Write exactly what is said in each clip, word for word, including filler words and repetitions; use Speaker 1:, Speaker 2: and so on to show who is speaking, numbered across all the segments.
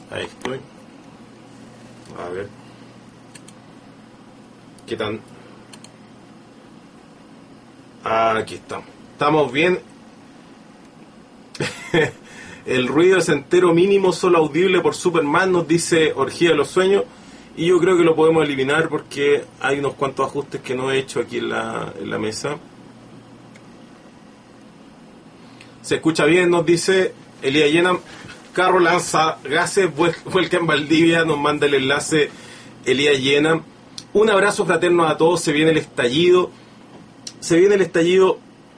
Speaker 1: Ahí estoy. A ver. ¿Qué tan? Aquí estamos. Estamos bien. El ruido es entero mínimo, solo audible por Superman, nos dice Orgía de los Sueños. Y yo creo que lo podemos eliminar porque hay unos cuantos ajustes que no he hecho aquí en la, en la mesa. Se escucha bien, nos dice Elías Llena. Carro lanza gases, vuelca en Valdivia, nos manda el enlace Elías Llena. Un abrazo fraterno a todos, se viene el estallido. Se viene el estallido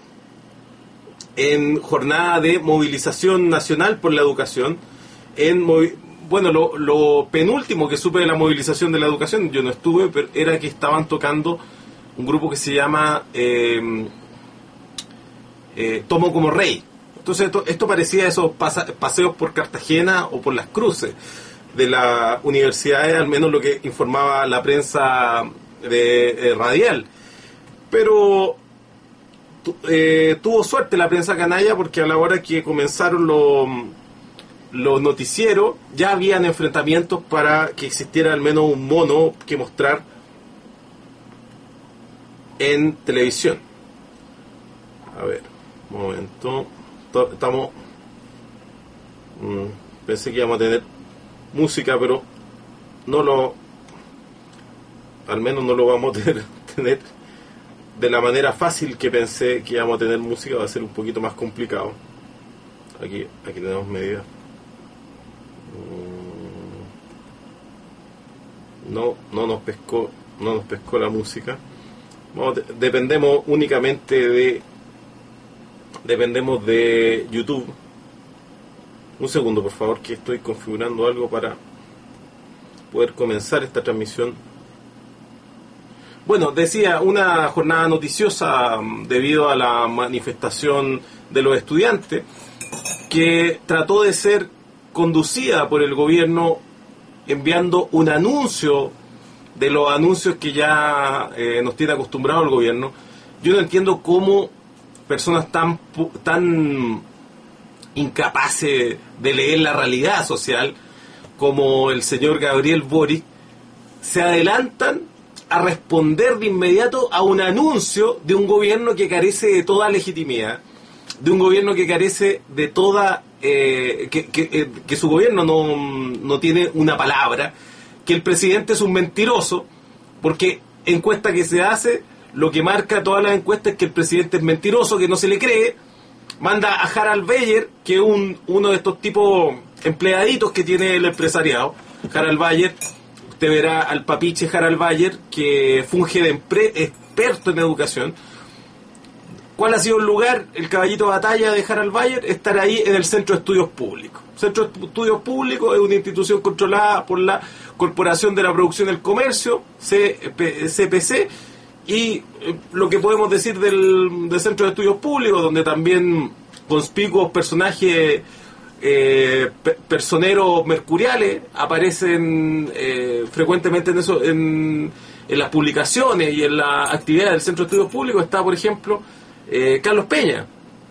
Speaker 1: en jornada de movilización nacional por la educación. En bueno, lo, lo penúltimo que supe de la movilización de la educación, yo no estuve, pero era que estaban tocando un grupo que se llama eh, eh, Tomo como Rey. Entonces esto, esto parecía esos pasa, paseos por Cartagena o por las cruces de las universidades, al menos lo que informaba la prensa de, eh, radial. Pero tu, eh, tuvo suerte la prensa canalla porque a la hora que comenzaron los, los noticieros ya habían enfrentamientos para que existiera al menos un mono que mostrar en televisión. A ver, un momento. Estamos mmm, pensé que íbamos a tener música, pero no lo al menos no lo vamos a tener, tener de la manera fácil que pensé que íbamos a tener música. Va a ser un poquito más complicado. Aquí aquí tenemos medidas. No no nos pescó no nos pescó la música. Vamos, dependemos únicamente de Dependemos de YouTube. Un segundo, por favor, que estoy configurando algo para poder comenzar esta transmisión. Bueno, decía, una jornada noticiosa debido a la manifestación de los estudiantes que trató de ser conducida por el gobierno enviando un anuncio de los anuncios que ya eh, nos tiene acostumbrado el gobierno. Yo no entiendo cómo personas tan tan incapaces de leer la realidad social como el señor Gabriel Boric se adelantan a responder de inmediato a un anuncio de un gobierno que carece de toda legitimidad, de un gobierno que carece de toda eh, que, que, eh, que su gobierno no, no tiene una palabra, que el presidente es un mentiroso, porque encuesta que se hace, lo que marca todas las encuestas es que el presidente es mentiroso, que no se le cree. Manda a Harald Bayer, que es un, uno de estos tipos empleaditos que tiene el empresariado. Harald Bayer, usted verá al papiche Harald Bayer, que funge de empre- experto en educación. ¿Cuál ha sido el lugar, el caballito de batalla de Harald Bayer? Estar ahí en el Centro de Estudios Públicos. Centro de Estudios Públicos es una institución controlada por la Corporación de la Producción y el Comercio, C P C, y eh, lo que podemos decir del, del Centro de Estudios Públicos, donde también conspicuos personajes eh, pe- personeros mercuriales aparecen eh, frecuentemente en, eso, en, en las publicaciones y en las actividades del Centro de Estudios Públicos. Está, por ejemplo, eh, Carlos Peña,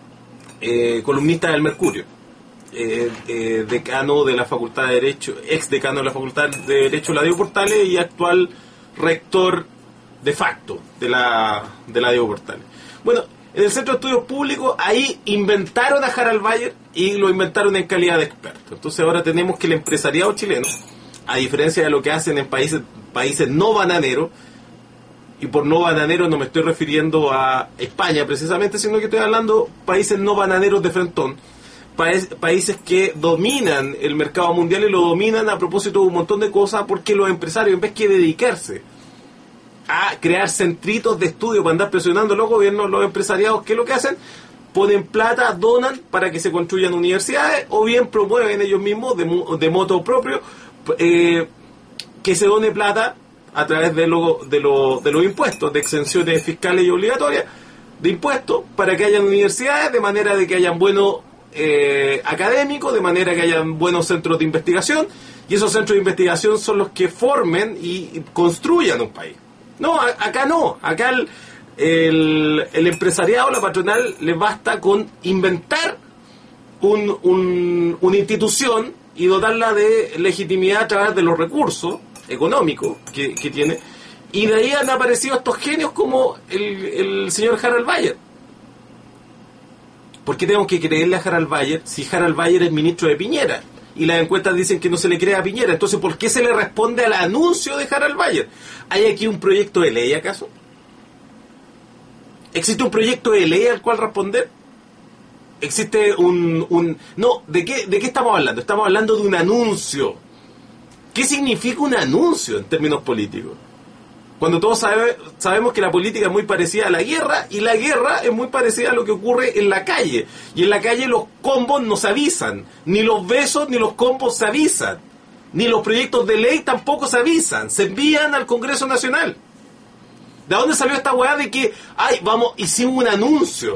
Speaker 1: eh, columnista del Mercurio, eh, eh, decano de la Facultad de Derecho, ex decano de la Facultad de Derecho de la Diego Portales y actual rector de facto de la de la Diego Portales. Bueno, en el Centro de Estudios Públicos ahí inventaron a Harald Bayer y lo inventaron en calidad de experto. Entonces ahora tenemos que el empresariado chileno, a diferencia de lo que hacen en países países no bananeros, y por no bananeros no me estoy refiriendo a España precisamente, sino que estoy hablando países no bananeros de frentón, países, países que dominan el mercado mundial y lo dominan a propósito de un montón de cosas, porque los empresarios, en vez que dedicarse a crear centritos de estudio para andar presionando a los gobiernos, los empresariados, ¿qué es lo que hacen? Ponen plata, donan para que se construyan universidades, o bien promueven ellos mismos de, de moto propio eh, que se done plata a través de, lo, de, lo, de los impuestos, de exenciones fiscales y obligatorias de impuestos, para que hayan universidades, de manera de que hayan buenos eh, académicos, de manera que hayan buenos centros de investigación, y esos centros de investigación son los que formen y, y construyan un país. No, a, acá no, acá el, el, el empresariado, la patronal, les basta con inventar un, un, una institución y dotarla de legitimidad a través de los recursos económicos que, que tiene. Y de ahí han aparecido estos genios como el, el señor Harald Bayer. ¿Por qué tengo que creerle a Harald Bayer si Harald Bayer es ministro de Piñera? Y las encuestas dicen que no se le cree a Piñera. Entonces, ¿por qué se le responde al anuncio de Harald Bayer? ¿Hay aquí un proyecto de ley acaso? ¿Existe un proyecto de ley al cual responder? ¿Existe un... un no, ¿de qué, ¿de qué estamos hablando? Estamos hablando de un anuncio. ¿Qué significa un anuncio en términos políticos? Cuando todos sabe, sabemos que la política es muy parecida a la guerra, y la guerra es muy parecida a lo que ocurre en la calle. Y en la calle los combos no se avisan. Ni los besos ni los combos se avisan. Ni los proyectos de ley tampoco se avisan. Se envían al Congreso Nacional. ¿De dónde salió esta weá de que, ay, vamos, hicimos un anuncio?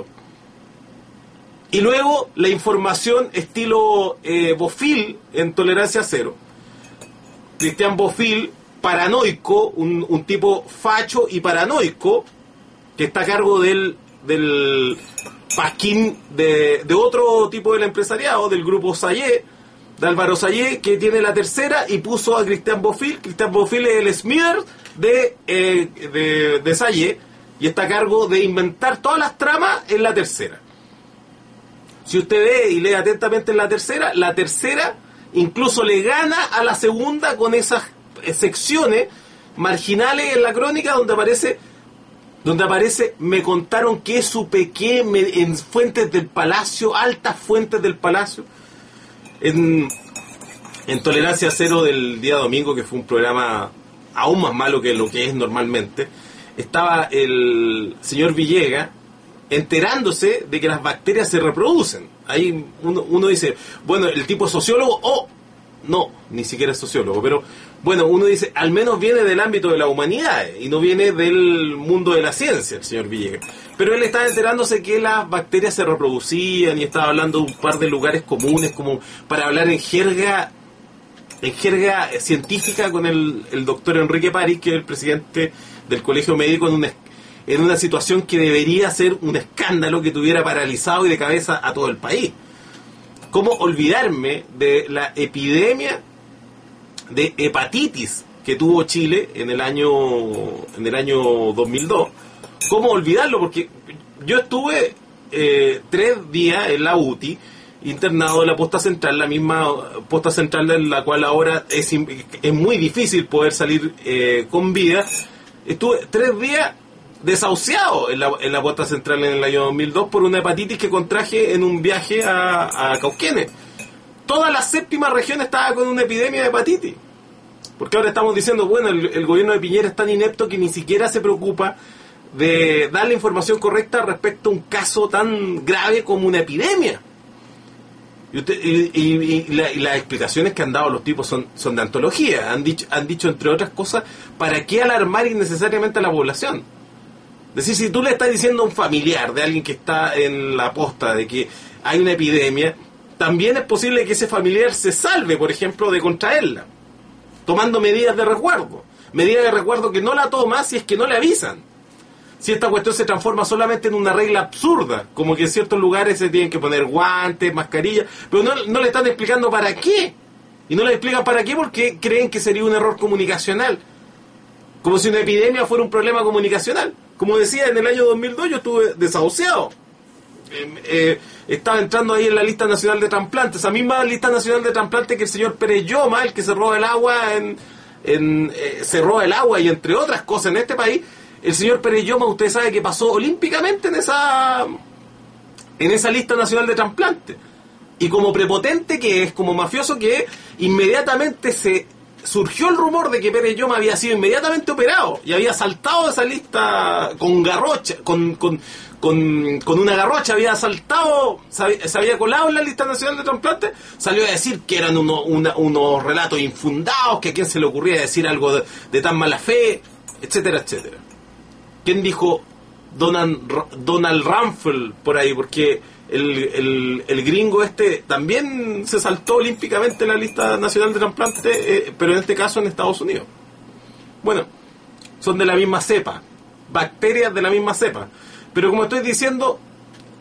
Speaker 1: Y luego la información estilo eh, Bofill en Tolerancia Cero. Cristian Bofill, paranoico, un, un tipo facho y paranoico, que está a cargo del, del pasquín de, de otro tipo del empresariado, del grupo Sayé, de Álvaro Sayé, que tiene la tercera y puso a Cristian Bofill. Cristian Bofill es el Smither de, eh, de, de Sayé, y está a cargo de inventar todas las tramas en la tercera. Si usted ve y lee atentamente en la tercera, la tercera incluso le gana a la segunda con esas secciones marginales en la crónica donde aparece donde aparece me contaron que supe que me, en fuentes del Palacio, altas fuentes del Palacio, en, en Tolerancia Cero del día domingo, que fue un programa aún más malo que lo que es normalmente, estaba el señor Villegas enterándose de que las bacterias se reproducen. Ahí uno, uno dice, bueno, el tipo es sociólogo, o no, ni siquiera es sociólogo, pero bueno, uno dice, al menos viene del ámbito de la humanidad y no viene del mundo de la ciencia, el señor Villegas. Pero él estaba enterándose que las bacterias se reproducían y estaba hablando de un par de lugares comunes como para hablar en jerga en jerga científica con el, el doctor Enrique París, que es el presidente del Colegio Médico, en una, en una situación que debería ser un escándalo que tuviera paralizado y de cabeza a todo el país. ¿Cómo olvidarme de la epidemia de hepatitis que tuvo Chile en el año en el año dos mil dos? ¿Cómo olvidarlo? Porque yo estuve eh, tres días en la U T I, internado en la posta central, la misma posta central de la cual ahora es, es muy difícil poder salir eh, con vida. Estuve tres días desahuciado en la, en la posta central en el año dos mil dos por una hepatitis que contraje en un viaje a, a Cauquenes. Toda la séptima región estaba con una epidemia de hepatitis. Porque ahora estamos diciendo, bueno, el, el gobierno de Piñera es tan inepto que ni siquiera se preocupa de dar la información correcta respecto a un caso tan grave como una epidemia. Y, usted, y, y, y, la, y las explicaciones que han dado los tipos son, son de antología. Han dicho, han dicho, entre otras cosas, ¿para qué alarmar innecesariamente a la población? Es decir, si tú le estás diciendo a un familiar de alguien que está en la posta de que hay una epidemia, también es posible que ese familiar se salve, por ejemplo, de contraerla, tomando medidas de resguardo. Medidas de resguardo que no la toma si es que no le avisan. Si esta cuestión se transforma solamente en una regla absurda, como que en ciertos lugares se tienen que poner guantes, mascarillas, pero no, no le están explicando para qué. Y no le explican para qué porque creen que sería un error comunicacional. Como si una epidemia fuera un problema comunicacional. Como decía, en el año dos mil dos yo estuve desahuciado. Eh, eh, estaba entrando ahí en la lista nacional de trasplantes, esa misma lista nacional de trasplantes que el señor Pérez Lloma, el que se roba el agua, en, en, eh, se roba el agua y entre otras cosas en este país. El señor Pérez Lloma, usted sabe que pasó olímpicamente en esa en esa lista nacional de trasplantes. Y como prepotente que es, como mafioso que es, inmediatamente se surgió el rumor de que Pérez Lloma había sido inmediatamente operado y había saltado de esa lista con garrocha, con, con, con, con una garrocha, había saltado, se había colado en la lista nacional de trasplantes, salió a decir que eran uno, una, unos relatos infundados, que a quién se le ocurría decir algo de, de tan mala fe, etcétera, etcétera. ¿Quién dijo Donald, Donald Rumsfeld por ahí? Porque el, el, el gringo este también se saltó olímpicamente en la lista nacional de trasplantes, eh, pero en este caso en Estados Unidos. Bueno, son de la misma cepa, bacterias de la misma cepa. Pero como estoy diciendo,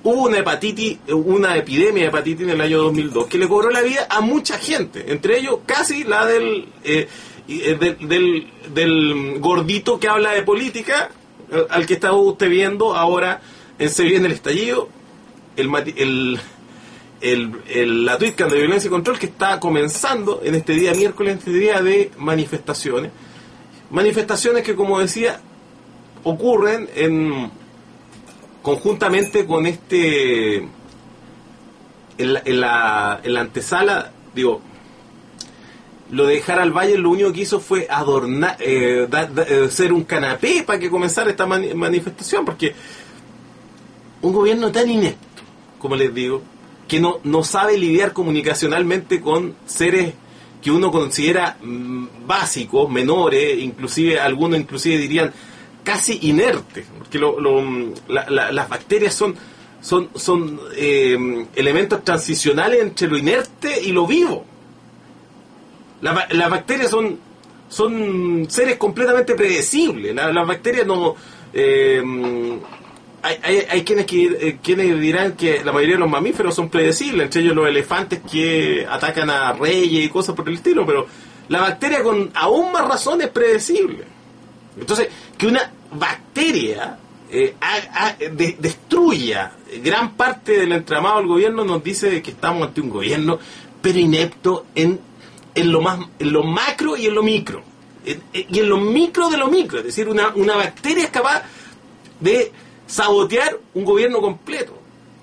Speaker 1: hubo una hepatitis, una epidemia de hepatitis en el año dos mil dos que le cobró la vida a mucha gente, entre ellos casi la del, eh, del, del, del gordito que habla de política, al que está usted viendo ahora en Se Viene el Estallido, el, el, el, el, la Twitcam de Violencia y Control, que está comenzando en este día miércoles, en este día de manifestaciones. Manifestaciones que, como decía, ocurren en conjuntamente con este en la, en la, en la antesala, digo, lo de Harald Bayer lo único que hizo fue adornar, eh, da, da, eh, ser un canapé para que comenzara esta mani- manifestación, porque un gobierno tan inepto, como les digo, que no, no sabe lidiar comunicacionalmente con seres que uno considera mmm, básicos, menores, inclusive algunos inclusive dirían casi inertes, porque lo, lo, la, la, las bacterias son son, son eh, elementos transicionales entre lo inerte y lo vivo. La, las bacterias son son seres completamente predecibles. La, las bacterias no... Eh, hay, hay, hay quienes, que, eh, quienes dirán que la mayoría de los mamíferos son predecibles, entre ellos los elefantes que atacan a reyes y cosas por el estilo, pero la bacteria con aún más razón es predecible. Entonces, que una bacteria eh, a, a, de, destruya gran parte del entramado del gobierno nos dice que estamos ante un gobierno pero inepto en, en lo más en lo macro y en lo micro, en, en, y en lo micro de lo micro, es decir, una, una bacteria es capaz de sabotear un gobierno completo.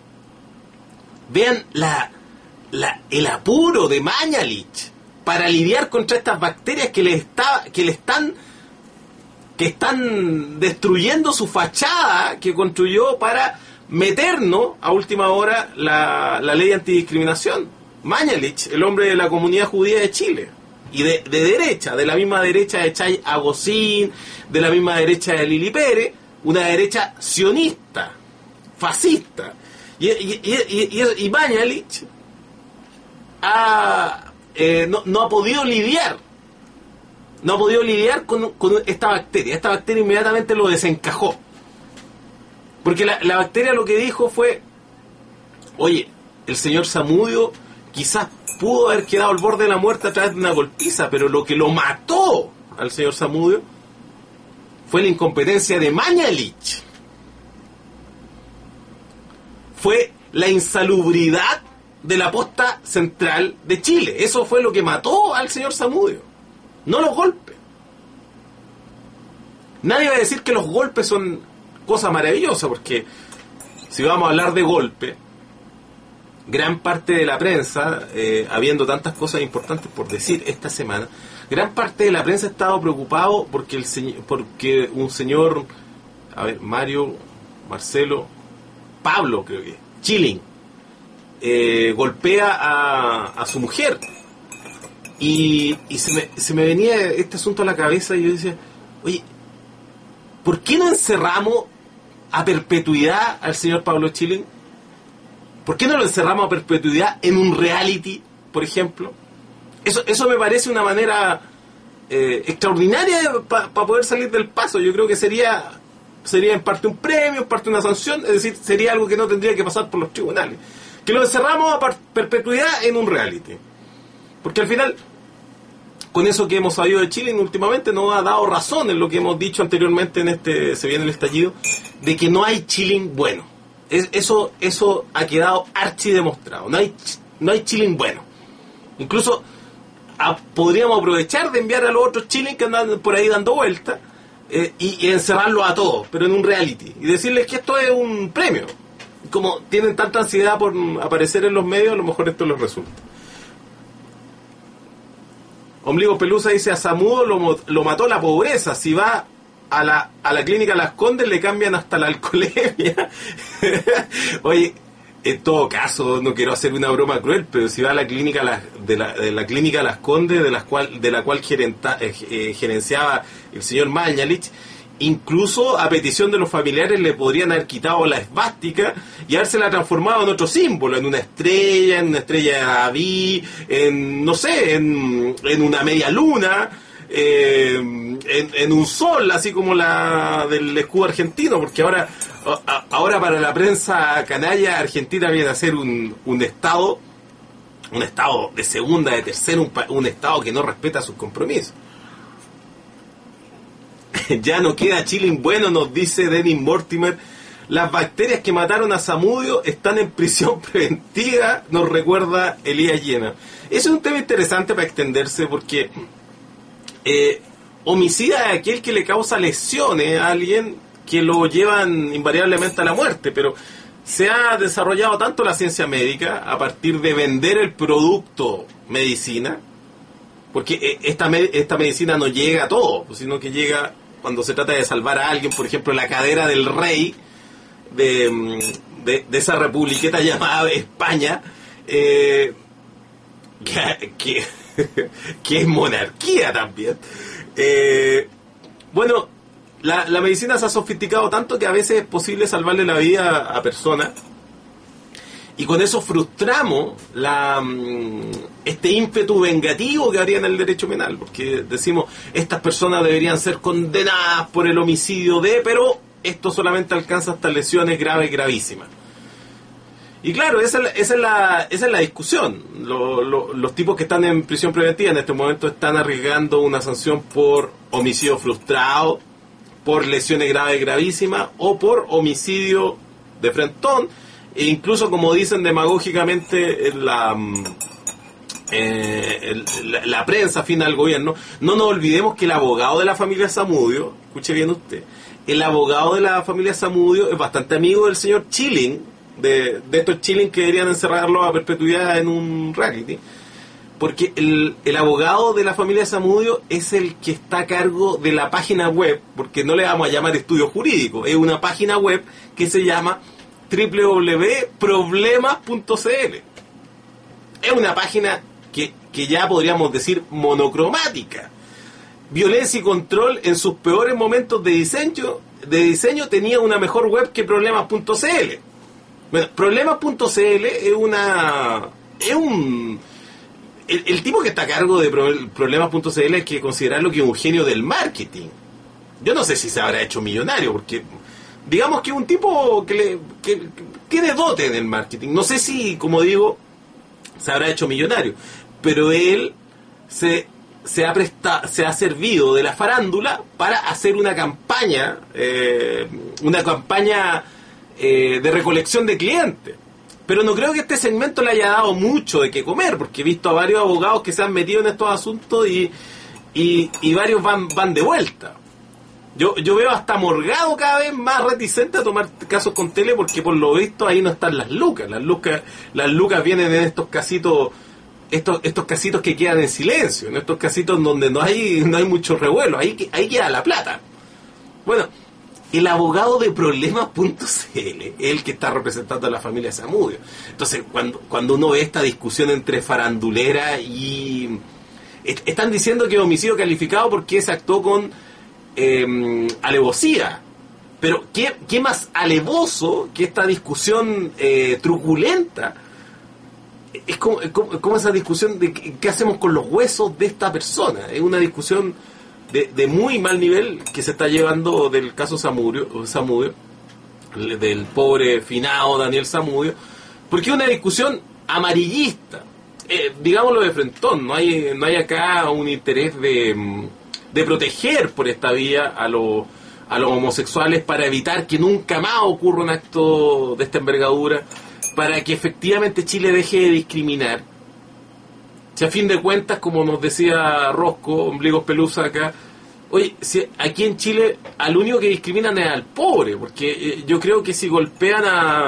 Speaker 1: Vean la, la el apuro de Mañalich para lidiar contra estas bacterias que le está que le están que están destruyendo su fachada que construyó para meternos a última hora la, la ley antidiscriminación. Mañalich, el hombre de la comunidad judía de Chile, y de, de derecha, de la misma derecha de Chay Agosín, de la misma derecha de Lili Pérez, una derecha sionista, fascista. Y, y, y, y, y Mañalich ha, eh, no, no ha podido lidiar no ha podido lidiar con, con esta bacteria. Esta bacteria inmediatamente lo desencajó. Porque la, la bacteria lo que dijo fue: oye, el señor Zamudio quizás pudo haber quedado al borde de la muerte a través de una golpiza, pero lo que lo mató al señor Zamudio fue la incompetencia de Mañalich. Fue la insalubridad de la posta central de Chile. Eso fue lo que mató al señor Zamudio. No los golpes. Nadie va a decir que los golpes son cosa maravillosa, porque si vamos a hablar de golpe, gran parte de la prensa, eh, habiendo tantas cosas importantes por decir esta semana, gran parte de la prensa ha estado preocupado porque el señor, porque un señor, a ver, Mario, Marcelo, Pablo, creo que, Chilling, eh, golpea a, a su mujer. Y, y se, me, se me venía este asunto a la cabeza y yo decía, oye, ¿por qué no encerramos a perpetuidad al señor Pablo Chilling? ¿Por qué no lo encerramos a perpetuidad en un reality, por ejemplo? Eso, eso me parece una manera eh, extraordinaria para pa poder salir del paso. Yo creo que sería, sería en parte un premio, en parte una sanción, es decir, sería algo que no tendría que pasar por los tribunales. Que lo encerramos a perpetuidad en un reality. Porque al final, con eso que hemos sabido de Chile últimamente, nos ha dado razón en lo que hemos dicho anteriormente en este Se Viene el Estallido, de que no hay chilling bueno. Es, eso eso ha quedado archidemostrado. No hay, no hay chilling bueno. Incluso a, podríamos aprovechar de enviar a los otros chilling que andan por ahí dando vueltas eh, y, y encerrarlos a todos, pero en un reality. Y decirles que esto es un premio. Como tienen tanta ansiedad por aparecer en los medios, a lo mejor esto les resulta. Ombligo Pelusa dice: a Zamudo lo, lo mató la pobreza. Si va a la, a la clínica Las Condes le cambian hasta la alcoholemia. Oye, en todo caso, no quiero hacer una broma cruel, pero si va a la clínica la, de, la, de la clínica Las Condes, de la cual, de la cual gerenta, eh, eh, gerenciaba el señor Mañalich, incluso a petición de los familiares le podrían haber quitado la esvástica y habérsela transformado en otro símbolo, en una estrella, en una estrella de David, en, no sé, en, en una media luna, eh, en, en un sol, así como la del escudo argentino, porque ahora Ahora para la prensa canalla, Argentina viene a ser un, un estado, un estado de segunda, de tercera, un, un estado que no respeta sus compromisos. Ya no queda Chilling bueno, nos dice Dennis Mortimer. Las bacterias que mataron a Zamudio están en prisión preventiva, nos recuerda Elías Llena. Ese es un tema interesante para extenderse porque eh, homicida es aquel que le causa lesiones a alguien que lo llevan invariablemente a la muerte, pero se ha desarrollado tanto la ciencia médica a partir de vender el producto medicina, porque esta, esta medicina no llega a todo, sino que llega cuando se trata de salvar a alguien, por ejemplo, la cadera del rey de, de, de esa republiqueta llamada España, eh, que, que, que es monarquía también. Eh, bueno, la, la medicina se ha sofisticado tanto que a veces es posible salvarle la vida a personas, y con eso frustramos la, este ímpetu vengativo que habría en el derecho penal, porque decimos, estas personas deberían ser condenadas por el homicidio de, pero esto solamente alcanza hasta lesiones graves, gravísimas. Y claro, esa es la, esa es la, esa es la discusión. Lo, lo, los tipos que están en prisión preventiva en este momento están arriesgando una sanción por homicidio frustrado, por lesiones graves, gravísimas, o por homicidio de frentón. E incluso, como dicen demagógicamente en la, eh, el, la, la prensa afín al gobierno, no nos olvidemos que el abogado de la familia Zamudio, escuche bien usted, el abogado de la familia Zamudio es bastante amigo del señor Chilling, de, de estos Chilling que deberían encerrarlo a perpetuidad en un reality, porque el, el abogado de la familia Zamudio es el que está a cargo de la página web, porque no le vamos a llamar estudio jurídico, es una página web que se llama doble u doble u doble u punto problemas punto c l. Es una página que, que ya podríamos decir monocromática. Violencia y control en sus peores momentos de diseño, de diseño tenía una mejor web que problemas punto c l. Bueno, problemas punto c l es una... es un... El, el tipo que está a cargo de problemas punto c l hay que considerarlo que es un genio del marketing. Yo no sé si se habrá hecho millonario, porque digamos que es un tipo que, le, que, que tiene dote en el marketing. No sé si, como digo, se habrá hecho millonario, pero él se, se, ha, prestado, se ha servido de la farándula para hacer una campaña, eh, una campaña eh, de recolección de clientes. Pero no creo que este segmento le haya dado mucho de qué comer, porque he visto a varios abogados que se han metido en estos asuntos y, y, y varios van, van de vuelta. Yo, yo veo hasta Morgado cada vez más reticente a tomar casos con tele, porque por lo visto ahí no están las lucas. Las lucas, las lucas vienen en estos casitos, estos, estos casitos que quedan en silencio, en estos casitos donde no hay, no hay mucho revuelo, ahí, ahí queda la plata. Bueno, el abogado de problemas punto c l es el que está representando a la familia Zamudio. Entonces, cuando, cuando uno ve esta discusión entre farandulera y... Están diciendo que es homicidio calificado porque se actuó con eh, alevosía. Pero, ¿qué, qué más alevoso que esta discusión eh, truculenta? Es como, como, como esa discusión de qué, qué hacemos con los huesos de esta persona. Es una discusión De, de muy mal nivel que se está llevando del caso Zamudio, Zamudio, del pobre finado Daniel Zamudio, porque es una discusión amarillista, eh, digámoslo de frentón. No hay, no hay acá un interés de, de proteger por esta vía a, lo, a los homosexuales para evitar que nunca más ocurra un acto de esta envergadura, para que efectivamente Chile deje de discriminar. Si a fin de cuentas, como nos decía Rosco, Ombligos Pelusa acá, oye, si aquí en Chile al único que discriminan es al pobre, porque eh, yo creo que si golpean a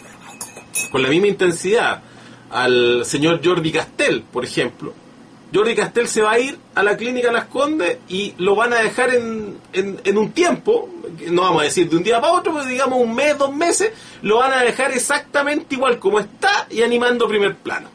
Speaker 1: con la misma intensidad al señor Jordi Castell, por ejemplo, Jordi Castell se va a ir a la clínica Las Condes y lo van a dejar en, en, en un tiempo, no vamos a decir de un día para otro, pero digamos un mes, dos meses, lo van a dejar exactamente igual como está y animando primer plano.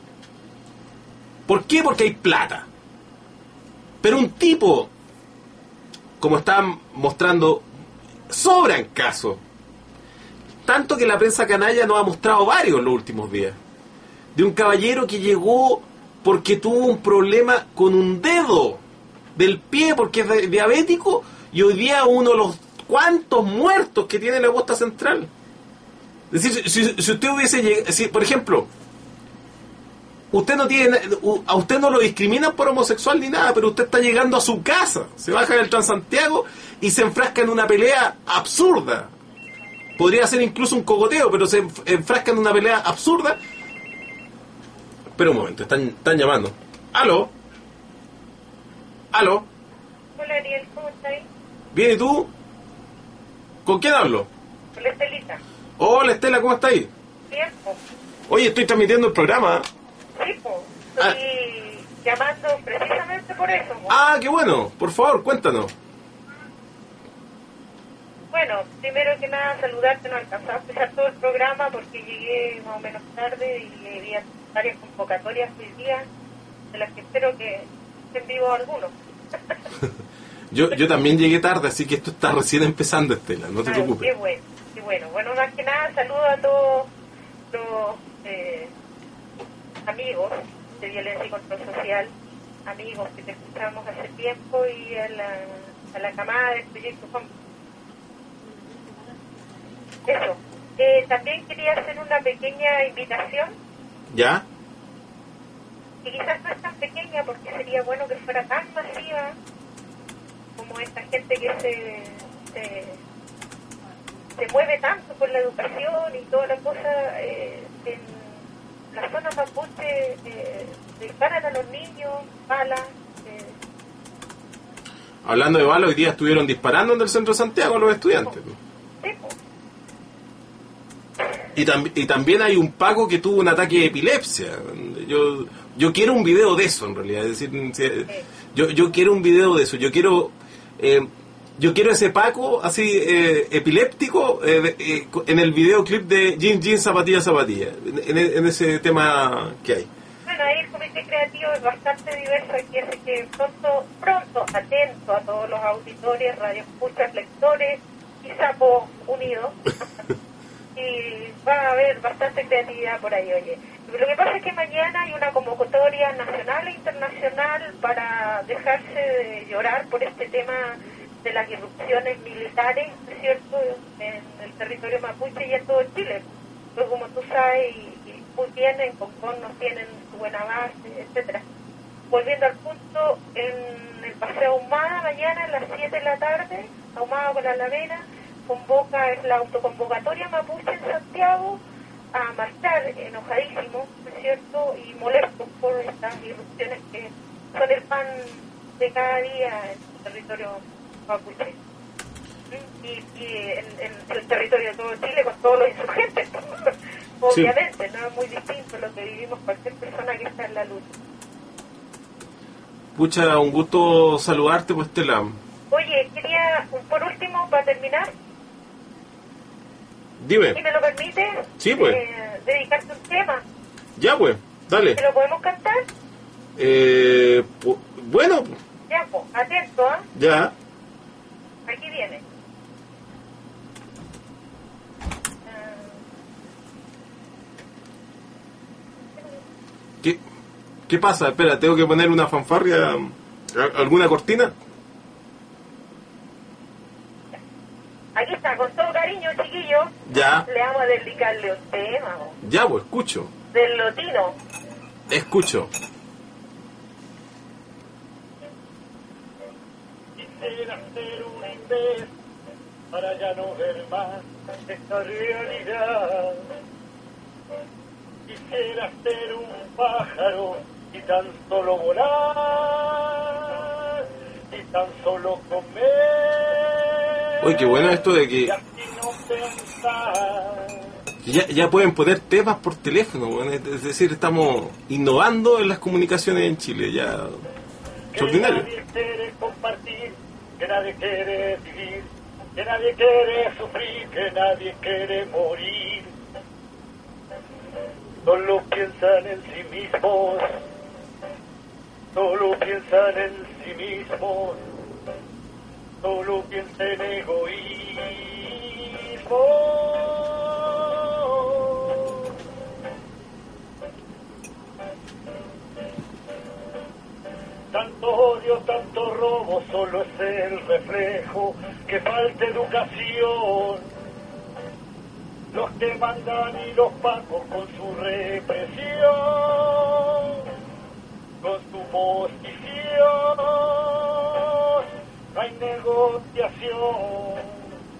Speaker 1: ¿Por qué? Porque hay plata. Pero un tipo, como están mostrando, sobran casos. Tanto que la prensa canalla nos ha mostrado varios en los últimos días. De un caballero que llegó porque tuvo un problema con un dedo del pie porque es diabético y hoy día uno de los cuántos muertos que tiene la costa central. Es decir, si, si usted hubiese llegado, si, por ejemplo, usted no tiene, a usted no lo discriminan por homosexual ni nada, pero usted está llegando a su casa, se baja del Transantiago y se enfrasca en una pelea absurda. Podría ser incluso un cogoteo, pero se enfrasca en una pelea absurda. Pero un momento, están, están llamando. ¿Aló? ¿Aló?
Speaker 2: Hola Ariel, ¿cómo estás?
Speaker 1: Bien, ¿y tú? ¿Con quién hablo?
Speaker 2: Con la Estelita.
Speaker 1: Hola Estela, ¿cómo estás ahí?
Speaker 2: Bien, po.
Speaker 1: Oye, estoy transmitiendo el programa.
Speaker 2: Sí, po. Estoy ah. llamando precisamente por eso, po.
Speaker 1: Ah, qué bueno. Por favor, cuéntanos.
Speaker 2: Bueno, primero que nada saludarte, no alcanzaba a empezar todo el programa porque llegué más o menos tarde y había varias convocatorias hoy día, de las que espero que estén vivos algunos.
Speaker 1: yo yo también llegué tarde, así que esto está recién empezando, Estela, no te
Speaker 2: Ay,
Speaker 1: preocupes.
Speaker 2: Qué bueno, qué bueno. Bueno, más que nada saludo a todos los eh, amigos de Violencia y Control Social, amigos que te escuchamos hace tiempo, y a la, a la camada del proyecto Juan. Eso. Eh, también quería hacer una pequeña invitación.
Speaker 1: ¿Ya?
Speaker 2: Que quizás no es tan pequeña porque sería bueno que fuera tan masiva como esta gente que se, se, se mueve tanto por la educación y toda la cosa. Eh, en la zona mapuche eh, disparan a los niños, balas. Eh.
Speaker 1: Hablando de balas, hoy día estuvieron disparando en el centro de Santiago a los estudiantes.
Speaker 2: Sí, pues.
Speaker 1: Y, tam- y también hay un Paco que tuvo un ataque de epilepsia. Yo yo quiero un video de eso, en realidad. Es decir, si, yo yo quiero un video de eso. Yo quiero eh, yo quiero ese Paco así eh, epiléptico eh, eh, en el videoclip de Jean Jean Zapatilla Zapatilla. En, en, en ese tema que hay.
Speaker 2: Bueno, ahí el comité creativo es bastante diverso aquí, así que pronto, pronto, atento a todos los auditores, radioescuchas, lectores y sapos unidos. Y va a haber bastante creatividad por ahí, oye. Lo que pasa es que mañana hay una convocatoria nacional e internacional para dejarse de llorar por este tema de las irrupciones militares, ¿no es cierto?, en el territorio mapuche y en todo Chile. Pues como tú sabes, y, y muy bien, en Concón nos tienen su buena base, etcétera. Volviendo al punto, en el Paseo Ahumada, mañana a las siete de la tarde, Ahumada con la Alameda, convoca, es la autoconvocatoria mapuche en Santiago, a marchar enojadísimos, ¿no es cierto?, y molestos por estas irrupciones que son el pan de cada día en el territorio mapuche. Y, y en, en el territorio de todo Chile con todos los insurgentes, obviamente, sí. No es muy distinto a lo que vivimos cualquier persona que está en la lucha.
Speaker 1: Pucha, un gusto saludarte, pues, Estela.
Speaker 2: Oye, quería, por último, para terminar,
Speaker 1: dime.
Speaker 2: si me lo permite,
Speaker 1: sí, pues.
Speaker 2: eh, dedicarte un tema.
Speaker 1: Ya, pues, dale.
Speaker 2: ¿Te lo podemos cantar?
Speaker 1: Eh, pu- bueno.
Speaker 2: Ya, pues, atento, ¿ah? ¿eh?
Speaker 1: Ya.
Speaker 2: Aquí viene.
Speaker 1: ¿Qué, ¿Qué pasa? Espera, ¿tengo que poner una fanfarria? ¿Alguna cortina?
Speaker 2: Aquí está, con todo cariño, chiquillo.
Speaker 1: Ya.
Speaker 2: Le vamos a dedicarle un tema. ¿No?
Speaker 1: Ya, pues, escucho.
Speaker 2: Del lotino.
Speaker 1: Escucho.
Speaker 3: Quisiera ser un imbécil para ya no ver más esta realidad. Quisiera ser un pájaro y tan solo volar y tan solo comer.
Speaker 1: Uy, qué bueno esto de que
Speaker 3: Y así no pensar.
Speaker 1: ya, ya pueden poner temas por teléfono, bueno, es decir, estamos innovando en las comunicaciones en Chile, ya
Speaker 3: Que
Speaker 1: extraordinario.
Speaker 3: nadie quiere compartir, que nadie quiere vivir, que nadie quiere sufrir, que nadie quiere morir. Solo piensan en sí mismos, solo piensan en sí mismos, solo piensan en egoísmo. Tanto odio, tanto robo, solo es el reflejo que falta educación. Los que mandan y los pacos con su represión, con su posición, no hay negociación.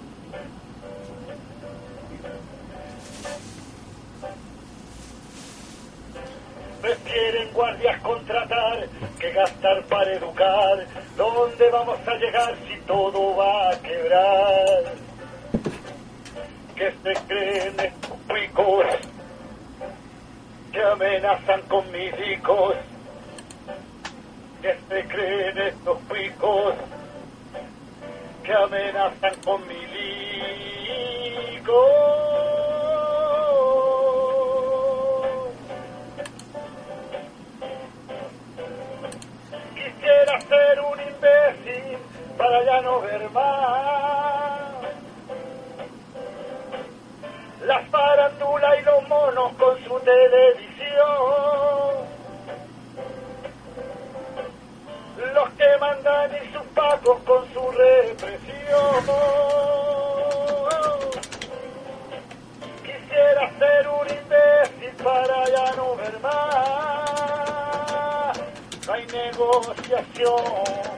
Speaker 3: Prefieren guardias contratar que gastar para educar. ¿Dónde vamos a llegar si todo va a quebrar? Que se creen estos picos que amenazan con mis hijos. Que se creen estos picos que amenazan con mis hijos. Quisiera ser un imbécil para ya no ver más la farándula y los monos con su televisión, los que mandan y sus pacos con su represión. Quisiera ser un imbécil para ya no ver más, no hay negociación.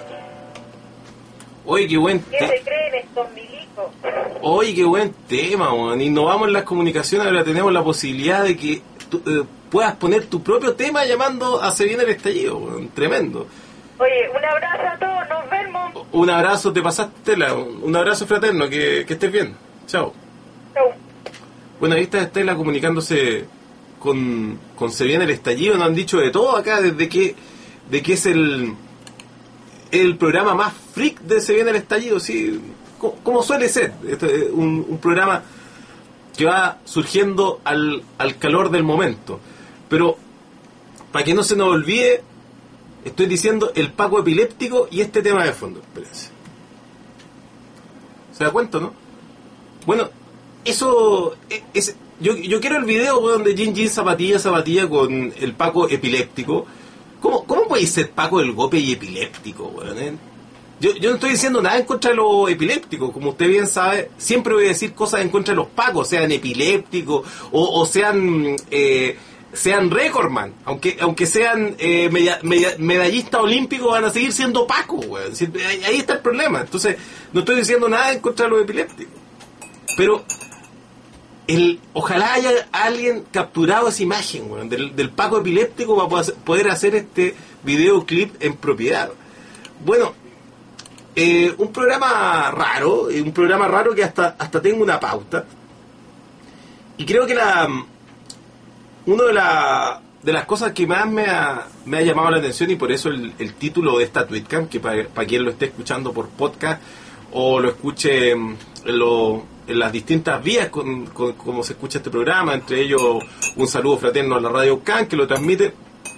Speaker 1: Oye, qué buen
Speaker 2: ¿Qué
Speaker 1: tema.
Speaker 2: se creen estos milicos?
Speaker 1: Oye, qué buen tema, man. Innovamos en las comunicaciones, ahora tenemos la posibilidad de que tú, eh, puedas poner tu propio tema llamando a Se Viene el Estallido, man. Tremendo.
Speaker 2: Oye, un abrazo a todos, nos vemos.
Speaker 1: Un abrazo, te pasaste, Estela. Un abrazo fraterno, que, que estés bien. Chao.
Speaker 2: Chau.
Speaker 1: Bueno, ahí está Estela comunicándose con, con Se Viene el Estallido. Nos han dicho de todo acá, desde que, de que es el, el programa más freak de Se Viene el Estallido, sí, como, como suele ser. Este, un, un programa que va surgiendo al, al calor del momento. Pero, para que no se nos olvide, estoy diciendo el Paco epiléptico y este tema de fondo. Espérense. ¿Se da cuenta, no? Bueno, eso es, yo, yo quiero el video donde Jin Jin zapatilla zapatilla con el Paco epiléptico. ¿Cómo, cómo puede ser Paco el Gope y epiléptico, weón? ¿Eh? Yo, yo no estoy diciendo nada en contra de los epilépticos, como usted bien sabe, siempre voy a decir cosas en contra de los Pacos, sean epilépticos o, o sean eh, sean recordman, aunque aunque sean eh, media, media, medallistas olímpicos, van a seguir siendo Pacos, weón. Ahí, ahí está el problema. Entonces, no estoy diciendo nada en contra de los epilépticos, pero el, ojalá haya alguien capturado esa imagen, weón, del, del Paco epiléptico para poder hacer este videoclip en propiedad. Bueno, eh, un programa raro, un programa raro que hasta hasta tengo una pauta, y creo que la una de, la, de las cosas que más me ha, me ha llamado la atención, y por eso el, el título de esta Tweetcam, que para pa quien lo esté escuchando por podcast o lo escuche en, lo, en las distintas vías con, con, como se escucha este programa, entre ellos un saludo fraterno a la Radio Can que lo transmite.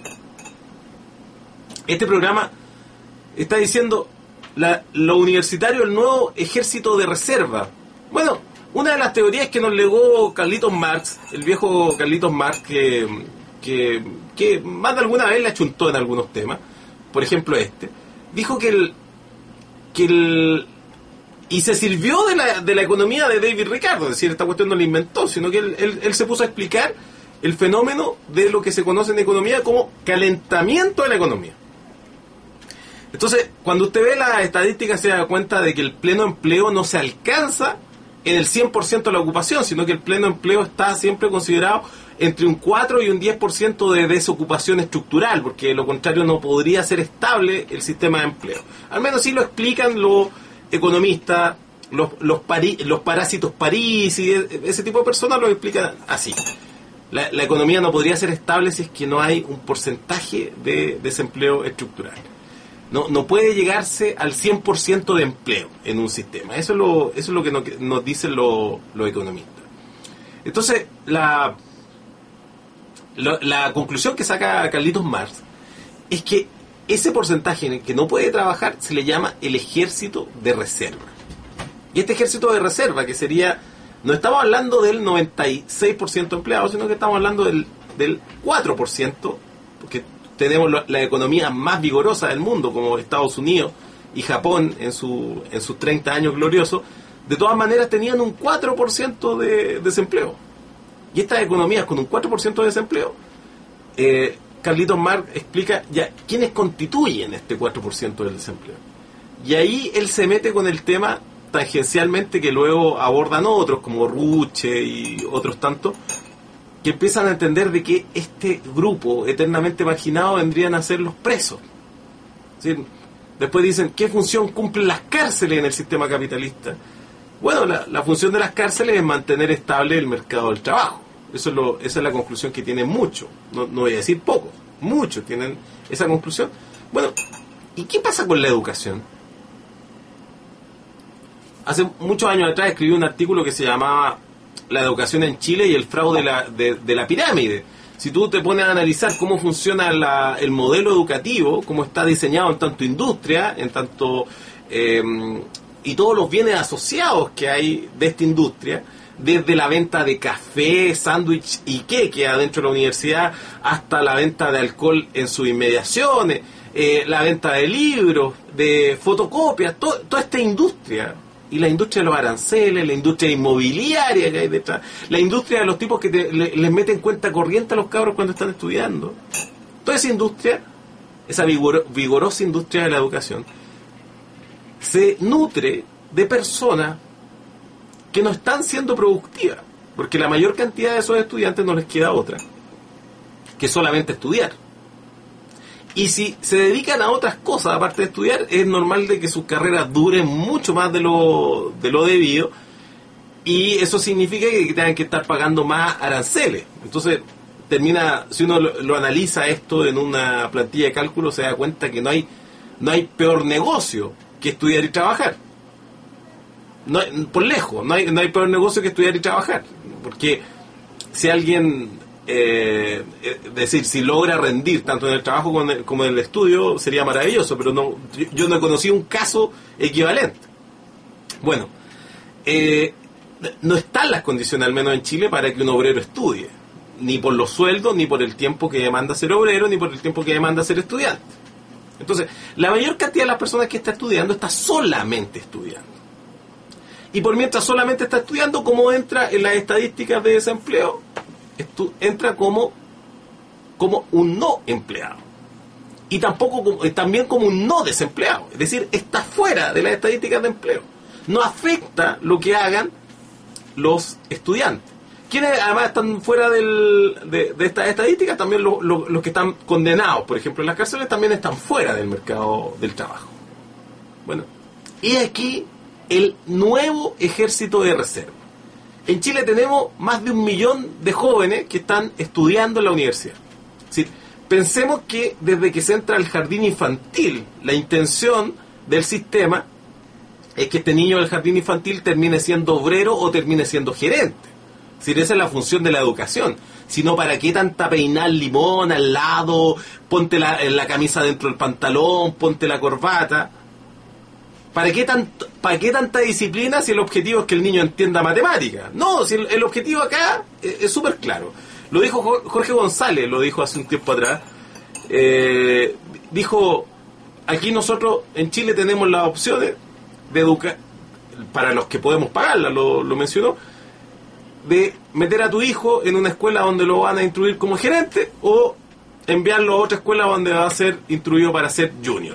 Speaker 1: Este programa está diciendo la, lo universitario, el nuevo ejército de reserva. Bueno, una de las teorías que nos legó Carlitos Marx, el viejo Carlitos Marx, que, que, que más de alguna vez le achuntó en algunos temas, por ejemplo este, dijo que el, que el y se sirvió de la, de la economía de David Ricardo, es decir, esta cuestión no la inventó, sino que él, él, él se puso a explicar el fenómeno de lo que se conoce en economía como calentamiento de la economía. Entonces, cuando usted ve las estadísticas, se da cuenta de que el pleno empleo no se alcanza en el cien por ciento de la ocupación, sino que el pleno empleo está siempre considerado entre un cuatro y un diez por ciento de desocupación estructural, porque de lo contrario no podría ser estable el sistema de empleo. Al menos sí lo explican los economistas, los, los, pari, los parásitos París y ese tipo de personas lo explican así. La, la economía no podría ser estable si es que no hay un porcentaje de desempleo estructural. No, no puede llegarse al cien por ciento de empleo en un sistema. Eso es lo, eso es lo que nos, nos dicen los, los economistas. Entonces, la, la, la conclusión que saca Carlitos Marx es que ese porcentaje en el que no puede trabajar se le llama el ejército de reserva. Y este ejército de reserva, que sería, no estamos hablando del noventa y seis por ciento de empleados, sino que estamos hablando del, del cuatro por ciento, porque tenemos la, la economía más vigorosa del mundo, como Estados Unidos y Japón en, su, en sus treinta años gloriosos, de todas maneras tenían un cuatro por ciento de desempleo. Y estas economías con un cuatro por ciento de desempleo, eh, Carlitos Marx explica ya quiénes constituyen este cuatro por ciento del desempleo. Y ahí él se mete con el tema tangencialmente que luego abordan otros, como Ruche y otros tantos, que empiezan a entender de que este grupo eternamente marginado vendrían a ser los presos. Es decir, después dicen, ¿qué función cumplen las cárceles en el sistema capitalista? Bueno, la, la función de las cárceles es mantener estable el mercado del trabajo. Eso es lo, esa es la conclusión que tienen muchos, no, no voy a decir pocos, muchos tienen esa conclusión. Bueno, ¿y qué pasa con la educación? Hace muchos años atrás escribí un artículo que se llamaba La educación en Chile y el fraude de la, de, de la pirámide. Si tú te pones a analizar cómo funciona la, el modelo educativo, cómo está diseñado en tanto industria, en tanto eh, y todos los bienes asociados que hay de esta industria, desde la venta de café, sándwich y queque adentro de la universidad, hasta la venta de alcohol en sus inmediaciones, eh, la venta de libros, de fotocopias, to, toda esta industria, y la industria de los aranceles, la industria inmobiliaria que hay detrás, la industria de los tipos que te, le, les meten cuenta corriente a los cabros cuando están estudiando. Toda esa industria, esa vigor, vigorosa industria de la educación, se nutre de personas que no están siendo productivas, porque la mayor cantidad de esos estudiantes no les queda otra que solamente estudiar. Y si se dedican a otras cosas aparte de estudiar, es normal de que sus carreras duren mucho más de lo, de lo debido, y eso significa que tengan que estar pagando más aranceles. Entonces termina, si uno lo, lo analiza esto en una plantilla de cálculo, se da cuenta que no hay no hay peor negocio que estudiar y trabajar. No hay, por lejos, no hay, no hay peor negocio que estudiar y trabajar, porque si alguien Eh, es decir, si logra rendir tanto en el trabajo como en el, como en el estudio, sería maravilloso, pero no, yo, yo no he conocido un caso equivalente. Bueno, eh, no están las condiciones, al menos en Chile, para que un obrero estudie, ni por los sueldos, ni por el tiempo que demanda ser obrero, ni por el tiempo que demanda ser estudiante. Entonces, la mayor cantidad de las personas que está estudiando está solamente estudiando. Y por mientras solamente está estudiando, ¿cómo entra en las estadísticas de desempleo? Estu- entra como, como un no empleado. Y tampoco como, también como un no desempleado. Es decir, está fuera de las estadísticas de empleo. No afecta lo que hagan los estudiantes. Quienes además están fuera del, de, de estas estadísticas, también lo, lo, los que están condenados, por ejemplo, en las cárceles, también están fuera del mercado del trabajo. Bueno, y aquí el nuevo ejército de reserva. En Chile tenemos más de un millón de jóvenes que están estudiando en la universidad. Es decir, pensemos que desde que se entra al jardín infantil, la intención del sistema es que este niño del jardín infantil termine siendo obrero o termine siendo gerente. Es decir, esa es la función de la educación. Si no, ¿para qué tanta peinar limón al lado? Ponte la, la camisa dentro del pantalón, ponte la corbata. ¿Para qué, tanto, ¿Para qué tanta disciplina si el objetivo es que el niño entienda matemáticas? No, si el, el objetivo acá es súper claro. Lo dijo Jorge González, lo dijo hace un tiempo atrás. Eh, dijo, aquí nosotros en Chile tenemos las opciones de educar, para los que podemos pagarla, lo, lo mencionó, de meter a tu hijo en una escuela donde lo van a instruir como gerente o enviarlo a otra escuela donde va a ser instruido para ser junior.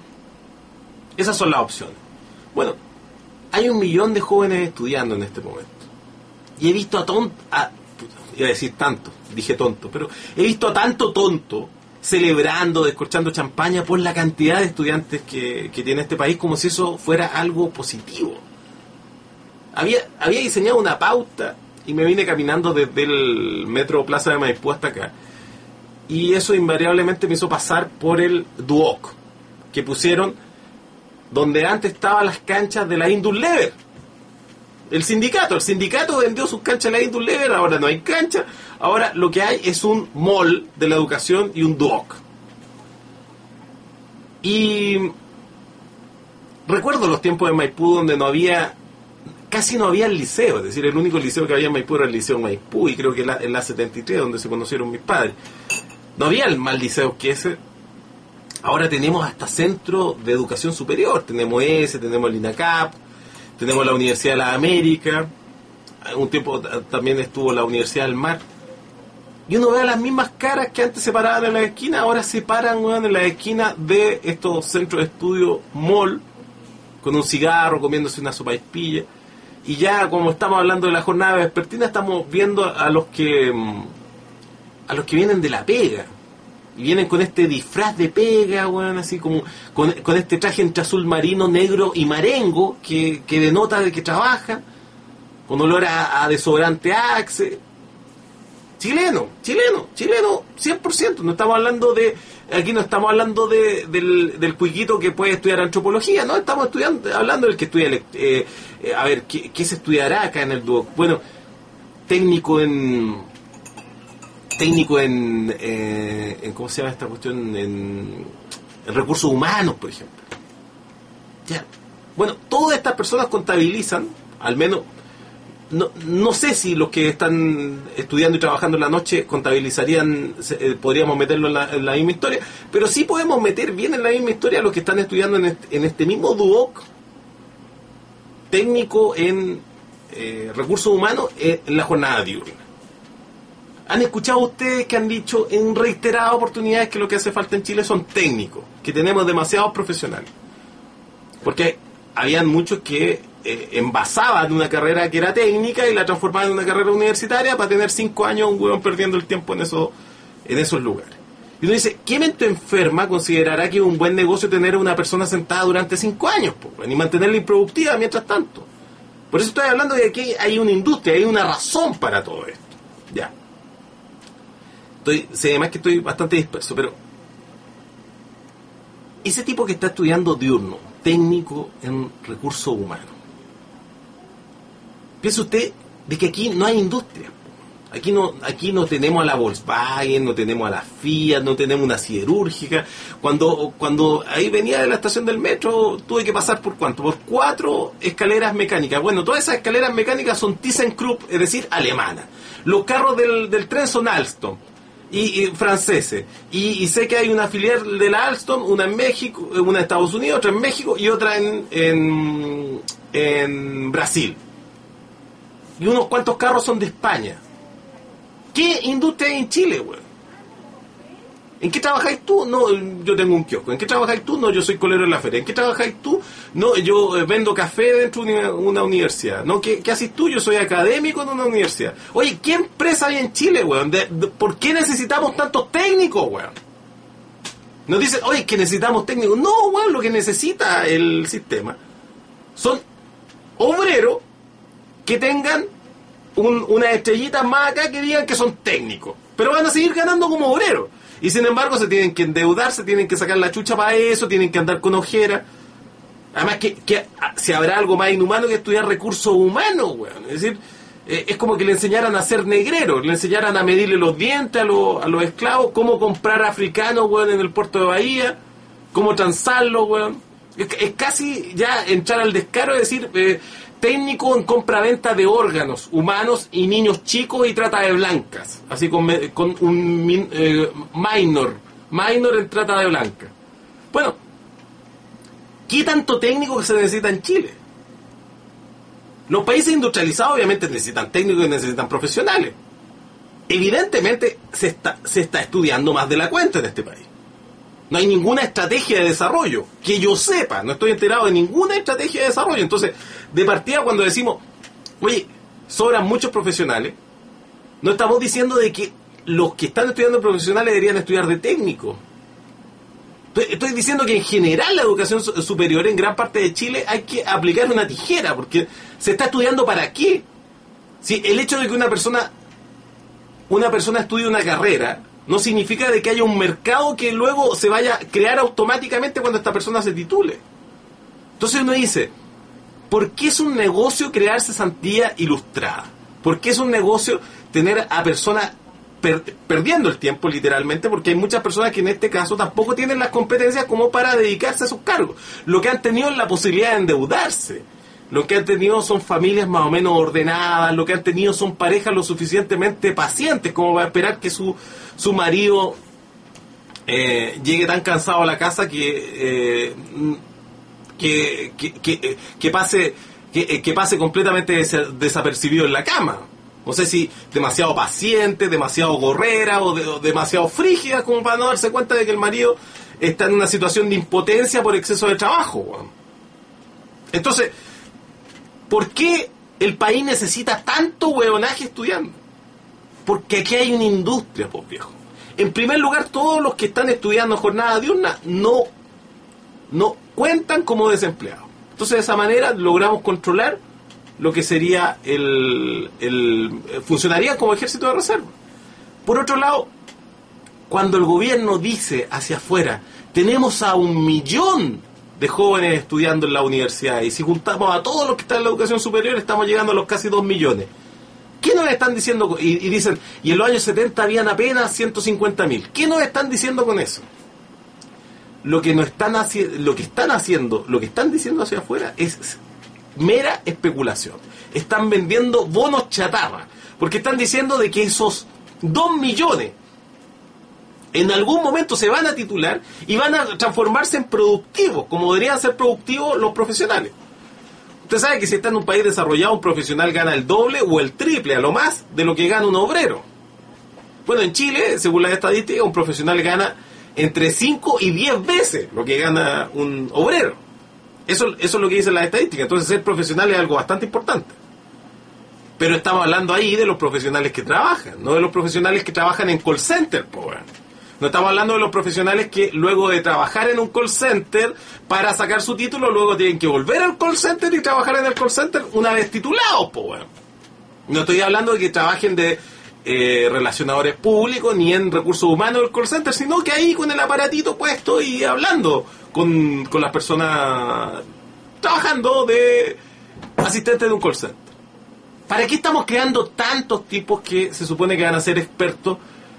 Speaker 1: Esas son las opciones. Bueno, hay un millón de jóvenes estudiando en este momento. Y he visto a tonto, a, iba a decir tanto, dije tonto, pero he visto a tanto tonto celebrando, descorchando champaña por la cantidad de estudiantes que, que tiene este país, como si eso fuera algo positivo. Había, había diseñado una pauta y me vine caminando desde el metro Plaza de Maipú hasta acá. Y eso invariablemente me hizo pasar por el Duoc, que pusieron donde antes estaban las canchas de la Induslever. El sindicato, el sindicato vendió sus canchas de la Induslever, ahora no hay cancha, ahora lo que hay es un mall de la educación y un Duoc. Y recuerdo los tiempos de Maipú donde no había, casi no había el liceo, es decir, el único liceo que había en Maipú era el Liceo Maipú, y creo que en la, en la setenta y tres, donde se conocieron mis padres. No había el mal liceo que ese. Ahora tenemos hasta centros de educación superior. Tenemos ese, tenemos el INACAP, tenemos la Universidad de las Américas. Un tiempo también estuvo la Universidad del Mar. Y uno ve las mismas caras que antes se paraban en las esquinas, ahora se paran, weón, en las esquinas de estos centros de estudio mall, con un cigarro, comiéndose una sopaipilla. Y ya, como estamos hablando de la jornada vespertina, estamos viendo a los que a los que vienen de la pega. Y vienen con este disfraz de pega, weón, así como con, con este traje entre azul marino, negro y marengo, que, que denota de que trabaja, con olor a, a desodorante Axe. Chileno, chileno, chileno, cien por ciento. No estamos hablando de, aquí no estamos hablando de, del, del cuiquito que puede estudiar antropología, no, estamos estudiando, hablando del que estudia, eh, eh, a ver, ¿qué, ¿qué se estudiará acá en el Duoc? Bueno, técnico en, técnico en, eh, en, ¿cómo se llama esta cuestión? En, en recursos humanos, por ejemplo. Ya. Bueno, todas estas personas contabilizan, al menos, No, no sé si los que están estudiando y trabajando en la noche contabilizarían, eh, podríamos meterlo en la, en la misma historia, pero sí podemos meter bien en la misma historia a los que están estudiando en este, en este mismo Duoc técnico en eh, recursos humanos eh, en la jornada diurna. ¿Han escuchado ustedes que han dicho en reiteradas oportunidades que lo que hace falta en Chile son técnicos, que tenemos demasiados profesionales? Porque habían muchos que Eh, envasaban una carrera que era técnica y la transformaban en una carrera universitaria para tener cinco años un huevón perdiendo el tiempo en esos, en esos lugares. Y uno dice, ¿qué mente enferma considerará que es un buen negocio tener a una persona sentada durante cinco años po, y mantenerla improductiva mientras tanto? Por eso estoy hablando de que aquí hay una industria, hay una razón para todo esto. Ya. Estoy, sé además que estoy bastante disperso, pero ese tipo que está estudiando diurno, técnico en recursos humanos, piensa usted de que aquí no hay industria. Aquí no, aquí no tenemos a la Volkswagen, no tenemos a la Fiat, no tenemos una siderúrgica. Cuando, cuando ahí venía de la estación del metro, tuve que pasar por ¿cuánto? Por cuatro escaleras mecánicas. Bueno, todas esas escaleras mecánicas son ThyssenKrupp, es decir, alemanas. Los carros del, del tren son Alstom y, y franceses. Y, y sé que hay una filial de la Alstom, una en México, una en Estados Unidos, otra en México y otra en, en, en Brasil. Y unos cuantos carros son de España. ¿Qué industria hay en Chile, güey? ¿En qué trabajáis tú? No, yo tengo un kiosco. ¿En qué trabajáis tú? No, yo soy colero en la feria. ¿En qué trabajáis tú? No, yo eh, vendo café dentro de una, una universidad. ¿No? ¿Qué, ¿Qué haces tú? Yo soy académico en una universidad. Oye, ¿qué empresa hay en Chile, güey? De, de, ¿Por qué necesitamos tantos técnicos, güey? Nos dicen, oye, que necesitamos técnicos. No, güey, lo que necesita el sistema son obreros que tengan un, unas estrellitas más acá que digan que son técnicos, pero van a seguir ganando como obreros, y sin embargo se tienen que endeudar, se tienen que sacar la chucha para eso, tienen que andar con ojeras. Además que, que si habrá algo más inhumano que estudiar recursos humanos, weón. Es decir, eh, es como que le enseñaran a ser negreros, le enseñaran a medirle los dientes a, lo, a los esclavos, cómo comprar africanos, weón, en el puerto de Bahía, cómo transarlos, weón. Es, es casi ya entrar al descaro y decir, eh, técnico en compra-venta de órganos humanos y niños chicos y trata de blancas, así con, con un eh, minor, minor en trata de blancas. Bueno, ¿qué tanto técnico que se necesita en Chile? Los países industrializados obviamente necesitan técnicos y necesitan profesionales. Evidentemente se está, se está estudiando más de la cuenta en este país. No hay ninguna estrategia de desarrollo, que yo sepa, no estoy enterado de ninguna estrategia de desarrollo. Entonces, de partida cuando decimos, oye, sobran muchos profesionales, no estamos diciendo de que los que están estudiando profesionales deberían estudiar de técnico. Estoy, estoy diciendo que en general la educación superior en gran parte de Chile hay que aplicar una tijera, porque se está estudiando ¿para qué? Si el hecho de que una persona, una persona estudie una carrera no significa de que haya un mercado que luego se vaya a crear automáticamente cuando esta persona se titule. Entonces uno dice, ¿por qué es un negocio crear cesantía ilustrada? ¿Por qué es un negocio tener a personas per- perdiendo el tiempo literalmente? Porque hay muchas personas que en este caso tampoco tienen las competencias como para dedicarse a sus cargos. Lo que han tenido es la posibilidad de endeudarse. Lo que han tenido son familias más o menos ordenadas, lo que han tenido son parejas lo suficientemente pacientes como para esperar que su, su marido eh, llegue tan cansado a la casa que eh, que, que, que, que pase que, que pase completamente des- desapercibido en la cama. No sé si demasiado paciente, demasiado gorrera o, de, o demasiado frígida como para no darse cuenta de que el marido está en una situación de impotencia por exceso de trabajo, weón. Entonces, ¿por qué el país necesita tanto hueonaje estudiando? Porque aquí hay una industria, pues viejo. En primer lugar, todos los que están estudiando jornada diurna no, no cuentan como desempleados. Entonces, de esa manera logramos controlar lo que sería el, el funcionaría como ejército de reserva. Por otro lado, cuando el gobierno dice hacia afuera, tenemos a un millón de jóvenes estudiando en la universidad, y si juntamos a todos los que están en la educación superior, estamos llegando a los casi dos millones. ¿Qué nos están diciendo? Y, y dicen, y en los años setenta habían apenas ciento cincuenta mil. ¿Qué nos están diciendo con eso? Lo que nos están haciendo, lo que están haciendo, lo que están diciendo hacia afuera es mera especulación. Están vendiendo bonos chatarra, porque están diciendo de que esos dos millones en algún momento se van a titular y van a transformarse en productivos, como deberían ser productivos los profesionales. Usted sabe que si está en un país desarrollado, un profesional gana el doble o el triple, a lo más, de lo que gana un obrero. Bueno, en Chile, según las estadísticas, un profesional gana entre cinco y diez veces lo que gana un obrero. Eso, eso es lo que dicen las estadísticas. Entonces, ser profesional es algo bastante importante. Pero estamos hablando ahí de los profesionales que trabajan, no de los profesionales que trabajan en call center, po, bueno. No estamos hablando de los profesionales que luego de trabajar en un call center para sacar su título, luego tienen que volver al call center y trabajar en el call center una vez titulados, po, bueno. No estoy hablando de que trabajen de eh, relacionadores públicos ni en recursos humanos del call center, sino que ahí con el aparatito puesto y hablando con, con las personas trabajando de asistentes de un call center. ¿Para qué estamos creando tantos tipos que se supone que van a ser expertos?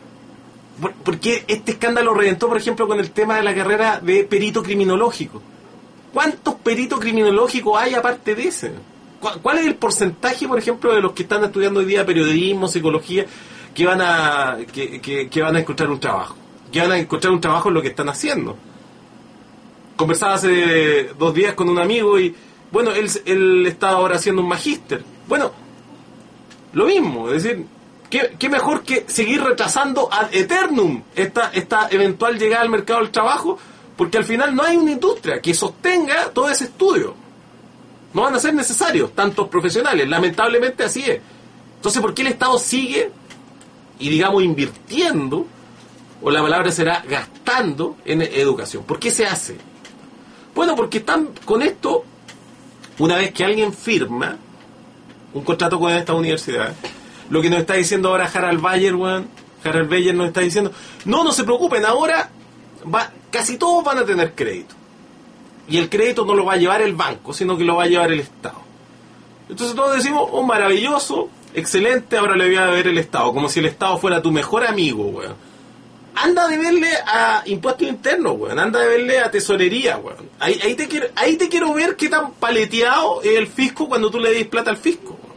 Speaker 1: Porque este escándalo reventó, por ejemplo, con el tema de la carrera de perito criminológico. ¿Cuántos peritos criminológicos hay aparte de ese? ¿Cuál es el porcentaje, por ejemplo, de los que están estudiando hoy día periodismo, psicología, que van a que, que, que van a encontrar un trabajo? Que van a encontrar un trabajo en lo que están haciendo. Conversaba hace dos días con un amigo y, bueno, él, él está ahora haciendo un magíster. Bueno, lo mismo, es decir, ¿qué, qué mejor que seguir retrasando ad eternum esta, esta eventual llegada al mercado del trabajo, porque al final no hay una industria que sostenga todo ese estudio. No van a ser necesarios tantos profesionales, lamentablemente así es. Entonces, ¿por qué el Estado sigue y, digamos, invirtiendo, o la palabra será gastando en educación? ¿Por qué se hace? Bueno, porque están con esto, una vez que alguien firma un contrato con esta universidad, lo que nos está diciendo ahora Harald Bayer, weón, Harald Bayer nos está diciendo, no, no se preocupen, ahora va, casi todos van a tener crédito. Y el crédito no lo va a llevar el banco, sino que lo va a llevar el Estado. Entonces todos decimos, oh, maravilloso, excelente, ahora le voy a deber el Estado, como si el Estado fuera tu mejor amigo, weón. Anda a deberle a impuestos internos, weón, anda a deberle a tesorería, weón. Ahí, ahí, te quiero, ahí te quiero ver qué tan paleteado es el fisco cuando tú le des plata al fisco, weón.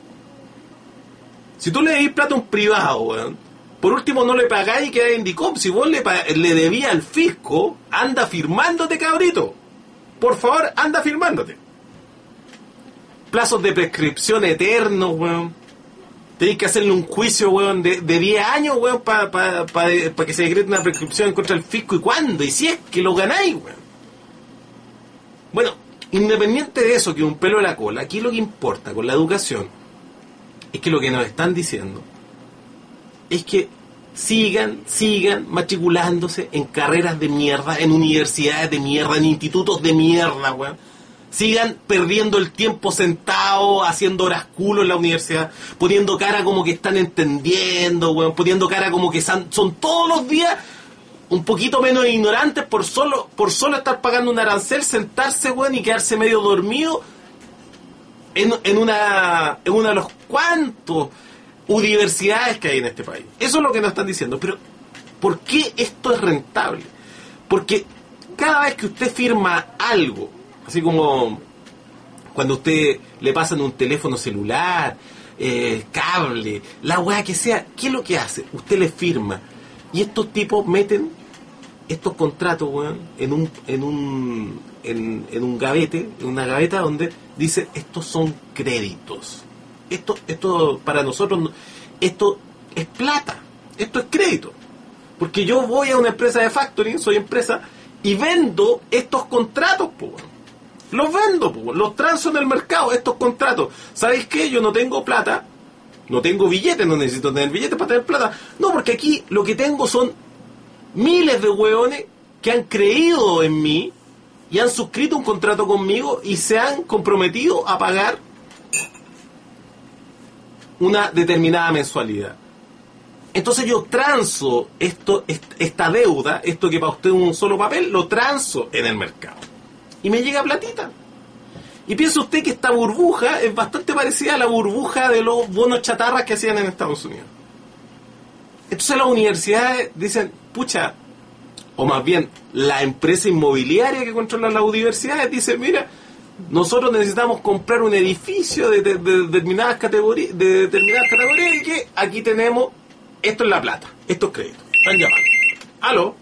Speaker 1: Si tú le des plata a un privado, weón, por último no le pagáis y queda en DICOM. Si vos le, le debías al fisco, anda firmándote, cabrito. Por favor, anda firmándote. Plazos de prescripción eternos, weón. Tenéis que hacerle un juicio, weón, de, de diez años, weón, para pa, pa, pa que se decrete una prescripción contra el fisco. ¿Y cuándo? ¿Y si es que lo ganáis, weón? Bueno, independiente de eso, que un pelo de la cola, aquí lo que importa con la educación es que lo que nos están diciendo es que sigan, sigan matriculándose en carreras de mierda, en universidades de mierda, en institutos de mierda, weón. Sigan perdiendo el tiempo sentado, haciendo horas culo en la universidad, poniendo cara como que están entendiendo, weón, poniendo cara como que son, son todos los días un poquito menos ignorantes por solo, por solo estar pagando un arancel, sentarse, weón, y quedarse medio dormido en, en una en una de los cuantos universidades que hay en este país. Eso es lo que nos están diciendo. Pero ¿por qué esto es rentable? Porque cada vez que usted firma algo, así como cuando usted le pasan un teléfono celular, eh, cable, la weá que sea, ¿qué es lo que hace? Usted le firma y estos tipos meten estos contratos, weón, en un en un en, en un gavete, en una gaveta donde dice estos son créditos. Esto esto para nosotros esto es plata, esto es crédito. Porque yo voy a una empresa de factoring, soy empresa y vendo estos contratos, pues, weón. Los vendo, pues, los transo en el mercado, estos contratos. ¿Sabéis qué? Yo no tengo plata, no tengo billetes, no necesito tener billetes para tener plata. No, porque aquí lo que tengo son miles de hueones que han creído en mí y han suscrito un contrato conmigo y se han comprometido a pagar una determinada mensualidad. Entonces yo transo esto, esta deuda, esto que para usted es un solo papel, lo transo en el mercado. Y me llega platita. Y piensa usted que esta burbuja es bastante parecida a la burbuja de los bonos chatarras que hacían en Estados Unidos. Entonces las universidades dicen, pucha, o más bien la empresa inmobiliaria que controla las universidades dice, mira, nosotros necesitamos comprar un edificio de, de, de determinadas categorías, de determinadas categorías y que aquí tenemos, esto es la plata, esto es crédito. Están llamando. ¿Aló?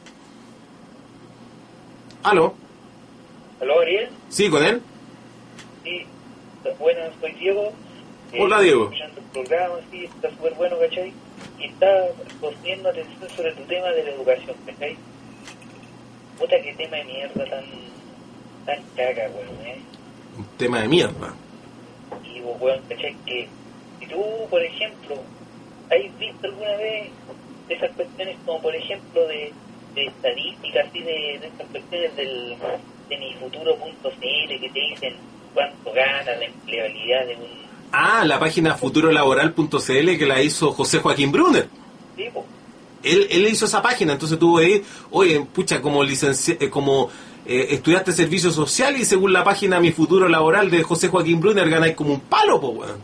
Speaker 1: ¿Aló?
Speaker 4: ¿Aló, Ariel?
Speaker 1: Sí, ¿con él?
Speaker 4: Sí, bueno, soy Diego.
Speaker 1: Hola,
Speaker 4: eh,
Speaker 1: Diego.
Speaker 4: Escuchando el programa, sí, está súper bueno, ¿cachai? Y está poniendo atención sobre tu tema de la educación, ¿cachai? Puta, qué tema de mierda tan, tan caga, weón, ¿eh?
Speaker 1: Un tema de mierda.
Speaker 4: Y vos, weón, ¿cachai? Que si tú, por ejemplo, ¿has visto alguna vez esas cuestiones como, por ejemplo, de, de estadísticas, así, de, de esas cuestiones del de mi futuro punto c l que te dicen cuánto gana la empleabilidad de un...
Speaker 1: Ah, la página futuro laboral punto c l que la hizo José Joaquín Brunner.
Speaker 4: Sí, po.
Speaker 1: Él, él hizo esa página, entonces tuvo que ir, oye, pucha, como licenci eh, como eh, estudiaste servicio social y según la página Mi Futuro Laboral de José Joaquín Brunner ganáis como un palo, po, weón.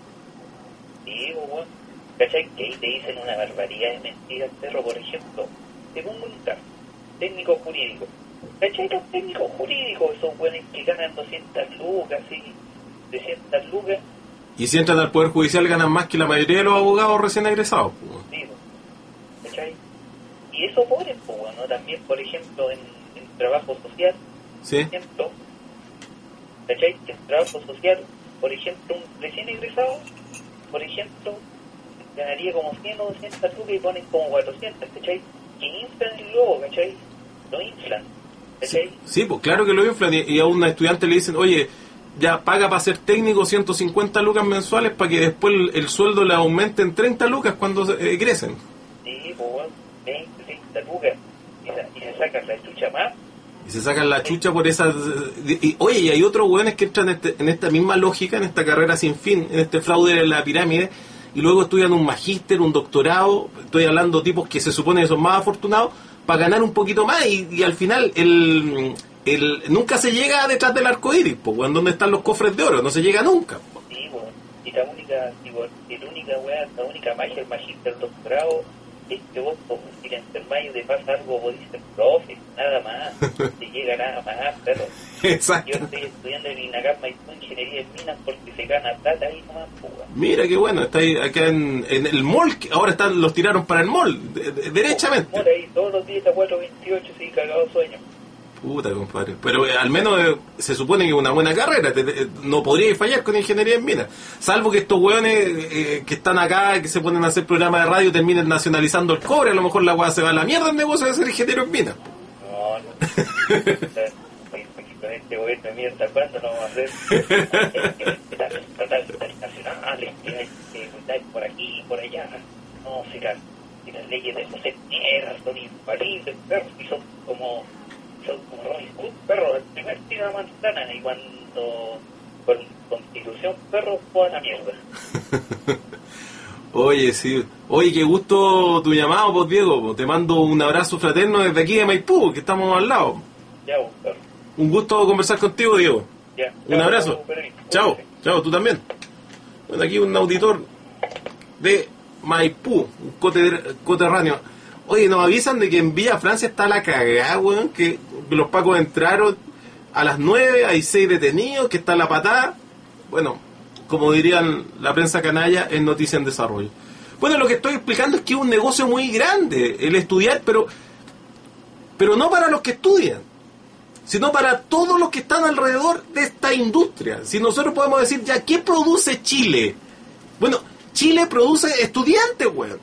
Speaker 4: Sí, po, weón. ¿Cachai? Que ahí te dicen una barbaridad de mentiras, perro, por ejemplo. Te pongo un caso, técnico jurídico. ¿Cachai? Los técnicos jurídicos, esos buenos que ganan doscientas lucas, sí, trescientas lucas.
Speaker 1: Y si entran al Poder Judicial ganan más que la mayoría de los abogados recién egresados, po, weón.
Speaker 4: Sí, po. ¿Cachai? Y eso ponen, pues, bueno, también, por ejemplo, en, en trabajo social,
Speaker 1: Sí.
Speaker 4: por ejemplo, ¿cachai? En trabajo social, por ejemplo, un recién egresado, por ejemplo, ganaría como cien o doscientas lucas y ponen como cuatrocientas, ¿cachai? Que inflan el globo, ¿cachai? Lo inflan, ¿cachai?
Speaker 1: Sí, sí, pues claro que lo inflan y, y a un estudiante le dicen, oye, ya paga para ser técnico ciento cincuenta lucas mensuales para que después el, el sueldo le aumente en treinta lucas cuando eh, egresen.
Speaker 4: Sí, pues, bueno, veinte, treinta lucas y, la, y se sacan la chucha más.
Speaker 1: Y se sacan la chucha por esas... Y, y, oye, y hay otros hueones que entran en, este, en esta misma lógica, en esta carrera sin fin, en este fraude de la pirámide, y luego estudian un magíster, un doctorado, estoy hablando de tipos que se supone que son más afortunados, para ganar un poquito más, y, y al final el, el nunca se llega detrás del arco iris, pues, weón, donde están los cofres de oro, no se llega nunca. Po.
Speaker 4: Sí, bueno, y la única, y, bueno, y la única weá, la única magia, el magíster, el doctorado, es que vos, si le enfermáis y te pasa algo, vos dices, profe, nada más, no te llega nada más, pero
Speaker 1: Exacto.
Speaker 4: yo estoy estudiando en INACAP Maipú ingeniería de minas porque se gana plata ahí nomás, pues, weón.
Speaker 1: Mira qué bueno, está ahí acá en, en el mall, que ahora están, los tiraron para el mall, de, de, derechamente.
Speaker 4: Por ahí, todos los días a cuatro veintiocho, sí, cagado sueño.
Speaker 1: Puta, compadre. Pero eh, al menos eh, se supone que es una buena carrera. Te, te, no podría fallar con ingeniería en minas. Salvo que estos hueones eh, que están acá, que se ponen a hacer programas de radio, terminen nacionalizando el cobre. A lo mejor la hueá se va a la mierda el negocio de ser ingeniero en minas.
Speaker 4: No, no. Con este gobierno de mierda, ¿cuándo lo vamos a hacer? Tratados internacionales que hay que cuidar por aquí y por allá. No, si las, si las leyes de José Piñera son infalibles, perros, y son como... son como Robin Hood, perro, el primer tiro de manzana, y cuando con constitución, perro, fue a la mierda.
Speaker 1: Oye, sí. Oye, qué gusto tu llamado, pues, Diego. Pues, te mando un abrazo fraterno desde aquí de Maipú, que estamos al lado.
Speaker 4: Ya, vos, perro.
Speaker 1: Un gusto conversar contigo, Diego.
Speaker 4: Ya.
Speaker 1: Un
Speaker 4: Chao,
Speaker 1: abrazo.
Speaker 4: perrito.
Speaker 1: Chao, chao, tú también. Bueno, aquí un auditor de Maipú, un coter- coterráneo. Oye, nos avisan de que en Villa Francia está la cagada, weón, que los pacos entraron a las nueve, hay seis detenidos, que está la patada. Bueno, como dirían la prensa canalla, es noticia en desarrollo. Bueno, lo que estoy explicando es que es un negocio muy grande el estudiar, pero pero no para los que estudian, sino para todos los que están alrededor de esta industria. Si nosotros podemos decir, ya, ¿qué produce Chile? Bueno, Chile produce estudiantes, weón.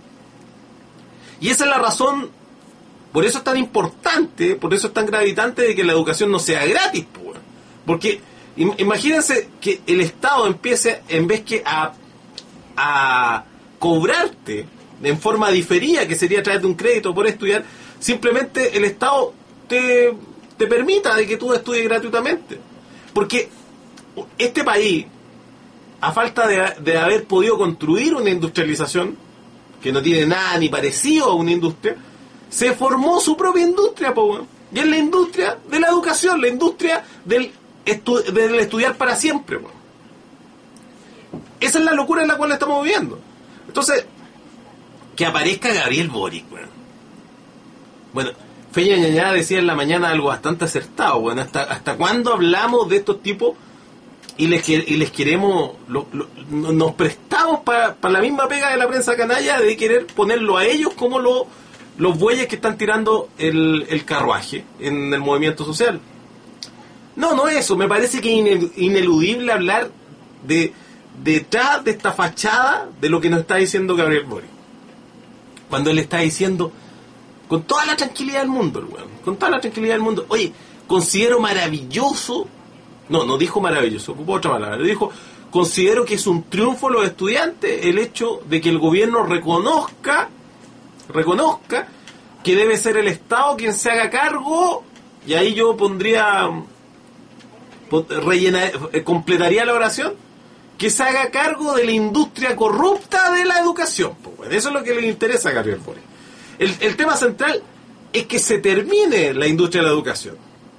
Speaker 1: Y esa es la razón, por eso es tan importante, por eso es tan gravitante de que la educación no sea gratis, weón. Porque imagínense que el Estado empiece, en vez que a, a cobrarte en forma diferida, que sería a través de un crédito por estudiar, simplemente el Estado te, te permita de que tú estudies gratuitamente. Porque este país, a falta de, de haber podido construir una industrialización, que no tiene nada ni parecido a una industria, se formó su propia industria, po, weón. Y es la industria de la educación, la industria del, estu- del estudiar para siempre, weón. Esa es la locura en la cual estamos viviendo. Entonces, que aparezca Gabriel Boric, weón. Bueno, Feña Ñañá decía en la mañana algo bastante acertado, weón. ¿Hasta, hasta cuándo hablamos de estos tipos y les, y les queremos, lo, lo, nos prestamos para pa la misma pega de la prensa canalla de querer ponerlo a ellos como lo, los bueyes que están tirando el, el carruaje en el movimiento social? No, no eso. Me parece que es ineludible hablar de detrás de esta fachada de lo que nos está diciendo Gabriel Boric. Cuando él está diciendo, con toda la tranquilidad del mundo, el weón, con toda la tranquilidad del mundo, oye, considero maravilloso, no, no dijo maravilloso, ocupó otra palabra, le dijo, considero que es un triunfo de los estudiantes el hecho de que el gobierno reconozca, reconozca que debe ser el Estado quien se haga cargo, y ahí yo pondría, rellenar, completaría la oración, que se haga cargo de la industria corrupta de la educación. Pues, eso es lo que le interesa a Gabriel Boric. El, el tema central es que se termine la industria de la educación.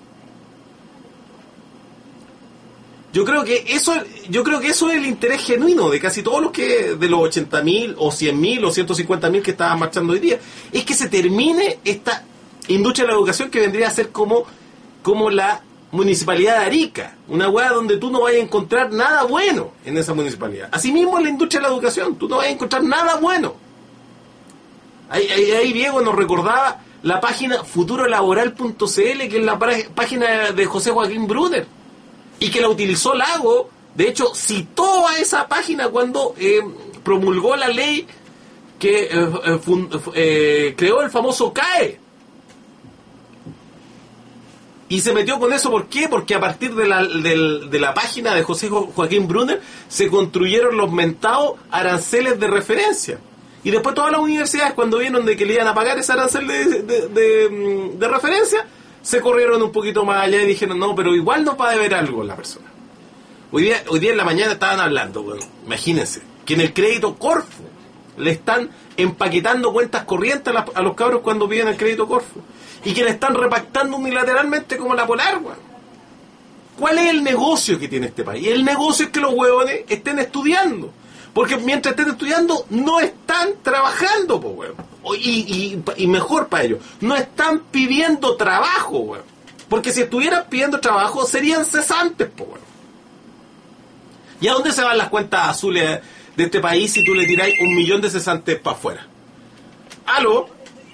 Speaker 1: Yo creo que eso, yo creo que eso es el interés genuino de casi todos los que, de los ochenta mil o cien mil o ciento cincuenta mil que estaban marchando hoy día, es que se termine esta industria de la educación que vendría a ser como, como la Municipalidad de Arica, una hueá donde tú no vas a encontrar nada bueno en esa municipalidad. Asimismo en la industria de la educación, tú no vas a encontrar nada bueno. Ahí, ahí, ahí Diego nos recordaba la página futuro laboral punto c l, que es la página de José Joaquín Brunner, y que la utilizó Lago. De hecho, citó a esa página cuando eh, promulgó la ley que eh, fund, eh, creó el famoso C A E. Y se metió con eso, ¿por qué? Porque a partir de la, de, de la página de José Joaquín Brunner se construyeron los mentados aranceles de referencia. Y después todas las universidades, cuando vieron de que le iban a pagar ese arancel de, de, de, de referencia, se corrieron un poquito más allá y dijeron, no, pero igual nos va a deber algo la persona. Hoy día, hoy día en la mañana estaban hablando, bueno, imagínense, que en el crédito Corfo le están empaquetando cuentas corrientes a, la, a los cabros cuando piden el crédito Corfo. Y que le están repactando unilateralmente como la Polar, weón. ¿Cuál es el negocio que tiene este país? El negocio es que los huevones estén estudiando. Porque mientras estén estudiando, no están trabajando, po, weón. Y, y, y mejor para ellos, no están pidiendo trabajo, weón. Porque si estuvieran pidiendo trabajo, serían cesantes, po, weón. ¿Y a dónde se van las cuentas azules de este país si tú le tiráis un millón de cesantes para afuera? ¿Aló?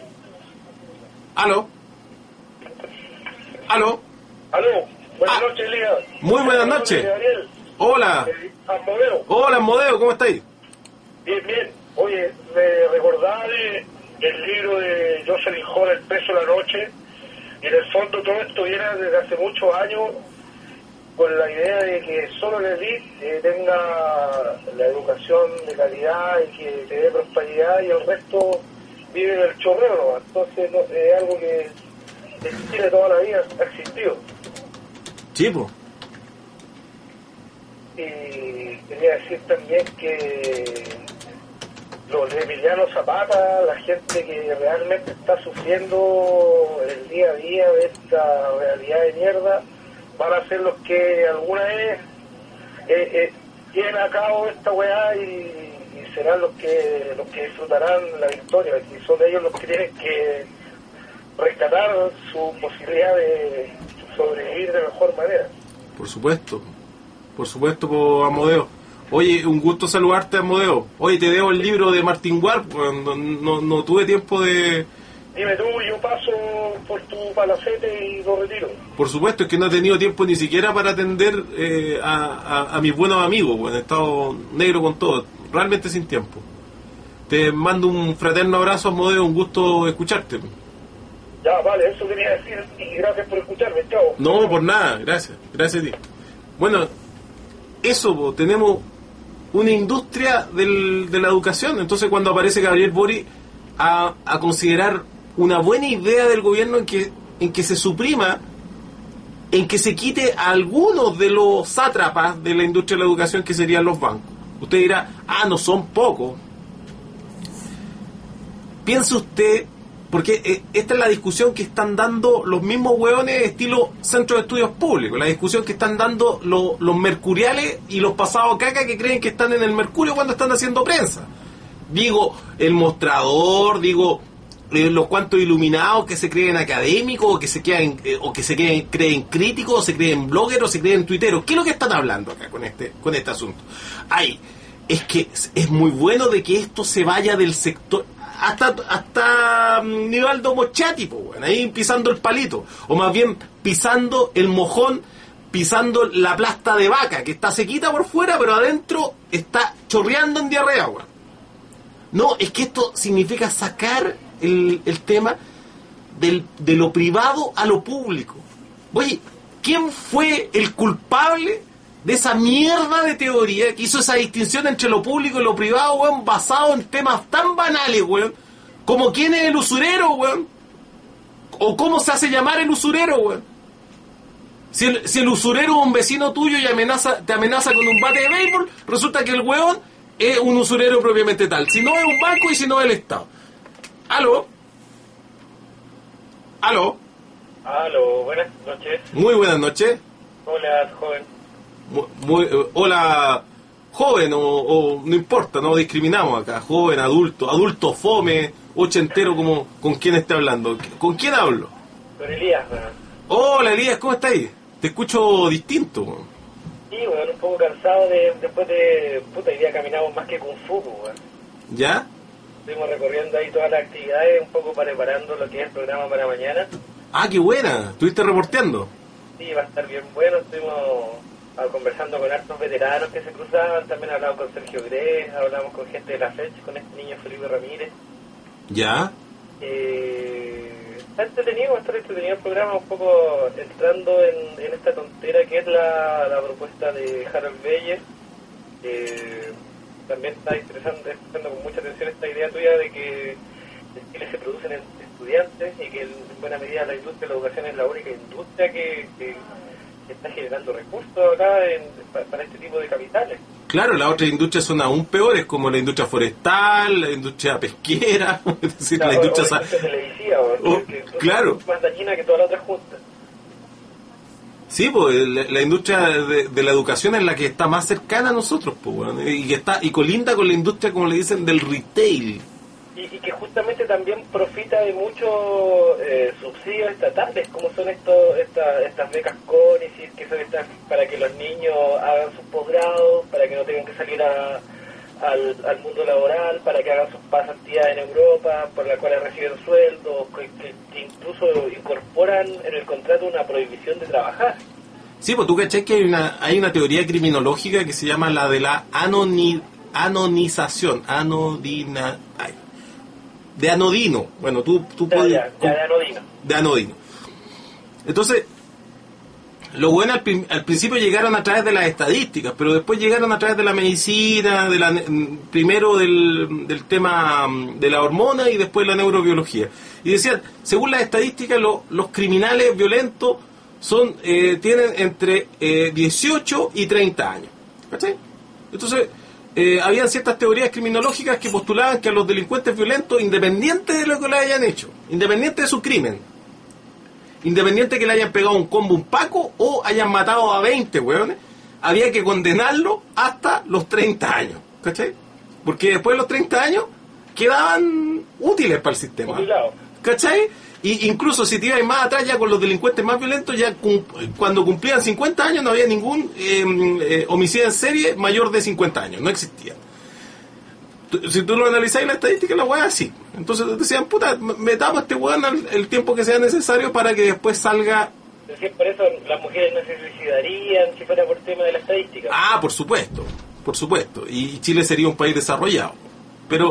Speaker 1: ¿Aló? ¿Aló?
Speaker 3: Aló, buenas
Speaker 1: ah,
Speaker 3: noches, Elías.
Speaker 1: Muy buenas noches.
Speaker 3: Gabriel.
Speaker 1: Hola.
Speaker 3: Eh, Asmodeo.
Speaker 1: Hola, Asmodeo, ¿cómo estáis?
Speaker 3: Bien, bien. Oye, me recordaba de, del libro de Jocelyn Hall, El peso de la noche, y en el fondo todo esto viene desde hace muchos años con la idea de que solo la élite eh, tenga la educación de calidad y que te dé prosperidad y el resto vive del chorreo, ¿no? Entonces no, es algo que en Chile toda la vida ha existido.
Speaker 1: Chipo.
Speaker 3: Y quería decir también que los de Emiliano Zapata, la gente que realmente está sufriendo el día a día de esta realidad de mierda, van a ser los que alguna vez eh, eh, lleven a cabo esta weá y serán los que los que disfrutarán la victoria, y son ellos los que tienen que rescatar su posibilidad de sobrevivir de mejor manera.
Speaker 1: Por supuesto, por supuesto, por Asmodeo. Oye, un gusto saludarte, Asmodeo. Oye, te debo el libro de Martín Warp, no, no, no tuve tiempo de...
Speaker 3: Dime tú, yo paso por un palacete y lo retiro.
Speaker 1: Por supuesto, es que no he tenido tiempo ni siquiera para atender eh, a, a, a mis buenos amigos, bueno, he estado negro con todo, realmente sin tiempo. Te mando un fraterno abrazo, Asmodeo, un gusto escucharte.
Speaker 3: Ya, vale, eso quería decir y gracias por escucharme, chao.
Speaker 1: No, por nada, gracias, gracias a ti. Bueno, eso, po, tenemos una industria del, de la educación, entonces cuando aparece Gabriel Boric a, a considerar una buena idea del gobierno en que, en que se suprima, en que se quite a algunos de los sátrapas de la industria de la educación que serían los bancos. Usted dirá, ah, no son pocos. Piense usted, porque eh, esta es la discusión que están dando los mismos hueones estilo Centro de Estudios Públicos, la discusión que están dando lo, los mercuriales y los pasados caca que creen que están en el Mercurio cuando están haciendo prensa. Digo, el Mostrador, digo, eh, los cuantos iluminados que se creen académicos o que se quedan, eh, o que se creen, creen críticos, o se creen blogueros, o se creen tuiteros. ¿Qué es lo que están hablando acá con este, con este asunto? Ay, es que es muy bueno de que esto se vaya del sector hasta hasta Nivaldo Mochati, pues, bueno, ahí pisando el palito, o más bien pisando el mojón, pisando la plasta de vaca, que está sequita por fuera, pero adentro está chorreando en diarrea, bueno. No, es que esto significa sacar el, el tema del, de lo privado a lo público. Oye, ¿quién fue el culpable de esa mierda de teoría que hizo esa distinción entre lo público y lo privado, weón, basado en temas tan banales, weón, como quién es el usurero, weón, o cómo se hace llamar el usurero, weón? Si el, si el usurero es un vecino tuyo y amenaza, te amenaza con un bate de béisbol, resulta que el weón es un usurero propiamente tal. Si no es un banco y si no es el Estado. ¿Aló? ¿Aló?
Speaker 4: Aló, buenas noches.
Speaker 1: Muy buenas noches.
Speaker 4: Hola, joven.
Speaker 1: Muy, muy, eh, hola, joven, o, o no importa, no discriminamos acá, joven, adulto, adulto fome, ochentero, como con quién esté hablando. ¿Con quién hablo?
Speaker 4: Con Elías, weón.
Speaker 1: Hola, Elías, ¿cómo estás ahí? Te escucho distinto, weón.
Speaker 4: Sí, weón, un poco cansado de, después de, puta, hoy día caminamos más que Kung Fu, weón.
Speaker 1: ¿Ya?
Speaker 4: Estuvimos recorriendo ahí todas las actividades, un poco preparando lo que es el programa para mañana.
Speaker 1: Ah, qué buena, ¿estuviste reporteando?
Speaker 4: Sí, va a estar bien bueno, estuvimos ah, conversando con hartos veteranos que se cruzaban, también hablamos con Sergio Grés, hablamos con gente de la FECH, con este niño Felipe Ramírez.
Speaker 1: ¿Ya?
Speaker 4: Eh, está entretenido, está entretenido el programa, un poco entrando en, en esta tontera que es la, la propuesta de Harold Beyer. Eh, también está interesante, escuchando con mucha atención esta idea tuya de que en Chile se producen estudiantes y que en buena medida la industria de la educación es la única industria que, que, que está generando recursos acá en, para, para este tipo de capitales.
Speaker 1: Claro, las otras industrias son aún peores, como la industria forestal, la industria pesquera, es decir,
Speaker 4: claro,
Speaker 1: la industria...
Speaker 4: o la industria televisiva, o,
Speaker 1: oh,
Speaker 4: que
Speaker 1: claro.
Speaker 4: Es más dañina que todas las otras juntas.
Speaker 1: Sí, pues la, la industria de, de la educación es la que está más cercana a nosotros, pues, bueno, y que está y colinda con la industria, como le dicen, del retail.
Speaker 4: Y, y que justamente también profita de muchos eh, subsidios estatales, como son estos esta, estas becas CONICET, que son estas para que los niños hagan sus posgrados, para que no tengan que salir a, al, al mundo laboral, para que hagan sus pasantías en Europa, por las cuales reciben sueldos, que, que, que incluso incorporan en el contrato una prohibición de trabajar.
Speaker 1: Sí, pues tú cachai que hay una, hay una teoría criminológica que se llama la de la anoni, anonización, anodina... Ay, de anodino. Bueno, tú, tú
Speaker 4: ya,
Speaker 1: puedes...
Speaker 4: Ya, ya, de anodino.
Speaker 1: De anodino. Entonces, lo bueno al, al principio llegaron a través de las estadísticas, pero después llegaron a través de la medicina, de la, primero del, del tema de la hormona y después la neurobiología. Y decían, según las estadísticas, lo, los criminales violentos son eh, tienen entre eh, dieciocho y treinta años. ¿Cachai? Entonces... Eh, habían ciertas teorías criminológicas que postulaban que a los delincuentes violentos, independiente de lo que le hayan hecho, independiente de su crimen, independiente de que le hayan pegado un combo un paco o hayan matado a veinte hueones, había que condenarlo hasta los treinta años, ¿cachai? Porque después de los treinta años quedaban útiles para el sistema, ¿cachai? Y incluso si te ibas más atrás ya con los delincuentes más violentos, ya cum, cuando cumplían cincuenta años no había ningún eh, eh, homicidio en serie mayor de cincuenta años, no existía. tú- si tú lo analizáis la estadística, la weá es así. Entonces decían, puta, metamos a este weón al- el tiempo que sea necesario para que después salga.
Speaker 4: Es decir, por eso las mujeres no se suicidarían si fuera por tema de la estadística.
Speaker 1: Ah, por supuesto, por supuesto. Y Chile sería un país desarrollado. Pero,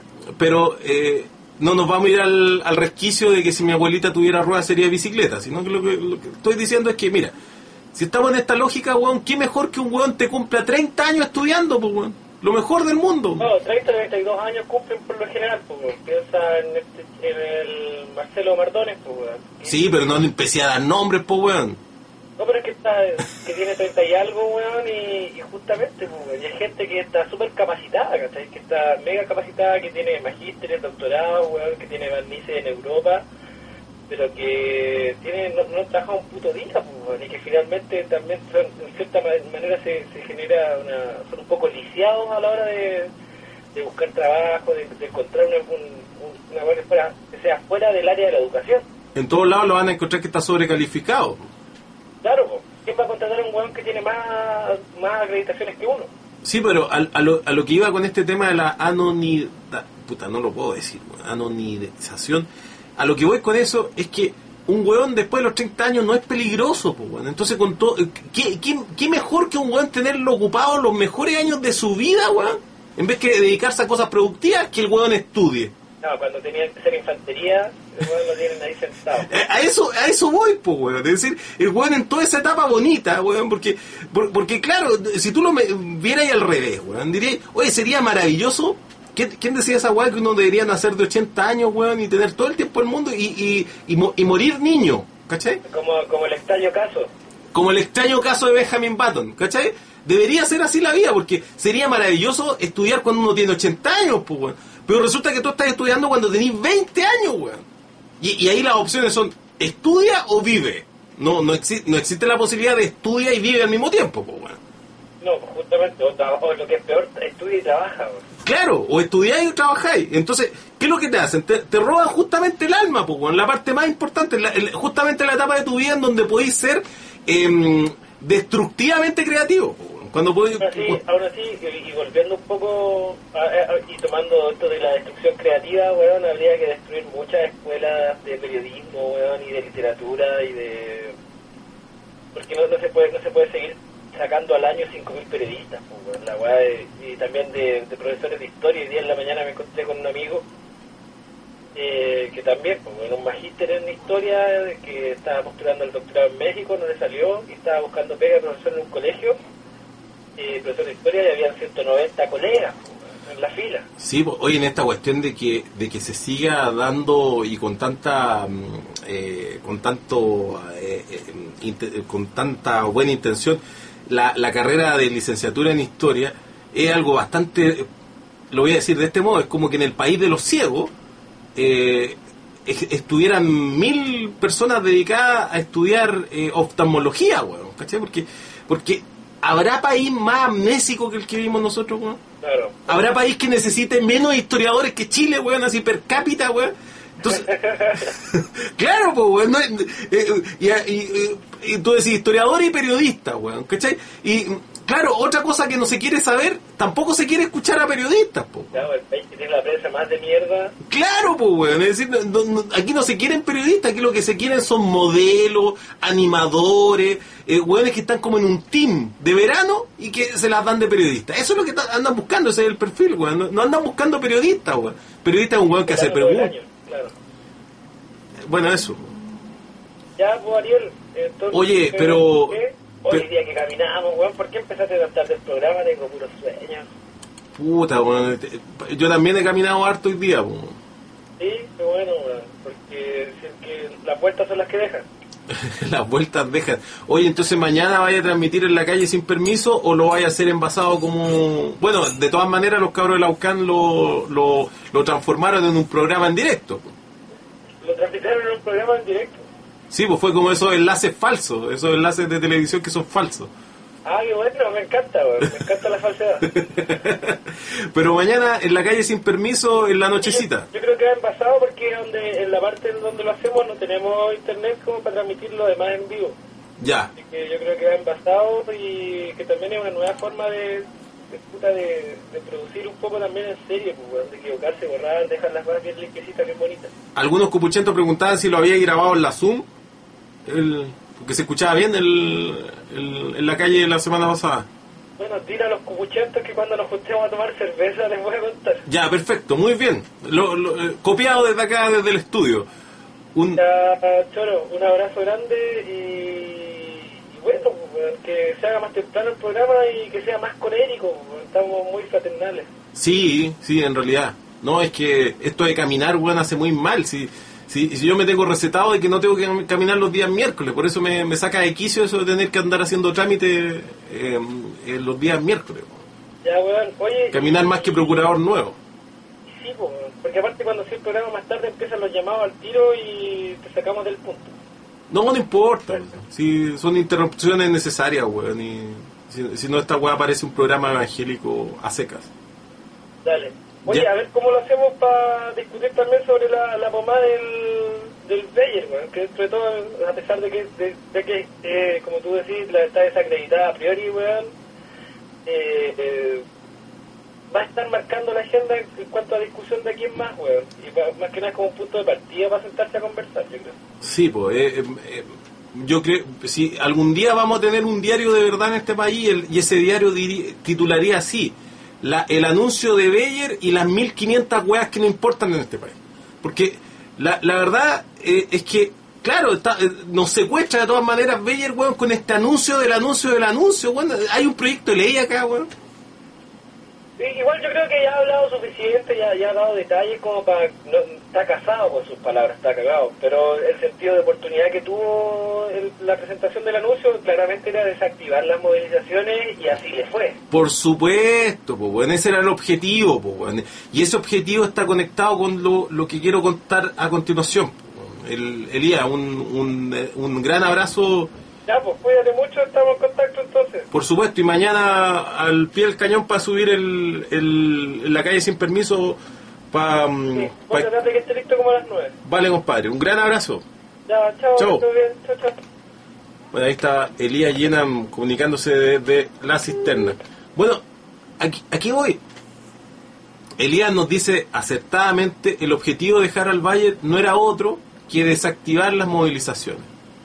Speaker 1: pero eh, no nos vamos a ir al, al resquicio de que si mi abuelita tuviera ruedas sería bicicleta, sino que lo, que lo que estoy diciendo es que, mira, si estamos en esta lógica, weón, ¿qué mejor que un weón te cumpla treinta años estudiando, pues, weón? Lo mejor del mundo.
Speaker 4: No, treinta, treinta y dos años cumplen por lo general, pues, weón. Piensa en, este, en el Marcelo Mardones, pues, weón.
Speaker 1: Sí, pero no empecé a dar nombres, pues, weón.
Speaker 4: No, pero es que está, que tiene treinta y algo, weón, y, y justamente, pues, weón, y hay gente que está súper capacitada, ¿cachai? Que está mega capacitada, que tiene magíster, doctorado, weón, que tiene barnices en Europa, pero que tiene no, no trabaja un puto día, pues, weón, y que finalmente también son, en cierta ma- manera se, se genera una, son un poco lisiados a la hora de, de buscar trabajo, de, de encontrar una, un, un- una buena que, fuera, que sea fuera del área de la educación.
Speaker 1: En todos lados lo van a encontrar que está sobrecalificado.
Speaker 4: Claro, po. ¿Quién va a contratar a un weón que tiene más, más acreditaciones que uno?
Speaker 1: Sí, pero a, a, lo, a lo que iba con este tema de la anonimidad, puta, no lo puedo decir, weón, anonimización, a lo que voy con eso es que un weón después de los treinta años no es peligroso, pues, weón. Entonces, con todo, ¿qué, qué, ¿qué mejor que un weón tenerlo ocupado los mejores años de su vida, weón? En vez que dedicarse a cosas productivas, que el weón estudie.
Speaker 4: No, cuando tenían que hacer infantería, el weón lo tienen ahí sentado.
Speaker 1: A eso, a eso voy, pues, weón. Es decir, el weón en toda esa etapa bonita, weón, porque, por- porque claro, si tú lo me- vieras al revés, weón, dirías, oye, sería maravilloso. ¿Quién, quién decía esa weón que uno debería nacer de ochenta años, weón, y tener todo el tiempo del mundo y, y, y, mo- y morir niño, ¿cachai?
Speaker 4: Como, como el extraño caso.
Speaker 1: Como el extraño caso de Benjamin Button, ¿cachai? Debería ser así la vida, porque sería maravilloso estudiar cuando uno tiene ochenta años, pues, weón. Pero resulta que tú estás estudiando cuando tenés veinte años, weón. Y, y ahí las opciones son, estudia o vive. No, no, exi- no existe la posibilidad de estudia y vive al mismo tiempo, pues, weón.
Speaker 4: No, justamente, o, traba- o lo que es peor, estudia y trabaja, weón.
Speaker 1: Claro, o estudiáis o trabajáis. Entonces, ¿qué es lo que te hacen? Te, te roban justamente el alma, pues, weón. La parte más importante, la- el- justamente la etapa de tu vida en donde podéis ser em, destructivamente creativo, pues, weón. Cuando podéis...
Speaker 4: Ahora sí, ahora sí, y, y volviendo un poco a- a- y tomando esto de la destrucción creativa, weón, habría que destruir muchas escuelas de periodismo, weón, y de literatura y de... Porque no, no se puede no se puede seguir sacando al año cinco mil periodistas, pues, weón, la weá, de- y también de, de profesores de historia. Hoy día en la mañana me encontré con un amigo eh, que también, pues, bueno, un magíster en historia, que estaba postulando el doctorado en México, no le salió, y estaba buscando pega de profesor en un colegio, eh, profesor de historia, y habían ciento noventa colegas pues, en la fila.
Speaker 1: Sí, pues, hoy en esta cuestión de que de que se siga dando y con tanta mm, eh, con tanto eh, eh, inte- con tanta buena intención la, la carrera de licenciatura en historia es algo bastante, lo voy a decir de este modo, es como que en el país de los ciegos eh, es- estuvieran mil personas dedicadas a estudiar eh, oftalmología, weón, ¿cachai? Porque porque ¿habrá país más amnésico que el que vivimos nosotros, weón?
Speaker 4: Claro.
Speaker 1: ¿Habrá país que necesite menos historiadores que Chile, weón, así per cápita, weón? Entonces, claro, pues, weón, no, eh, y, y- y- y tú decís historiadores y periodistas, weón, ¿cachai? Y, claro, otra cosa que no se quiere saber, tampoco se quiere escuchar a periodistas, pues.
Speaker 4: Claro, el país que tiene la prensa más de mierda.
Speaker 1: Claro, pues, weón, es decir, no- no- aquí no se quieren periodistas, aquí lo que se quieren son modelos, animadores, eh, weones que están como en un team de verano y que se las dan de periodistas. Eso es lo que ta- andan buscando, ese es el perfil, weón. No, no andan buscando periodistas, weón. Periodista es un weón que hace
Speaker 4: Verano todo el
Speaker 1: preguntas.
Speaker 4: año, claro.
Speaker 1: Bueno, eso.
Speaker 4: Ya, pues, Ariel, entonces...
Speaker 1: Oye,
Speaker 4: ¿qué-
Speaker 1: pero-
Speaker 4: qué? Hoy
Speaker 1: pero-
Speaker 4: día que caminamos, weón, ¿por qué empezaste tan tarde el programa? Tengo puros sueños.
Speaker 1: Puta, weón. te- Yo también he caminado harto hoy día, weón.
Speaker 4: Sí, qué bueno, weón, porque si es que las vueltas son las que dejan.
Speaker 1: Las vueltas dejan. Oye, entonces mañana vaya a transmitir en la calle sin permiso o lo vaya a hacer envasado como... Bueno, de todas maneras los cabros de la U C A N lo, lo, lo transformaron en un programa en directo.
Speaker 4: Lo transmitieron en un programa en directo.
Speaker 1: Sí, pues fue como esos enlaces falsos, esos enlaces de televisión que son falsos.
Speaker 4: Ah, qué bueno, me encanta, weón, me encanta la falsedad.
Speaker 1: Pero mañana en la calle sin permiso en la nochecita.
Speaker 4: Yo, yo creo que va envasado porque donde en la parte en donde lo hacemos no tenemos internet como para transmitirlo además en vivo.
Speaker 1: Ya.
Speaker 4: Así que yo creo que va envasado y que también es una nueva forma de,
Speaker 5: de, puta de, de producir un poco también en serie, pues, weón, de equivocarse, borrar, dejar las cosas bien limpiecitas, bien bonitas.
Speaker 1: Algunos cupuchentos preguntaban si lo había grabado en la Zoom, el, porque se escuchaba bien el, el, en la calle la semana pasada.
Speaker 5: Bueno, tira a los cupuchentos que cuando nos juntemos a tomar cerveza les voy a contar.
Speaker 1: Ya, perfecto, muy bien. Lo, lo, eh, copiado desde acá, desde el estudio. Un...
Speaker 5: Ya, Choro, un abrazo grande y, y bueno, pues, que se haga más temprano el programa y que sea más colérico, pues, estamos muy fraternales.
Speaker 1: Sí, sí, en realidad. No, es que esto de caminar, weón, hace muy mal. Si, si, si yo me tengo recetado de que no tengo que caminar los días miércoles, por eso me, me saca de quicio eso de tener que andar haciendo trámite eh, eh, los días miércoles.
Speaker 5: Ya, weón, oye...
Speaker 1: Caminar más que procurador nuevo.
Speaker 5: Sí, pues, porque aparte cuando hacía el programa más tarde empiezan los llamados al tiro y te sacamos del punto.
Speaker 1: No, no importa. Weón. Si son interrupciones necesarias, weón. Y si, si no, esta weá parece un programa evangélico a secas.
Speaker 5: Dale. Oye,
Speaker 1: Ya.
Speaker 5: a ver cómo lo hacemos para discutir también sobre la, la pomada del, del Bayer, weón, que dentro de todo, a pesar de que, de, de que eh, como tú decís, la está desacreditada a priori, weón, eh, eh, va a estar marcando la agenda en cuanto a discusión de quién más, weón, y pa, más que nada como un punto de partida para sentarse a conversar, yo creo.
Speaker 1: Sí, pues, eh, eh, yo creo, si algún día vamos a tener un diario de verdad en este país, el, y ese diario diri, titularía así, la, el anuncio de Bayer y las mil quinientas weas que no importan en este país. Porque la, la verdad eh, es que, claro, está, eh, nos secuestra de todas maneras Bayer, weón, con este anuncio del anuncio del anuncio, weón. Hay un proyecto de ley acá, weón.
Speaker 5: Sí, igual yo creo que ya ha hablado suficiente, ya, ya ha dado detalles como para... No, está casado con sus palabras, está cagado, pero el sentido de oportunidad que tuvo el, la presentación del anuncio claramente era desactivar las movilizaciones y así le fue.
Speaker 1: Por supuesto, pues, bueno, ese era el objetivo, pues, bueno. Y ese objetivo está conectado con lo, lo que quiero contar a continuación. Pues, el, Elías, un, un, un gran abrazo.
Speaker 5: Ya, pues cuídate mucho, estamos en contacto entonces.
Speaker 1: Por supuesto, y mañana al pie del cañón para subir el, el, en la calle sin permiso. Pa,
Speaker 5: sí,
Speaker 1: pa,
Speaker 5: tratar de que esté listo como a las nueve.
Speaker 1: Vale, compadre, un gran abrazo.
Speaker 5: Ya, chao,
Speaker 1: chao.
Speaker 5: Todo bien, chao, chao.
Speaker 1: Bueno, ahí está Elías Yenam comunicándose desde la cisterna. Bueno, aquí, aquí voy. Elías nos dice acertadamente, el objetivo de dejar al Valle no era otro que desactivar las movilizaciones.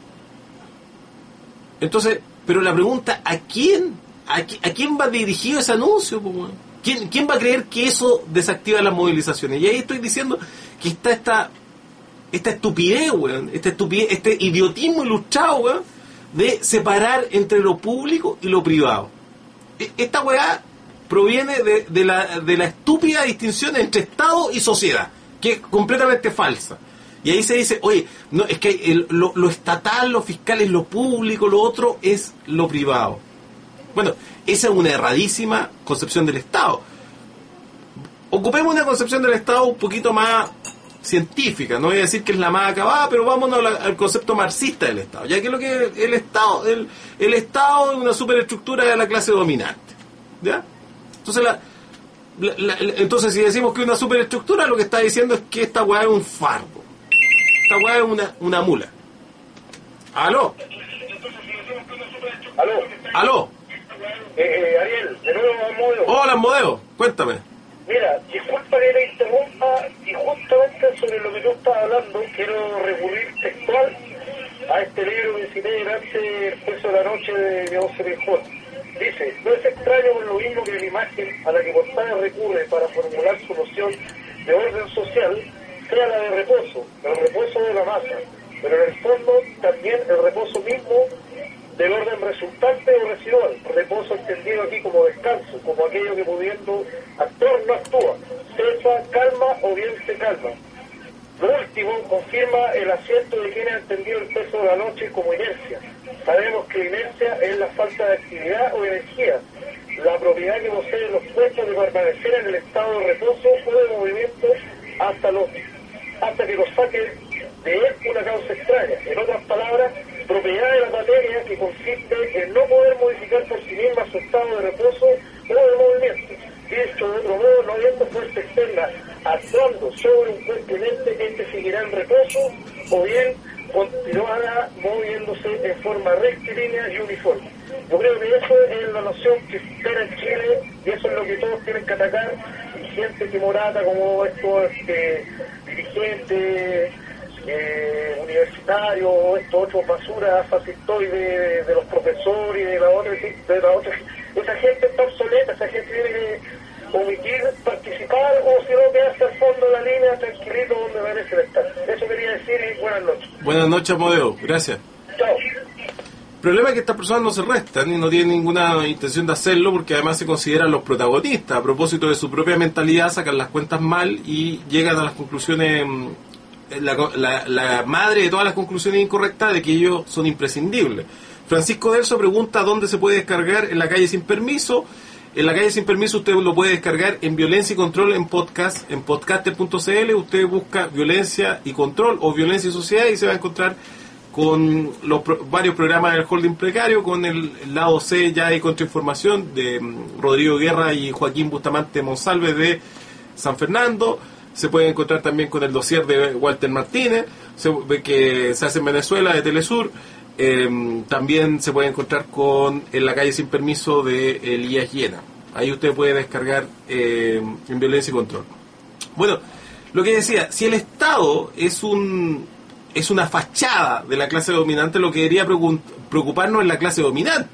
Speaker 1: Entonces, pero la pregunta, ¿a quién? ¿A, a quién va dirigido ese anuncio? ¿Quién, ¿Quién va a creer que eso desactiva las movilizaciones? Y ahí estoy diciendo que está esta, esta estupidez, weón, esta estupidez, este idiotismo ilustrado, weón, de separar entre lo público y lo privado. Esta weá proviene de, de, la, de la estúpida distinción entre Estado y sociedad, que es completamente falsa. Y ahí se dice, oye, no, es que el, lo, lo estatal, lo fiscal es lo público, lo otro es lo privado. Bueno, esa es una erradísima concepción del Estado. Ocupemos una concepción del Estado un poquito más científica, no voy a decir que es la más acabada, pero vámonos al, al concepto marxista del Estado, ya que lo que el Estado, el, el Estado es una superestructura de la clase dominante, ¿ya? Entonces, la, la, la, entonces si decimos que es una superestructura, lo que está diciendo es que esta weá es un fardo. Esta weá es una, una mula. ¿Aló?
Speaker 3: ¿Aló?
Speaker 1: ¿Aló?
Speaker 3: Eh, eh, Ariel, de nuevo Modeo.
Speaker 1: Hola, Modeo, cuéntame.
Speaker 3: Mira, disculpa que te interrumpa y justamente sobre lo que tú estás hablando quiero recurrir textual a este libro que cité delante, El juicio de la noche de León Cerejón. Dice, no es extraño por lo mismo que la imagen a la que Portales recurre para formular su noción de orden social sea la de reposo, el reposo de la masa, pero en el fondo también el reposo mismo del orden resultante o residual, reposo entendido aquí como descanso, como aquello que pudiendo actuar no actúa, cesa, calma o bien se calma. Lo último confirma el asiento de quien ha entendido el peso de la noche como inercia. Sabemos que la inercia es la falta de actividad o energía, la propiedad que poseen los puestos de permanecer en el estado de reposo o de movimiento hasta, los, hasta que los saquen de él una causa extraña. En otras palabras, propiedad de la materia que consiste en no poder modificar por sí misma su estado de reposo o de movimiento. Dicho de otro modo, no habiendo fuerza externa actuando sobre un cuerpo inerte, este seguirá en reposo o bien continuara moviéndose en forma rectilínea y uniforme. Yo creo que eso es la noción que espera en Chile y eso es lo que todos tienen que atacar, y gente timorata como estos este, dirigentes eh, universitarios, estos otros basuras fascistoides de, de los profesores y de la otra, de la otra, esa gente está obsoleta, esa gente tiene que omitir participar o si no quedarse al fondo de la línea tranquilito donde merece estar. Eso quería decir y buenas noches.
Speaker 1: Buenas noches, Amodeo. Gracias.
Speaker 3: Chao.
Speaker 1: El problema es que estas personas no se restan y no tienen ninguna intención de hacerlo porque además se consideran los protagonistas. A propósito de su propia mentalidad, sacan las cuentas mal y llegan a las conclusiones, la, la, la madre de todas las conclusiones incorrectas de que ellos son imprescindibles. Francisco Delso pregunta dónde se puede descargar En la calle sin permiso. En la calle sin permiso usted lo puede descargar en Violencia y Control en podcast, en podcaster punto c l. Usted busca Violencia y Control o Violencia y Sociedad y se va a encontrar con los pro, varios programas del Holding Precario, con el, el lado C ya hay Contrainformación de um, Rodrigo Guerra y Joaquín Bustamante Monsalve de San Fernando. Se puede encontrar también con el dossier de Walter Martínez, se, que se hace en Venezuela, de Telesur. Eh, también se puede encontrar con En la calle sin permiso de Elías Llena. Ahí usted puede descargar eh, en Violencia y Control. Bueno, lo que decía, si el Estado es un es una fachada de la clase dominante, lo que debería preocuparnos es la clase dominante.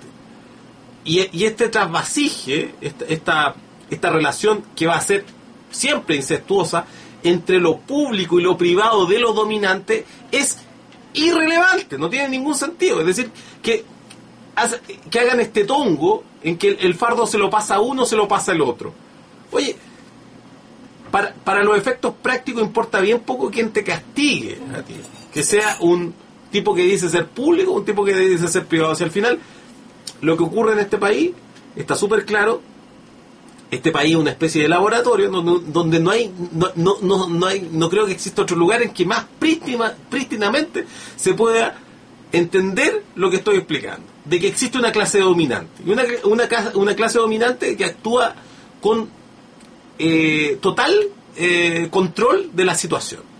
Speaker 1: Y, y este trasvasije, esta, esta, esta relación que va a ser siempre incestuosa entre lo público y lo privado de los dominantes es irrelevante, no tiene ningún sentido. Es decir, que, que hagan este tongo en que el, el fardo se lo pasa a uno, se lo pasa al otro. Oye, para, para los efectos prácticos importa bien poco quién te castigue a ti. Que sea un tipo que dice ser público, un tipo que dice ser privado. O sea, al final, lo que ocurre en este país está súper claro. Este país es una especie de laboratorio donde, donde no hay no, no, no, no hay no creo que exista otro lugar en que más prístina, prístinamente se pueda entender lo que estoy explicando, de que existe una clase dominante y una, una, una clase dominante que actúa con eh, total eh, control de la situación.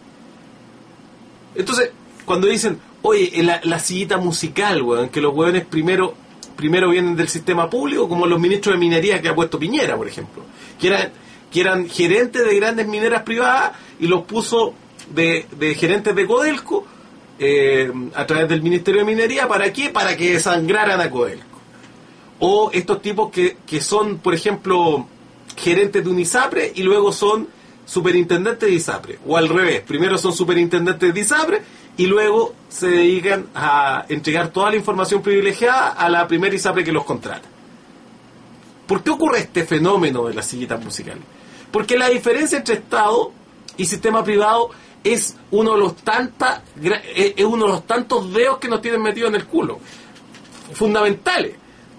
Speaker 1: Entonces, cuando dicen, oye, la, la sillita musical, weón, que los weones primero primero vienen del sistema público, como los ministros de minería que ha puesto Piñera, por ejemplo, que eran, que eran gerentes de grandes mineras privadas y los puso de, de gerentes de Codelco eh, a través del Ministerio de Minería. ¿Para qué? Para que desangraran a Codelco. O estos tipos que, que son, por ejemplo, gerentes de un ISAPRE y luego son superintendentes de ISAPRE. O al revés, primero son superintendentes de ISAPRE y luego se dedican a entregar toda la información privilegiada a la primera ISAPRE que los contrata. ¿Por qué ocurre este fenómeno de las sillitas musicales? Porque la diferencia entre Estado y sistema privado es uno de los tanta, es uno de los tantos dedos que nos tienen metidos en el culo. Fundamentales.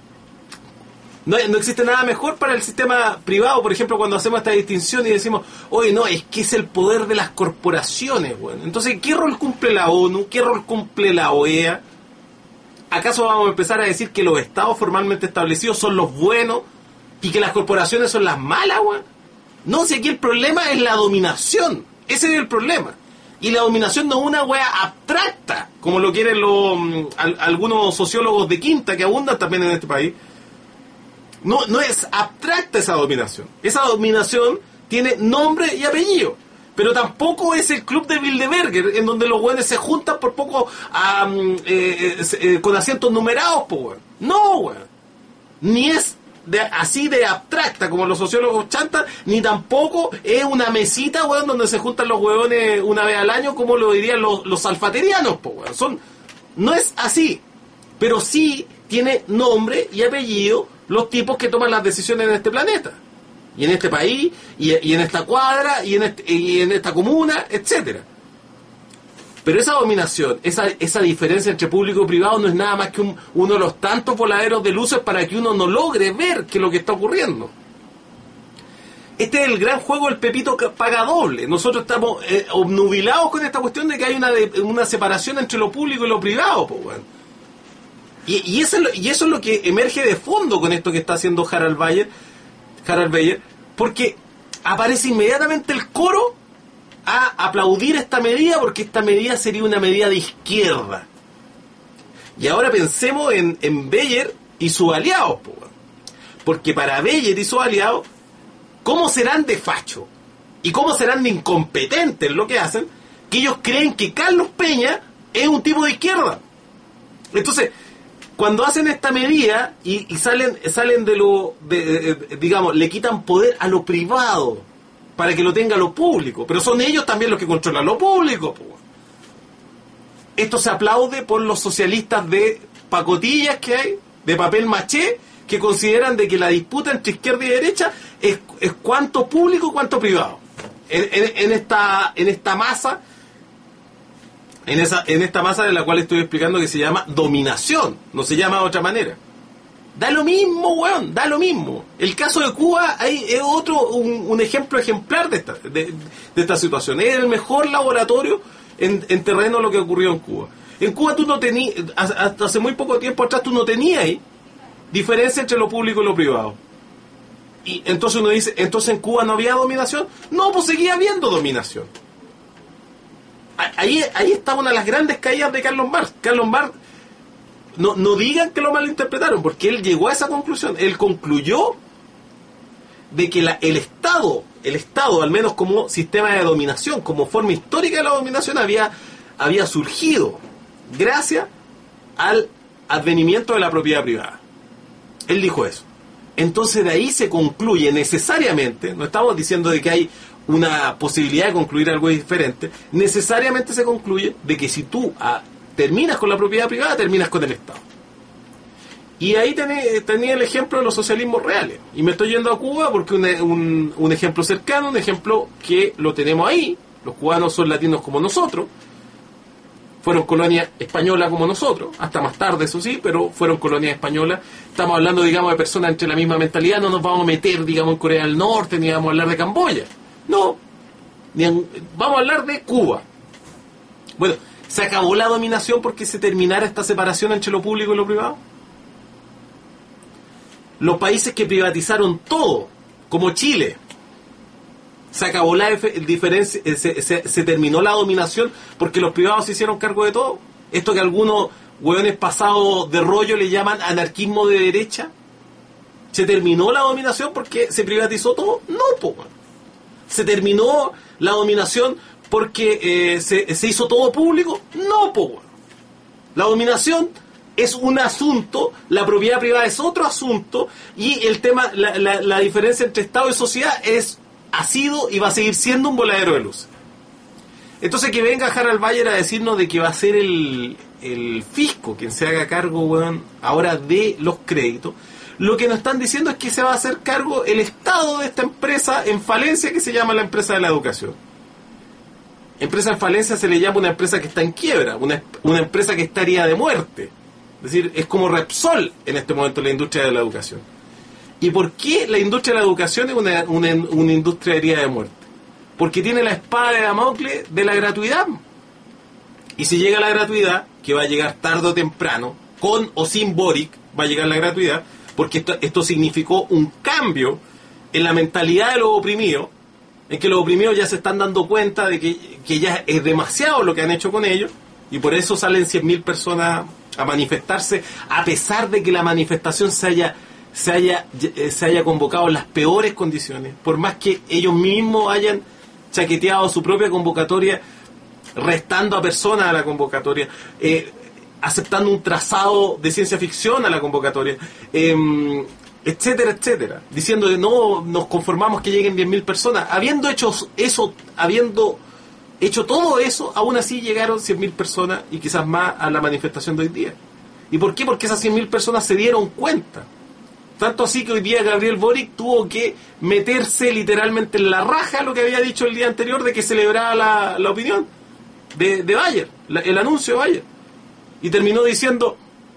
Speaker 1: No, no existe nada mejor para el sistema privado, por ejemplo, cuando hacemos esta distinción y decimos, oye, no, es que es el poder de las corporaciones, bueno. Entonces, ¿qué rol cumple la ONU? ¿Qué rol cumple la O E A? ¿Acaso vamos a empezar a decir que los estados formalmente establecidos son los buenos y que las corporaciones son las malas, bueno? No, si aquí el problema es la dominación. Ese es el problema. Y la dominación no es una wea abstracta, como lo quieren los, al, algunos sociólogos de quinta que abundan también en este país. No, no es abstracta esa dominación. Esa dominación tiene nombre y apellido. Pero tampoco es el club de Bilderberger, en donde los güeyes se juntan por poco um, eh, eh, con asientos numerados, po, güey. No, güey. Ni es de, así de abstracta como los sociólogos chantan, ni tampoco es una mesita, güey, donde se juntan los huevones una vez al año, como lo dirían los, los alfaterianos, po, güey. Son, no es así. Pero sí tiene nombre y apellido los tipos que toman las decisiones en este planeta, y en este país, y, y en esta cuadra, y en, este, y en esta comuna, etcétera. Pero esa dominación, esa, esa diferencia entre público y privado no es nada más que un, uno de los tantos voladeros de luces para que uno no logre ver qué es lo que está ocurriendo. Este es el gran juego del Pepito paga doble. Nosotros estamos eh, obnubilados con esta cuestión de que hay una, de, una separación entre lo público y lo privado, pues, bueno. Y, y, eso es lo, y eso es lo que emerge de fondo con esto que está haciendo Harald Bayer, Harald Bayer, porque aparece inmediatamente el coro a aplaudir esta medida porque esta medida sería una medida de izquierda. Y ahora pensemos en, en Beyer y sus aliados, po. Porque para Beyer y sus aliados, ¿cómo serán de facho? ¿Y cómo serán de incompetentes en lo que hacen? Que ellos creen que Carlos Peña es un tipo de izquierda. Entonces, cuando hacen esta medida y, y salen salen de lo, de, de, de, digamos, le quitan poder a lo privado para que lo tenga lo público, pero son ellos también los que controlan lo público, po. Esto se aplaude por los socialistas de pacotillas que hay, de papel maché, que consideran de que la disputa entre izquierda y derecha es, es cuánto público, cuánto privado. En, en, en esta en esta masa, en esa en esta masa de la cual estoy explicando que se llama dominación, no se llama de otra manera. Da lo mismo, weón, da lo mismo. El caso de Cuba ahí es otro, un, un ejemplo ejemplar de esta, de, de esta situación. Es el mejor laboratorio en, en terreno de lo que ocurrió en Cuba. En Cuba tú no tenías, hasta hace muy poco tiempo atrás tú no tenías ahí diferencia entre lo público y lo privado. Y entonces uno dice, ¿entonces en Cuba no había dominación? No, pues seguía habiendo dominación. Ahí, ahí está una de las grandes caídas de Carlos Marx. Carlos Marx, no, no digan que lo malinterpretaron, porque él llegó a esa conclusión. Él concluyó de que la, el Estado, el Estado, al menos como sistema de dominación, como forma histórica de la dominación, había, había surgido gracias al advenimiento de la propiedad privada. Él dijo eso. Entonces de ahí se concluye necesariamente, no estamos diciendo de que hay una posibilidad de concluir algo diferente, necesariamente se concluye de que si tú ah, terminas con la propiedad privada, terminas con el Estado. Y ahí tenía, tenía el ejemplo de los socialismos reales. Y me estoy yendo a Cuba porque un, un, un ejemplo cercano, un ejemplo que lo tenemos ahí. Los cubanos son latinos como nosotros, fueron colonia española como nosotros, hasta más tarde, eso sí, pero fueron colonia española. Estamos hablando, digamos, de personas entre la misma mentalidad. No nos vamos a meter, digamos, en Corea del Norte, ni vamos a hablar de Camboya. No, ni en, vamos a hablar de Cuba. Bueno, ¿se acabó la dominación porque se terminara esta separación entre lo público y lo privado? Los países que privatizaron todo, como Chile, se acabó la diferencia, se, se, se terminó la dominación porque los privados se hicieron cargo de todo. Esto que algunos hueones pasados de rollo le llaman anarquismo de derecha. ¿Se terminó la dominación porque se privatizó todo? No, po. ¿Se terminó la dominación porque eh, se, se hizo todo público? No, po. La dominación es un asunto, la propiedad privada es otro asunto, y el tema, la, la, la diferencia entre Estado y sociedad es, ha sido y va a seguir siendo un voladero de luz. Entonces que venga Harald Bayer a decirnos de que va a ser el, el fisco quien se haga cargo, weón, ahora de los créditos. Lo que nos están diciendo es que se va a hacer cargo el Estado de esta empresa en falencia que se llama la empresa de la educación. Empresa en falencia se le llama una empresa que está en quiebra, una, una empresa que está herida de muerte. Es decir, es como Repsol en este momento la industria de la educación. ¿Y por qué la industria de la educación es una, una, una industria herida de muerte? Porque tiene la espada de Damocles de la gratuidad. Y si llega la gratuidad, que va a llegar tarde o temprano, con o sin Boric, va a llegar la gratuidad, porque esto, esto significó un cambio en la mentalidad de los oprimidos, en que los oprimidos ya se están dando cuenta de que, que ya es demasiado lo que han hecho con ellos, y por eso salen cien mil personas a manifestarse, a pesar de que la manifestación se haya, se haya, se haya convocado en las peores condiciones, por más que ellos mismos hayan chaqueteado su propia convocatoria, restando a personas a la convocatoria, eh, aceptando un trazado de ciencia ficción a la convocatoria, eh, etcétera, etcétera, diciendo que no nos conformamos que lleguen diez mil personas, habiendo hecho eso, habiendo hecho todo eso, aún así llegaron cien mil personas y quizás más a la manifestación de hoy día. ¿Y por qué? Porque esas cien mil personas se dieron cuenta. Tanto así que hoy día Gabriel Boric tuvo que meterse literalmente en la raja lo que había dicho el día anterior de que celebraba la, la opinión de, de Bayer, la, el anuncio de Bayer. Y terminó diciendo,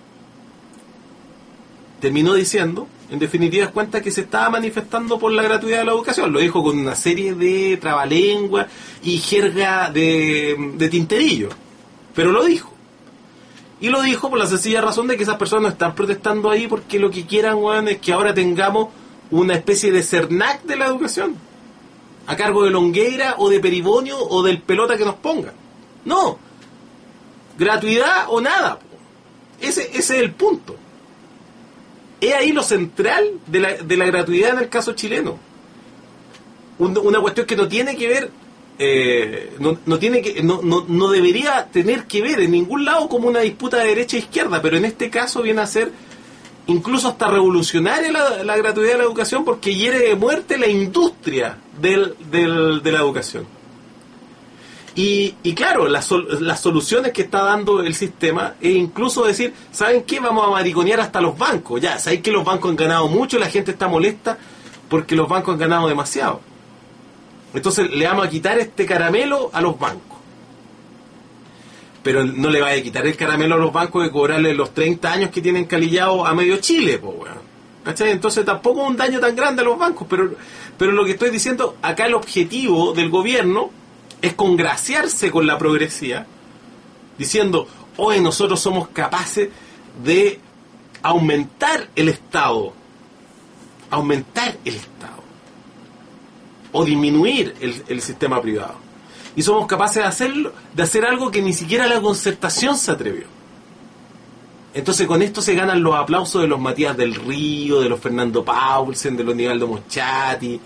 Speaker 1: terminó diciendo, en definitiva, cuenta que se estaba manifestando por la gratuidad de la educación. Lo dijo con una serie de trabalenguas y jerga de, de tinterillo. Pero lo dijo. Y lo dijo por la sencilla razón de que esas personas no están protestando ahí porque lo que quieran, weón, es que ahora tengamos una especie de CERNAC de la educación. a cargo de Longueira o de Peribonio o del pelota que nos ponga. No, gratuidad o nada. Ese, ese es el punto. Es ahí lo central de la, de la gratuidad en el caso chileno. Un, una cuestión que no tiene que ver, eh, no, no tiene que, no, no, no debería tener que ver en ningún lado como una disputa de derecha e izquierda, pero en este caso viene a ser incluso hasta revolucionaria la, la gratuidad de la educación, porque hiere de muerte la industria del, del, de la educación. Y, y claro, las, las soluciones que está dando el sistema es incluso decir, ¿saben qué? Vamos a mariconear hasta los bancos. Ya, ¿saben que los bancos han ganado mucho? La gente está molesta porque los bancos han ganado demasiado. Entonces le vamos a quitar este caramelo a los bancos. Pero no le va a quitar el caramelo a los bancos de cobrarle los treinta años que tienen calillados a medio Chile, pues, bueno. ¿Cachai? Entonces tampoco es un daño tan grande a los bancos, pero, pero lo que estoy diciendo, acá el objetivo del gobierno es congraciarse con la progresía, diciendo, hoy nosotros somos capaces de aumentar el Estado, aumentar el Estado, o disminuir el, el sistema privado. Y somos capaces de hacerlo, de hacer algo que ni siquiera la Concertación se atrevió. Entonces con esto se ganan los aplausos de los Matías del Río, de los Fernando Paulsen, de los Nivaldo Moschati,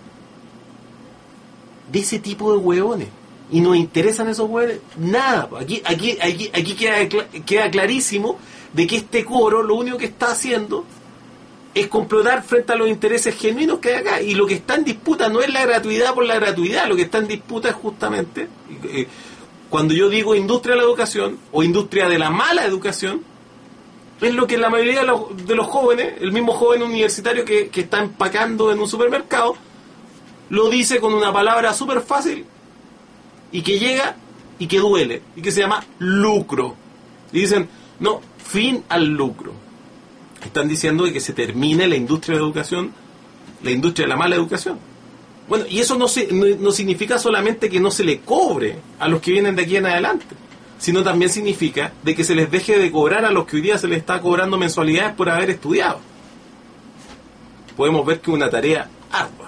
Speaker 1: de ese tipo de hueones. Y nos interesan esos hueones nada. Aquí, aquí, aquí, aquí queda, queda clarísimo de que este coro lo único que está haciendo es complotar frente a los intereses genuinos que hay acá. Y lo que está en disputa no es la gratuidad por la gratuidad, lo que está en disputa es justamente, eh, cuando yo digo industria de la educación o industria de la mala educación, es lo que la mayoría de los, de los jóvenes, el mismo joven universitario que, que está empacando en un supermercado, lo dice con una palabra súper fácil y que llega y que duele, y que se llama lucro. Y dicen, no, fin al lucro. Están diciendo de que se termine la industria de la educación, la industria de la mala educación. Bueno, y eso no, se, no, no significa solamente que no se le cobre a los que vienen de aquí en adelante, sino también significa de que se les deje de cobrar a los que hoy día se les está cobrando mensualidades por haber estudiado. Podemos ver que es una tarea ardua.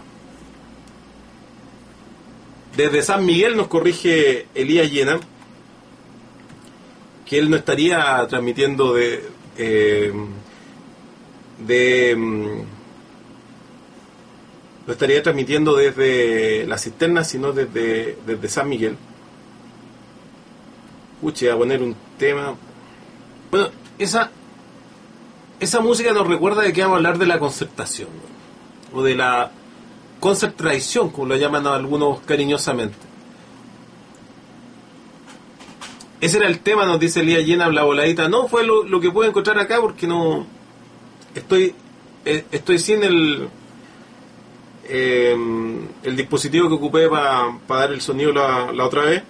Speaker 1: Desde San Miguel nos corrige Elías Llena, que él no estaría transmitiendo de... Eh, de no estaría transmitiendo desde la cisterna, sino desde, desde San Miguel. Escuche, a poner un tema. Bueno, esa esa música nos recuerda de que vamos a hablar de la concertación, ¿no? O de la concertraición, como lo llaman algunos cariñosamente. Ese era el tema, nos dice Elías Llena, la voladita. No fue lo, lo que puedo encontrar acá porque no estoy eh, estoy sin el eh, el dispositivo que ocupé para pa dar el sonido la, la otra vez.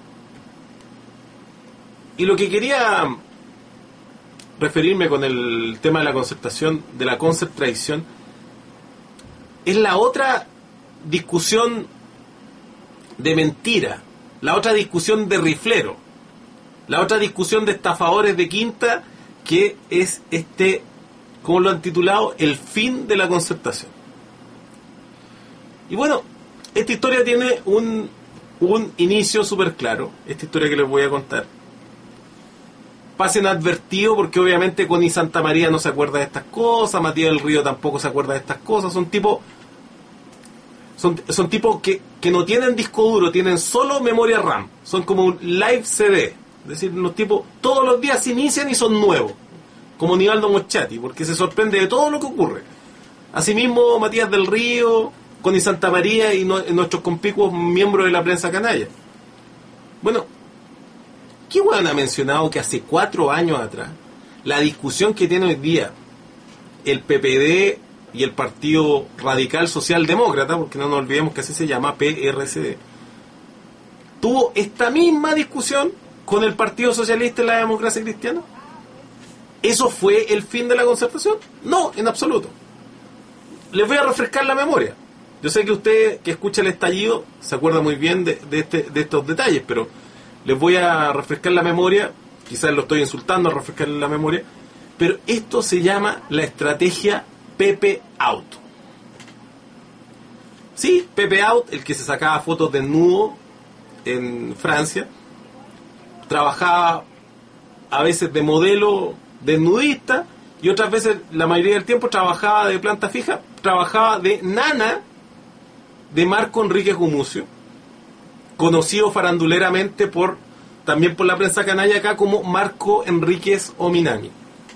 Speaker 1: Y lo que quería referirme con el tema de la concertación, de la concertraición, es la otra discusión de mentira, la otra discusión de riflero, la otra discusión de estafadores de quinta, que es este, como lo han titulado, el fin de la concertación. Y bueno, esta historia tiene un, un inicio súper claro, esta historia que les voy a contar. Pasen advertido porque obviamente Connie Santa María no se acuerda de estas cosas, Matías del Río tampoco se acuerda de estas cosas, son tipos son, son tipos que, que no tienen disco duro, tienen solo memoria RAM, son como un live C D, es decir, los tipos todos los días se inician y son nuevos, como Nivaldo Moschati, porque se sorprende de todo lo que ocurre. Asimismo Matías del Río, Connie Santa María y no, nuestros compicuos miembros de la prensa canalla. Bueno, ¿qué weón ha mencionado que hace cuatro años atrás la discusión que tiene hoy día el P P D y el Partido Radical Socialdemócrata, porque no nos olvidemos que así se llama, P R C D, tuvo esta misma discusión con el Partido Socialista y la Democracia Cristiana? ¿Eso fue el fin de la concertación? No, en absoluto. Les voy a refrescar la memoria. Yo sé que usted que escucha el estallido se acuerda muy bien de, de, este, de estos detalles, pero les voy a refrescar la memoria, quizás lo estoy insultando a refrescarle la memoria, pero esto se llama la estrategia Pepe Auto. Sí, Pepe Out, el que se sacaba fotos desnudo en Francia, trabajaba a veces de modelo desnudista y otras veces, la mayoría del tiempo, trabajaba de planta fija, trabajaba de nana de Marco Enríquez Gumucio, conocido faranduleramente por también por la prensa canalla acá como Marco Enríquez Ominami.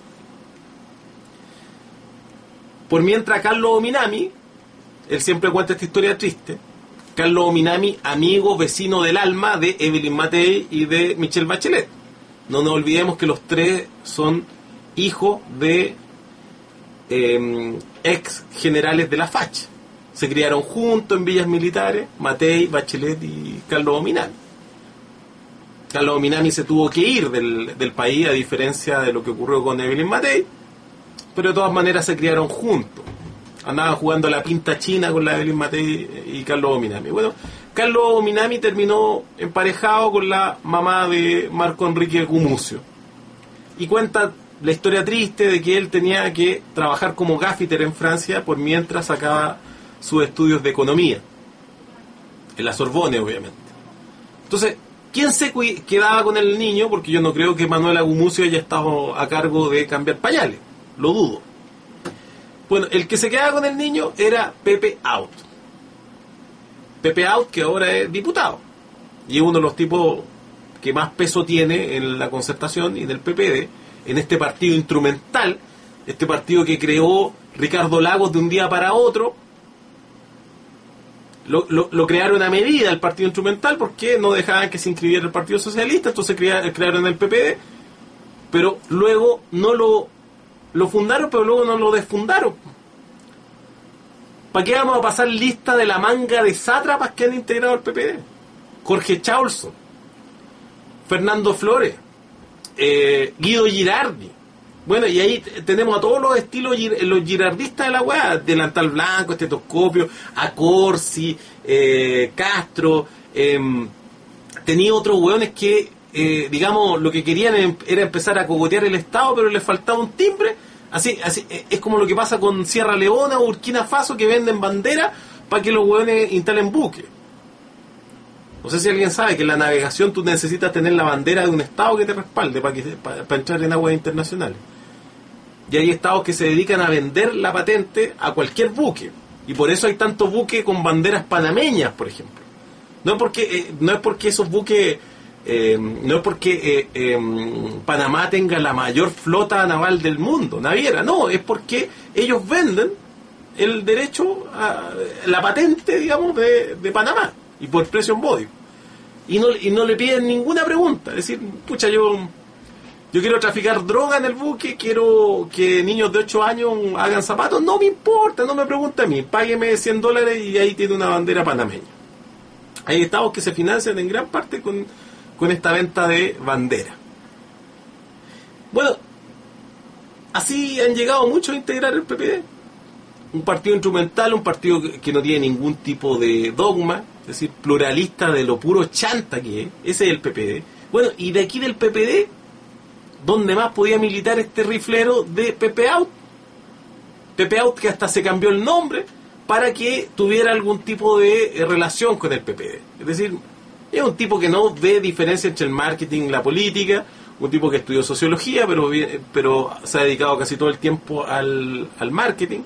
Speaker 1: Por mientras, Carlos Ominami, él siempre cuenta esta historia triste. Carlos Ominami, amigo, vecino del alma de Evelyn Matei y de Michelle Bachelet. No nos olvidemos que los tres son hijos de eh, ex generales de la facha. Se criaron juntos en villas militares, Matei, Bachelet y Carlos Ominami. Carlos Ominami se tuvo que ir del, del país, a diferencia de lo que ocurrió con Evelyn Matei, pero de todas maneras se criaron juntos. Andaban jugando a la pinta china con la Evelyn Matei y Carlos Ominami. Bueno, Carlos Ominami terminó emparejado con la mamá de Marco Enríquez Gumucio. Y cuenta la historia triste de que él tenía que trabajar como gaffiter en Francia por mientras sacaba sus estudios de economía. En la Sorbonne, obviamente. Entonces, ¿quién se quedaba con el niño? Porque yo no creo que Manuela Gumucio haya estado a cargo de cambiar pañales. Lo dudo. Bueno, el que se quedaba con el niño era Pepe Out. Pepe Out, que ahora es diputado. Y es uno de los tipos que más peso tiene en la Concertación y en el P P D, en este partido instrumental, este partido que creó Ricardo Lagos de un día para otro. Lo, lo, lo crearon a medida el partido instrumental porque no dejaban que se inscribiera el Partido Socialista, entonces crea, crearon el P P D, pero luego no lo... Lo fundaron, pero luego no lo desfundaron. ¿Para qué vamos a pasar lista de la manga de sátrapas que han integrado el P P D? Jorge Chaulson, Fernando Flores, eh, Guido Girardi. Bueno, y ahí t- tenemos a todos los estilos, gir- los girardistas de la weá, delantal blanco, estetoscopio, a Corsi, eh, Castro. Eh, tenía otros weones que... Eh, digamos, lo que querían era empezar a cogotear el Estado, pero les faltaba un timbre. Así, así es como lo que pasa con Sierra Leona o Burkina Faso, que venden banderas para que los hueones instalen buques. No sé si alguien sabe que en la navegación tú necesitas tener la bandera de un Estado que te respalde para, que, para, para entrar en aguas internacionales. Y hay estados que se dedican a vender la patente a cualquier buque. Y por eso hay tantos buques con banderas panameñas, por ejemplo. No es porque, eh, no es porque esos buques... Eh, no es porque eh, eh, Panamá tenga la mayor flota naval del mundo, naviera, no, es porque ellos venden el derecho a la patente, digamos, de, de Panamá, y por precio en body, y no, y no le piden ninguna pregunta. Es decir, pucha, yo yo quiero traficar droga en el buque, quiero que niños de ocho años hagan zapatos, no me importa, no me pregunte a mí, págueme cien dólares y ahí tiene una bandera panameña. Hay estados que se financian en gran parte con con esta venta de bandera. Bueno, así han llegado muchos a integrar el P P D. Un partido instrumental, un partido que no tiene ningún tipo de dogma, es decir, pluralista de lo puro chanta que es. Ese es el P P D. Bueno, y de aquí del P P D, ¿dónde más podía militar este riflero de Pepe Out? Pepe Out, que hasta se cambió el nombre para que tuviera algún tipo de relación con el P P D. Es decir, es un tipo que no ve diferencia entre el marketing y la política, un tipo que estudió sociología, pero pero se ha dedicado casi todo el tiempo al, al marketing.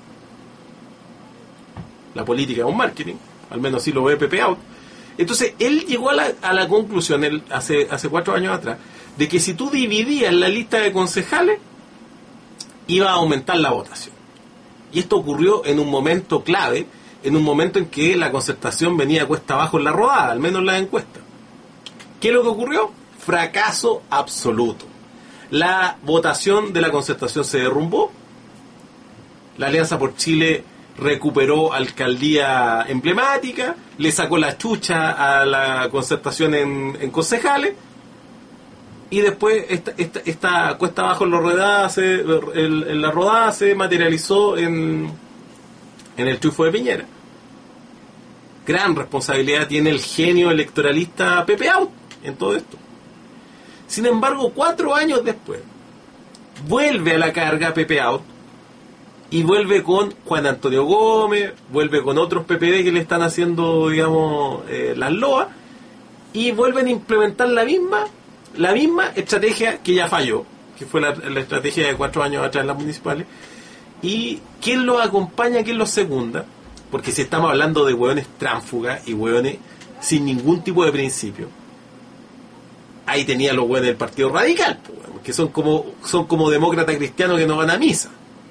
Speaker 1: La política es un marketing, al menos así lo ve Pepe Out. Entonces, él llegó a la, a la conclusión, él, hace, hace cuatro años atrás, de que si tú dividías la lista de concejales, iba a aumentar la votación. Y esto ocurrió en un momento clave, en un momento en que la Concertación venía cuesta abajo en la rodada, al menos en las encuestas. ¿Qué es lo que ocurrió? Fracaso absoluto. La votación de la Concertación se derrumbó. La Alianza por Chile recuperó alcaldía emblemática, le sacó la chucha a la Concertación en, en concejales, y después esta, esta, esta cuesta abajo en la rodada se, el, en la rodada se materializó en, en el triunfo de Piñera. Gran responsabilidad tiene el genio electoralista Pepe Out en todo esto. Sin embargo, cuatro años después, vuelve a la carga Pepe Out y vuelve con Juan Antonio Gómez, vuelve con otros P P D que le están haciendo, digamos, eh, las loas, y vuelven a implementar la misma, la misma estrategia que ya falló, que fue la, la estrategia de cuatro años atrás en las municipales. ¿Y quién los acompaña, quién los secunda? Porque si estamos hablando de hueones tránsfugas y hueones sin ningún tipo de principio, ahí tenía los hueones del Partido Radical, que son como son como demócratas cristianos que no van a misa.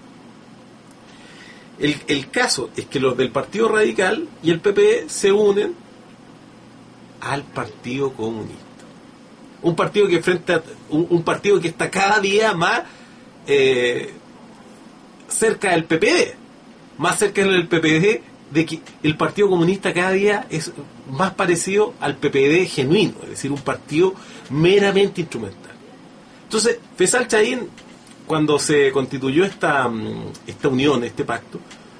Speaker 1: El, el caso es que los del Partido Radical y el P P se unen al Partido Comunista. Un partido que frente a, un, un partido que está cada día más eh, cerca del P P D, más cerca del P P D, de que el Partido Comunista cada día es más parecido al P P D genuino, es decir, un partido meramente instrumental. Entonces, Faisal Chahín, cuando se constituyó esta, esta unión, este pacto,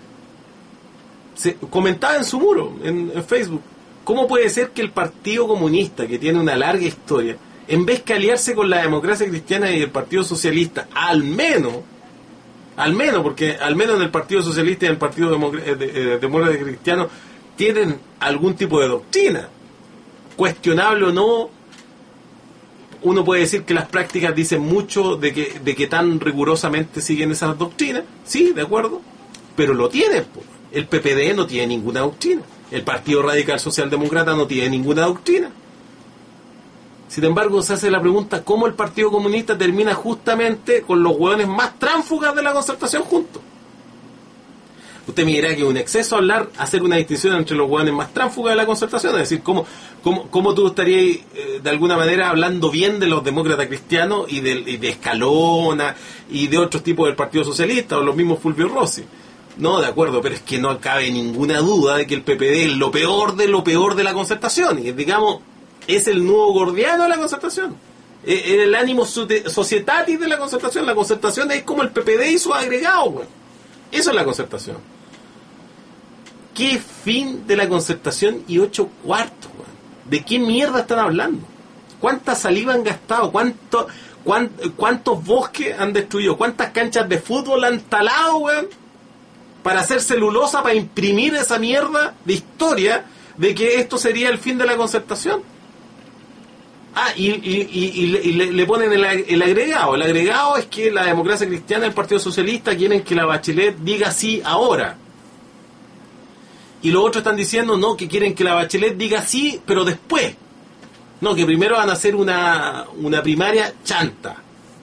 Speaker 1: se comentaba en su muro, en, en Facebook, ¿cómo puede ser que el Partido Comunista, que tiene una larga historia, en vez que aliarse con la Democracia Cristiana y el Partido Socialista, al menos, al menos, porque al menos en el Partido Socialista y en el Partido Democrático de, de, Cristiano tienen algún tipo de doctrina, cuestionable o no, uno puede decir que las prácticas dicen mucho de que, de que tan rigurosamente siguen esas doctrinas, sí, de acuerdo, pero lo tienen, pues. El P P D no tiene ninguna doctrina, el Partido Radical Socialdemócrata no tiene ninguna doctrina. Sin embargo, se hace la pregunta, ¿cómo el Partido Comunista termina justamente con los hueones más tránsfugas de la Concertación juntos? Usted me dirá que es un exceso hablar, hacer una distinción entre los hueones más tránsfugas de la Concertación, es decir, ¿cómo, cómo, cómo tú estarías eh, de alguna manera hablando bien de los demócratas cristianos y de, y de Escalona y de otros tipos del Partido Socialista o los mismos Fulvio Rossi? No, de acuerdo, pero es que no cabe ninguna duda de que el P P D es lo peor de lo peor de la Concertación, y digamos, es el nuevo gordiano de la Concertación, es el ánimo societatis de la Concertación. La Concertación es como el P P D y sus agregados, güey. Eso es la Concertación. ¿Qué fin de la Concertación y ocho cuartos, güey? ¿De qué mierda están hablando? ¿Cuánta saliva han gastado? ¿Cuánto, cuán, ¿Cuántos bosques han destruido? ¿Cuántas canchas de fútbol han talado, güey? Para hacer celulosa, para imprimir esa mierda de historia de que esto sería el fin de la Concertación. Ah, y, y, y, y, le, y le, le ponen el, el agregado. El agregado es que la Democracia Cristiana y el Partido Socialista quieren que la Bachelet diga sí ahora. Y los otros están diciendo, no, que quieren que la Bachelet diga sí, pero después. No, que primero van a hacer una, una primaria chanta.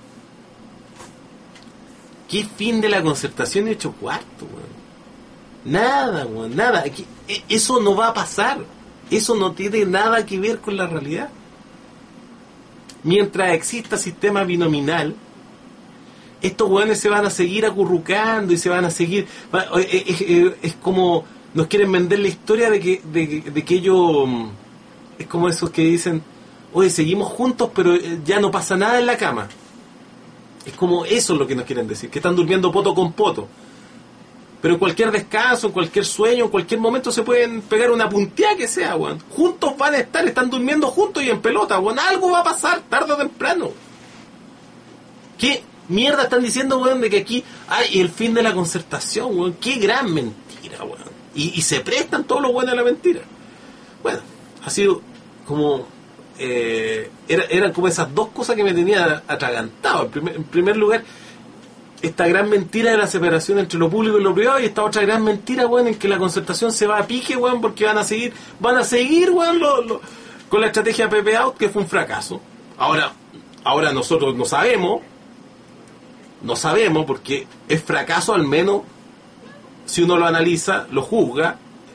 Speaker 1: ¿Qué fin de la Concertación y ocho cuartos, weón? Nada, weón, nada. Eso no va a pasar. Eso no tiene nada que ver con la realidad. Mientras exista sistema binominal, estos weones se van a seguir acurrucando y se van a seguir... Es, es, es como... Nos quieren vender la historia de que, de, de que ellos... Es como esos que dicen, oye, seguimos juntos, pero ya no pasa nada en la cama. Es como eso lo que nos quieren decir, que están durmiendo poto con poto. Pero en cualquier descanso, en cualquier sueño, en cualquier momento se pueden pegar una punteada que sea, weón. Juntos van a estar, están durmiendo juntos y en pelota, weón. Algo va a pasar, tarde o temprano. ¿Qué mierda están diciendo, weón, de que aquí hay el fin de la Concertación, weón? Qué gran mentira, weón. Y, y se prestan todos los weones a la mentira. Bueno, ha sido como... Eh, era, eran como esas dos cosas que me tenían atragantado. En primer, en primer lugar, esta gran mentira de la separación entre lo público y lo privado, y esta otra gran mentira, weón, en que la Concertación se va a pique, weón, porque van a seguir, van a seguir, weón, lo, lo, con la estrategia P P Out, que fue un fracaso. Ahora, ahora nosotros no sabemos, no sabemos, porque es fracaso, al menos si uno lo analiza, lo juzga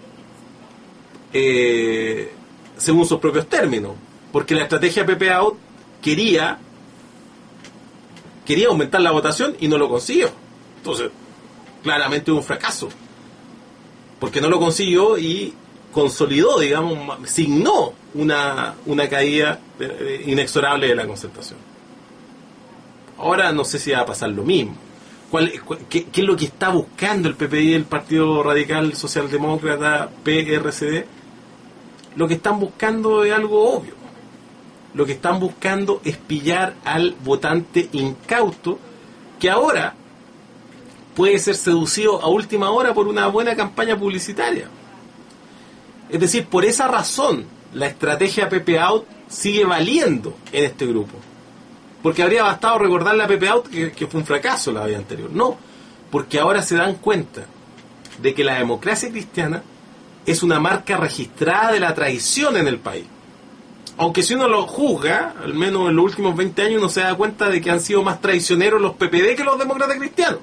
Speaker 1: eh, según sus propios términos. Porque la estrategia P P Out quería quería aumentar la votación y no lo consiguió. Entonces, claramente un fracaso. Porque no lo consiguió y consolidó, digamos, signó una, una caída inexorable de la Concertación. Ahora no sé si va a pasar lo mismo. ¿Cuál, cuál, qué, ¿Qué es lo que está buscando el P P D, el Partido Radical Socialdemócrata, P R C D? Lo que están buscando es algo obvio. Lo que están buscando es pillar al votante incauto, que ahora, puede ser seducido a última hora por una buena campaña publicitaria. Es decir, por esa razón la estrategia Pepe Out sigue valiendo en este grupo. Porque habría bastado recordarle a Pepe Out que, que fue un fracaso la vez anterior. No, porque ahora se dan cuenta de que la democracia cristiana es una marca registrada de la traición en el país. Aunque si uno lo juzga, al menos en los últimos veinte años, uno se da cuenta de que han sido más traicioneros los P P D que los demócratas cristianos.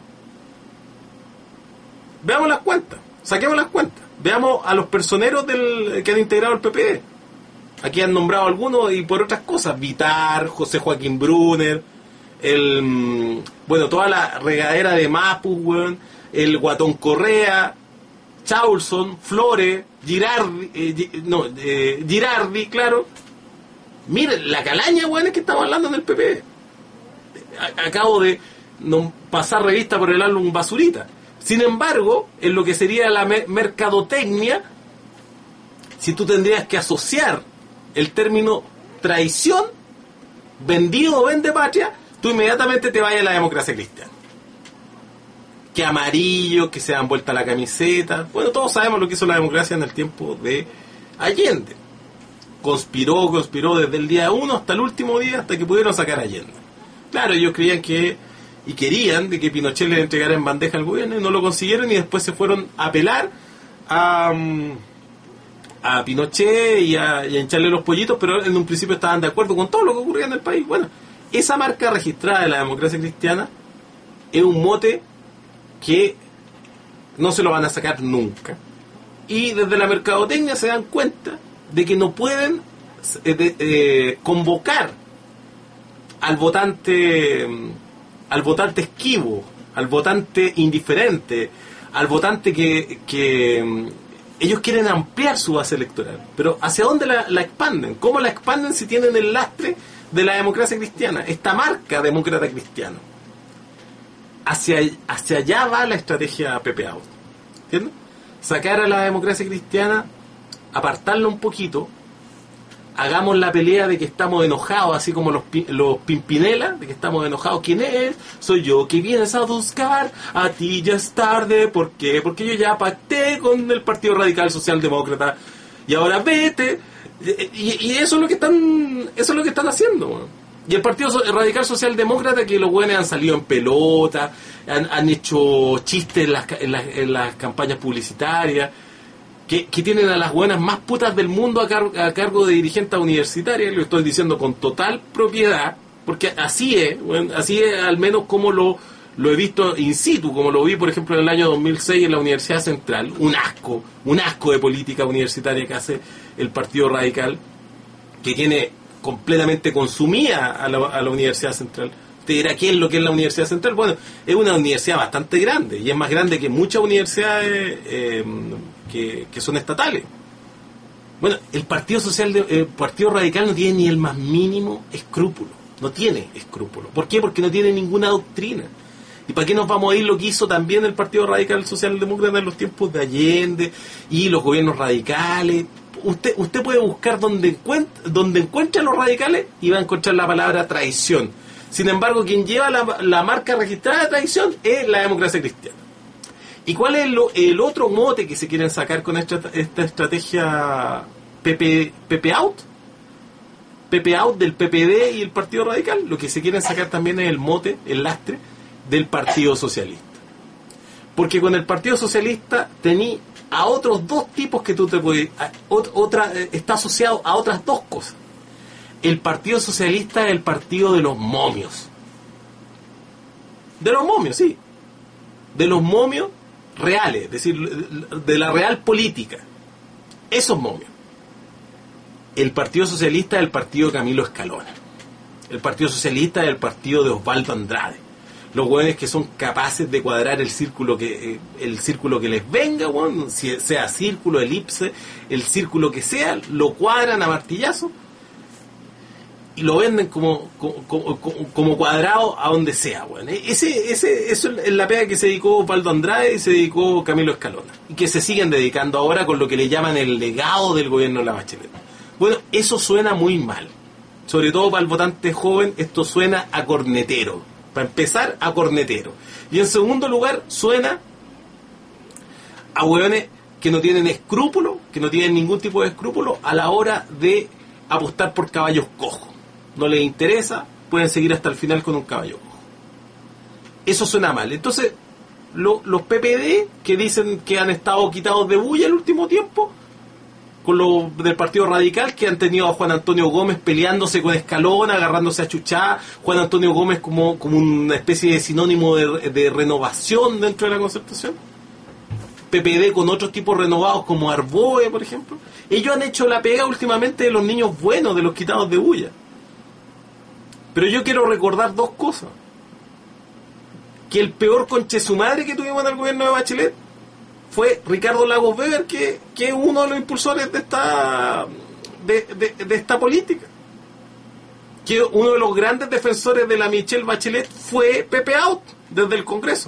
Speaker 1: Veamos las cuentas, saquemos las cuentas. Veamos a los personeros del, que han integrado el P P D. Aquí han nombrado algunos y por otras cosas. Vitar, José Joaquín Brunner, el, bueno, toda la regadera de Mapu, weón, el Guatón Correa, Chaulson, Flores, Girardi, eh, no, eh, Girardi, claro. Miren, la calaña, weón, es que estamos hablando en el P P D. Acabo de no, pasar revista por el álbum Basurita. Sin embargo, en lo que sería la me- mercadotecnia, si tú tendrías que asociar el término traición, vendido o vende patria, tú inmediatamente te vayas a la democracia cristiana. Que amarillo, que se dan vuelta la camiseta. Bueno, todos sabemos lo que hizo la democracia en el tiempo de Allende. Conspiró, conspiró desde el día uno hasta el último día, hasta que pudieron sacar a Allende. Claro, ellos creían que, y querían, de que Pinochet les entregara en bandeja al gobierno, y no lo consiguieron, y después se fueron a apelar a, a Pinochet y a, y a hincharle los pollitos, pero en un principio estaban de acuerdo con todo lo que ocurría en el país. Bueno, esa marca registrada de la democracia cristiana es un mote que no se lo van a sacar nunca. Y desde la mercadotecnia se dan cuenta de que no pueden eh, de, eh, convocar al votante al votante esquivo, al votante indiferente, al votante que, que ellos quieren ampliar su base electoral. Pero ¿hacia dónde la, la expanden? ¿Cómo la expanden si tienen el lastre de la democracia cristiana? Esta marca demócrata cristiano. Hacia, hacia allá va la estrategia Pepe Out. ¿Entiendes? Sacar a la democracia cristiana, apartarla un poquito, hagamos la pelea de que estamos enojados, así como los, los Pimpinela, de que estamos enojados. ¿Quién es? Soy yo que vienes a buscar, a ti ya es tarde. ¿Por qué? Porque yo ya pacté con el Partido Radical Socialdemócrata y ahora vete. Y, y eso es lo que están eso es lo que están haciendo, man. Y el Partido Radical Socialdemócrata, que los buenos han salido en pelota, han, han hecho chistes en las, en, las, en las campañas publicitarias, que, que tienen a las buenas más putas del mundo a, car- a cargo de dirigentes universitarias. Lo estoy diciendo con total propiedad, porque así es, bueno, así es al menos como lo, lo he visto in situ, como lo vi por ejemplo en el año dos mil seis en la Universidad Central. Un asco, un asco de política universitaria que hace el Partido Radical, que tiene completamente consumida a la, a la Universidad Central. Usted dirá, ¿qué es lo que es la Universidad Central? Bueno, es una universidad bastante grande, y es más grande que muchas universidades eh, que, que son estatales. Bueno, el Partido Social, de, el Partido Radical no tiene ni el más mínimo escrúpulo, no tiene escrúpulo. ¿Por qué? Porque no tiene ninguna doctrina. ¿Y para qué nos vamos a ir lo que hizo también el Partido Radical Socialdemócrata en los tiempos de Allende y los gobiernos radicales? Usted usted puede buscar donde encuentre, donde encuentre a los radicales y va a encontrar la palabra traición. Sin embargo, quien lleva la, la marca registrada de traición es la democracia cristiana. ¿Y cuál es lo, el otro mote que se quieren sacar con esta, esta estrategia Pepe, Pepe Out? Pepe Out del P P D y el Partido Radical. Lo que se quieren sacar también es el mote, el lastre del Partido Socialista. Porque con el Partido Socialista tení a otros dos tipos que tú te puedes... A, otra, está asociado a otras dos cosas. El Partido Socialista es el partido de los momios. De los momios, sí. De los momios reales, es decir, de la real política. Esos momios. El Partido Socialista es el partido de Camilo Escalona. El Partido Socialista es el partido de Osvaldo Andrade. Los hueones que son capaces de cuadrar el círculo que eh, el círculo que les venga, bueno, si sea círculo, elipse, el círculo que sea, lo cuadran a martillazo y lo venden como como, como, como cuadrado a donde sea, bueno. Ese, ese, eso es la pega que se dedicó Osvaldo Andrade y se dedicó Camilo Escalona, y que se siguen dedicando ahora con lo que le llaman el legado del gobierno de la Bachelet. Bueno, eso suena muy mal. Sobre todo para el votante joven, esto suena a cornetero. Para empezar, a cornetero. Y en segundo lugar, suena a hueones que no tienen escrúpulos, que no tienen ningún tipo de escrúpulo a la hora de apostar por caballos cojos. No les interesa, pueden seguir hasta el final con un caballo cojo. Eso suena mal. Entonces, lo, los P P D, que dicen que han estado quitados de bulla el último tiempo, con los del Partido Radical, que han tenido a Juan Antonio Gómez peleándose con Escalona, agarrándose a chuchá, Juan Antonio Gómez como, como una especie de sinónimo de, de renovación dentro de la Concertación, P P D con otros tipos renovados como Arboe, por ejemplo. Ellos han hecho la pega últimamente de los niños buenos, de los quitados de bulla. Pero yo quiero recordar dos cosas. Que el peor conchesumadre que tuvimos en el gobierno de Bachelet fue Ricardo Lagos Weber, que, que es uno de los impulsores de esta de, de, de esta política. Que uno de los grandes defensores de la Michelle Bachelet fue Pepe Out desde el Congreso.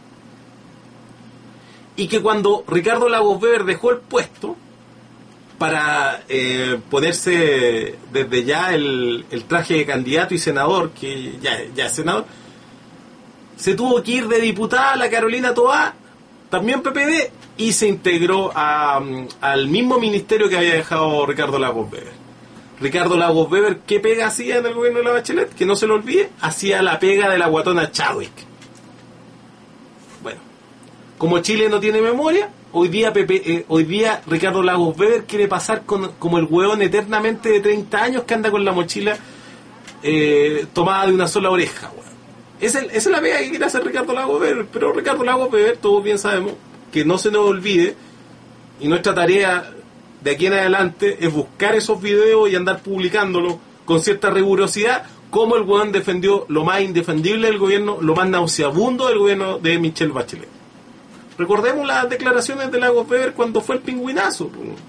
Speaker 1: Y que cuando Ricardo Lagos Weber dejó el puesto para eh, ponerse desde ya el, el traje de candidato y senador, que ya, ya es senador, se tuvo que ir de diputada a la Carolina Toá, también P P D, y se integró a, al mismo ministerio que había dejado Ricardo Lagos Weber. Ricardo Lagos Weber, ¿qué pega hacía en el gobierno de la Bachelet? Que no se lo olvide, hacía la pega de la guatona Chadwick. Bueno, como Chile no tiene memoria, hoy día Pepe, eh, hoy día Ricardo Lagos Weber quiere pasar con, como el hueón eternamente de treinta años que anda con la mochila eh, tomada de una sola oreja, hueón. Esa es, esa es la pega que quiere hacer Ricardo Lagos Weber, pero Ricardo Lagos Weber, todos bien sabemos, que no se nos olvide, y nuestra tarea de aquí en adelante es buscar esos videos y andar publicándolos con cierta rigurosidad, como el hueón defendió lo más indefendible del gobierno, lo más nauseabundo del gobierno de Michelle Bachelet. Recordemos las declaraciones de Lagos Weber cuando fue el pingüinazo.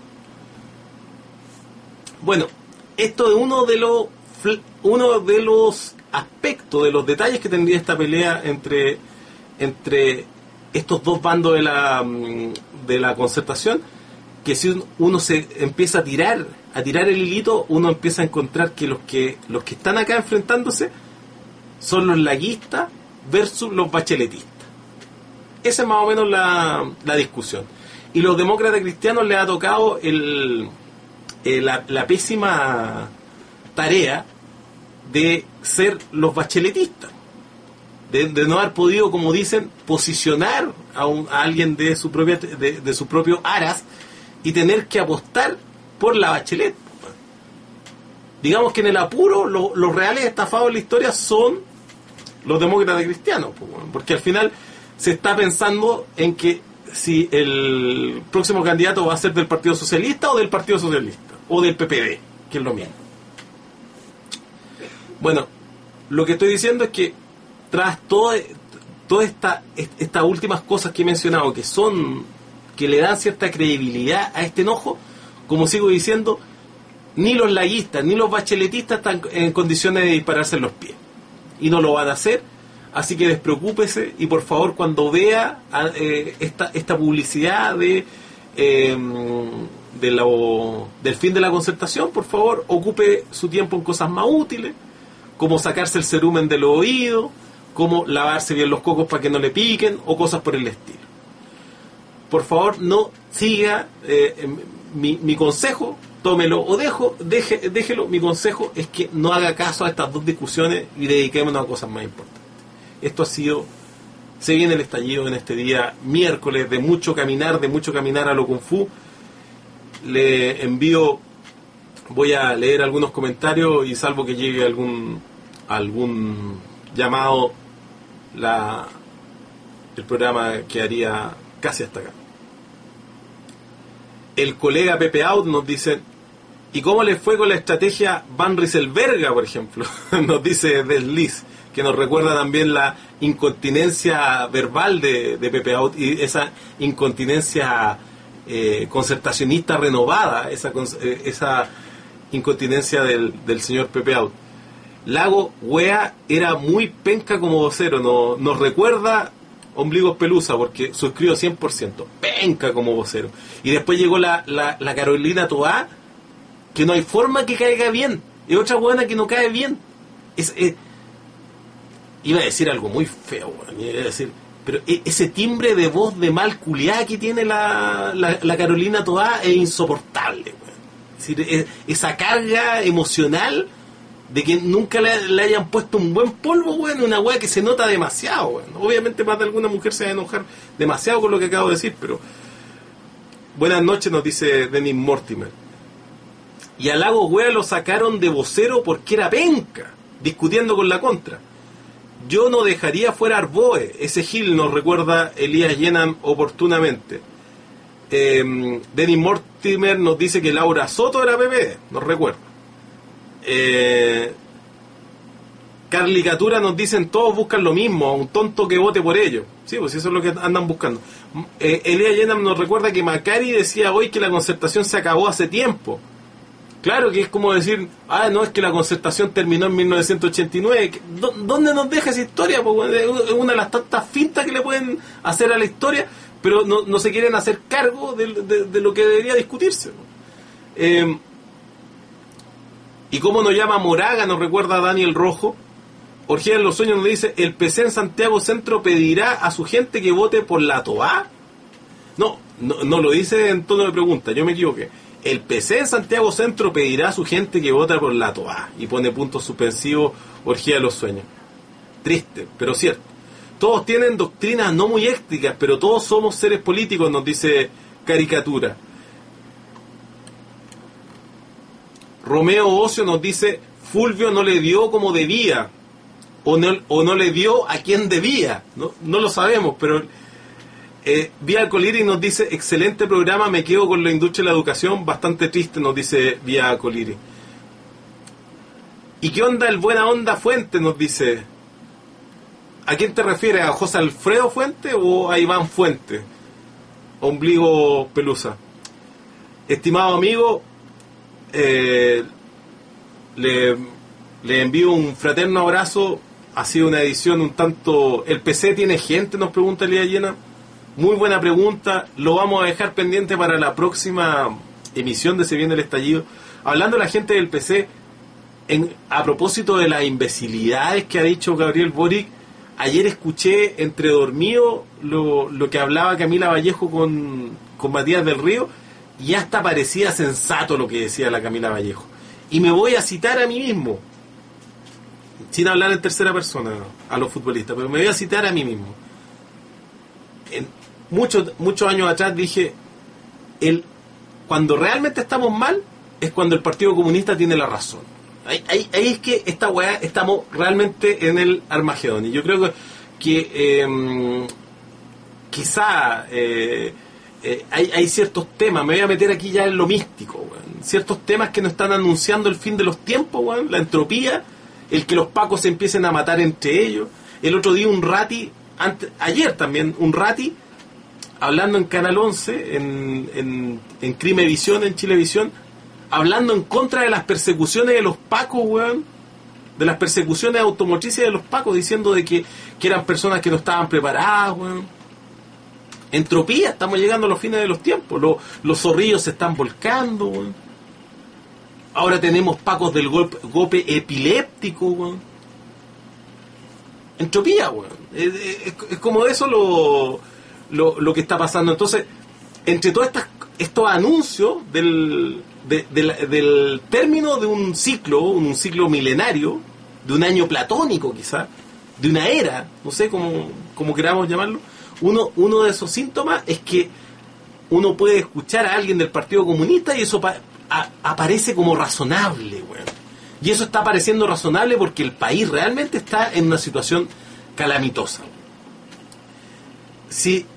Speaker 1: Bueno, esto es uno de los uno de los aspectos, de los detalles que tendría esta pelea entre entre estos dos bandos de la de la Concertación, que si uno se empieza a tirar a tirar el hilito, uno empieza a encontrar que los que los que están acá enfrentándose son los laguistas versus los bacheletistas. Esa es más o menos la, la discusión. Y los demócratas cristianos les ha tocado el, el, la, la pésima tarea de ser los bacheletistas. De, de no haber podido, como dicen, posicionar a, un, a alguien de su propia de, de su propio aras y tener que apostar por la Bachelet. Digamos que en el apuro lo, los reales estafados de la historia son los demócratas cristianos, porque al final se está pensando en que si el próximo candidato va a ser del Partido Socialista o del Partido Socialista, o del P P D, que es lo mismo. Bueno, lo que estoy diciendo es que tras todas toda esta, estas últimas cosas que he mencionado, que son, que le dan cierta credibilidad a este enojo, como sigo diciendo, ni los laguistas ni los bacheletistas están en condiciones de dispararse en los pies. Y no lo van a hacer. Así que despreocúpese y por favor cuando vea eh, esta, esta publicidad de, eh, de lo, del fin de la Concertación, por favor ocupe su tiempo en cosas más útiles, como sacarse el cerumen de los oídos, como lavarse bien los cocos para que no le piquen o cosas por el estilo. Por favor no siga eh, mi, mi consejo, tómelo o dejo, deje, déjelo, mi consejo es que no haga caso a estas dos discusiones y dediquémonos a cosas más importantes. Esto ha sido, se viene el estallido en este día miércoles de mucho caminar, de mucho caminar a lo Kung Fu. Le envío, voy a leer algunos comentarios y salvo que llegue algún algún llamado, la el programa quedaría casi hasta acá. El colega Pepe Out nos dice, ¿y cómo le fue con la estrategia Van Rieselberga, por ejemplo? Nos dice Desliz, que nos recuerda también la incontinencia verbal de, de Pepe Out y esa incontinencia eh, concertacionista renovada, esa, eh, esa incontinencia del, del señor Pepe Out. Lago Wea era muy penca como vocero, no, nos recuerda Ombligos Pelusa, porque suscribo cien por ciento, penca como vocero. Y después llegó la, la, la Carolina Toá, que no hay forma que caiga bien, es otra buena que no cae bien. Es... es iba a decir algo muy feo, weón, iba a decir, pero ese timbre de voz de mal culiá que tiene la, la, la Carolina Toá es insoportable, weón. Es decir, esa carga emocional de que nunca le, le hayan puesto un buen polvo, weón, una weá que se nota demasiado, weón. Obviamente más de alguna mujer se va a enojar demasiado con lo que acabo de decir, pero buenas noches, nos dice Denis Mortimer. Y a Lago Wea lo sacaron de vocero porque era penca, discutiendo con la contra. Yo no dejaría fuera a Arboe, ese Gil, nos recuerda Elías Llenan oportunamente. Eh, Denis Mortimer nos dice que Laura Soto era P P D, nos recuerda. Eh, Carly Catura nos dicen todos buscan lo mismo, a un tonto que vote por ellos. Sí, pues eso es lo que andan buscando. Eh, Elías Llenan nos recuerda que Macari decía hoy que la concertación se acabó hace tiempo. Claro que es como decir, ah, no, es que la concertación terminó en mil novecientos ochenta y nueve. ¿Dónde nos deja esa historia? Pues es una de las tantas fintas que le pueden hacer a la historia, pero no, no se quieren hacer cargo de, de, de lo que debería discutirse. Eh, y cómo nos llama Moraga, nos recuerda Daniel Rojo. Orgía en los Sueños nos dice, ¿el P C en Santiago Centro pedirá a su gente que vote por la Toá? No, no, no lo dice en tono de pregunta, yo me equivoqué. El P C en Santiago Centro pedirá a su gente que vota por la Toá. Y pone puntos suspensivos Orgía de los Sueños. Triste, pero cierto. Todos tienen doctrinas no muy éticas, pero todos somos seres políticos, nos dice Caricatura. Romeo Ocio nos dice, Fulvio no le dio como debía. O no, o no le dio a quien debía. No, no lo sabemos, pero... Eh, Vía Coliri nos dice, excelente programa, me quedo con la industria de la educación, bastante triste, nos dice Vía Coliri. ¿Y qué onda el Buena Onda Fuente? Nos dice. ¿A quién te refieres? ¿A José Alfredo Fuente o a Iván Fuente? Ombligo Pelusa. Estimado amigo, eh, le, le envío un fraterno abrazo. Ha sido una edición un tanto... ¿El P C tiene gente? Nos pregunta Elías Llena. Muy buena pregunta, lo vamos a dejar pendiente para la próxima emisión de Se Viene el Estallido. Hablando de la gente del P C, en, a propósito de las imbecilidades que ha dicho Gabriel Boric, ayer escuché entre dormido lo, lo que hablaba Camila Vallejo con, con Matías del Río, y hasta parecía sensato lo que decía la Camila Vallejo. Y me voy a citar a mí mismo, sin hablar en tercera persona a los futbolistas, pero me voy a citar a mí mismo. En muchos muchos años atrás dije, el cuando realmente estamos mal es cuando el Partido Comunista tiene la razón. Ahí, ahí, ahí es que esta weá estamos realmente en el Armagedón. Y yo creo que, que eh, quizá eh, eh, hay, hay ciertos temas, me voy a meter aquí ya en lo místico, weón. Ciertos temas que nos están anunciando el fin de los tiempos, weón. La entropía, el que los pacos se empiecen a matar entre ellos. El otro día un rati, antes, ayer también, un rati hablando en Canal once, en, en, en Crimevisión, en Chilevisión, hablando en contra de las persecuciones de los pacos, weón, de las persecuciones automotrices de los pacos, diciendo de que, que eran personas que no estaban preparadas, weón. Entropía, estamos llegando a los fines de los tiempos, los, los zorrillos se están volcando, weón. Ahora tenemos pacos del golpe, golpe epiléptico, weón. Entropía, weón. Es, es, es como eso lo... Lo, lo que está pasando. Entonces, entre todos estas, estos anuncios del, de, de la, del término de un ciclo, un ciclo milenario, de un año platónico quizás, de una era, no sé cómo, cómo queramos llamarlo, uno, uno de esos síntomas es que uno puede escuchar a alguien del Partido Comunista y eso pa, a, aparece como razonable, bueno. Y eso está pareciendo razonable porque el país realmente está en una situación calamitosa. Si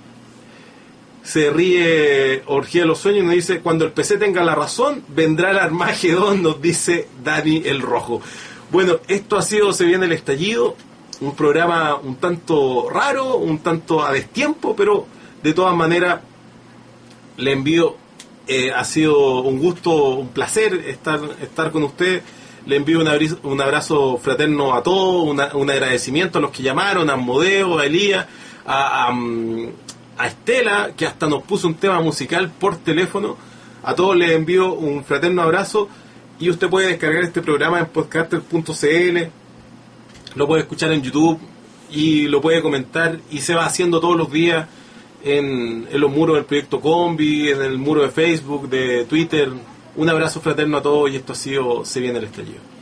Speaker 1: se ríe Orgía de los Sueños y nos dice, cuando el P C tenga la razón, vendrá el Armagedón, nos dice Dani el Rojo. Bueno, esto ha sido Se Viene el Estallido, un programa un tanto raro, un tanto a destiempo, pero de todas maneras le envío, eh, ha sido un gusto, un placer estar, estar con usted. Le envío un abrazo, un abrazo fraterno a todos, una, un agradecimiento a los que llamaron, a Amodeo, a Elías, a... a a Estela, que hasta nos puso un tema musical por teléfono. A todos les envío un fraterno abrazo y usted puede descargar este programa en podcaster punto c l, lo puede escuchar en YouTube y lo puede comentar, y se va haciendo todos los días en, en los muros del Proyecto Combi, en el muro de Facebook, de Twitter. Un abrazo fraterno a todos, y esto ha sido Se Viene el Estallido.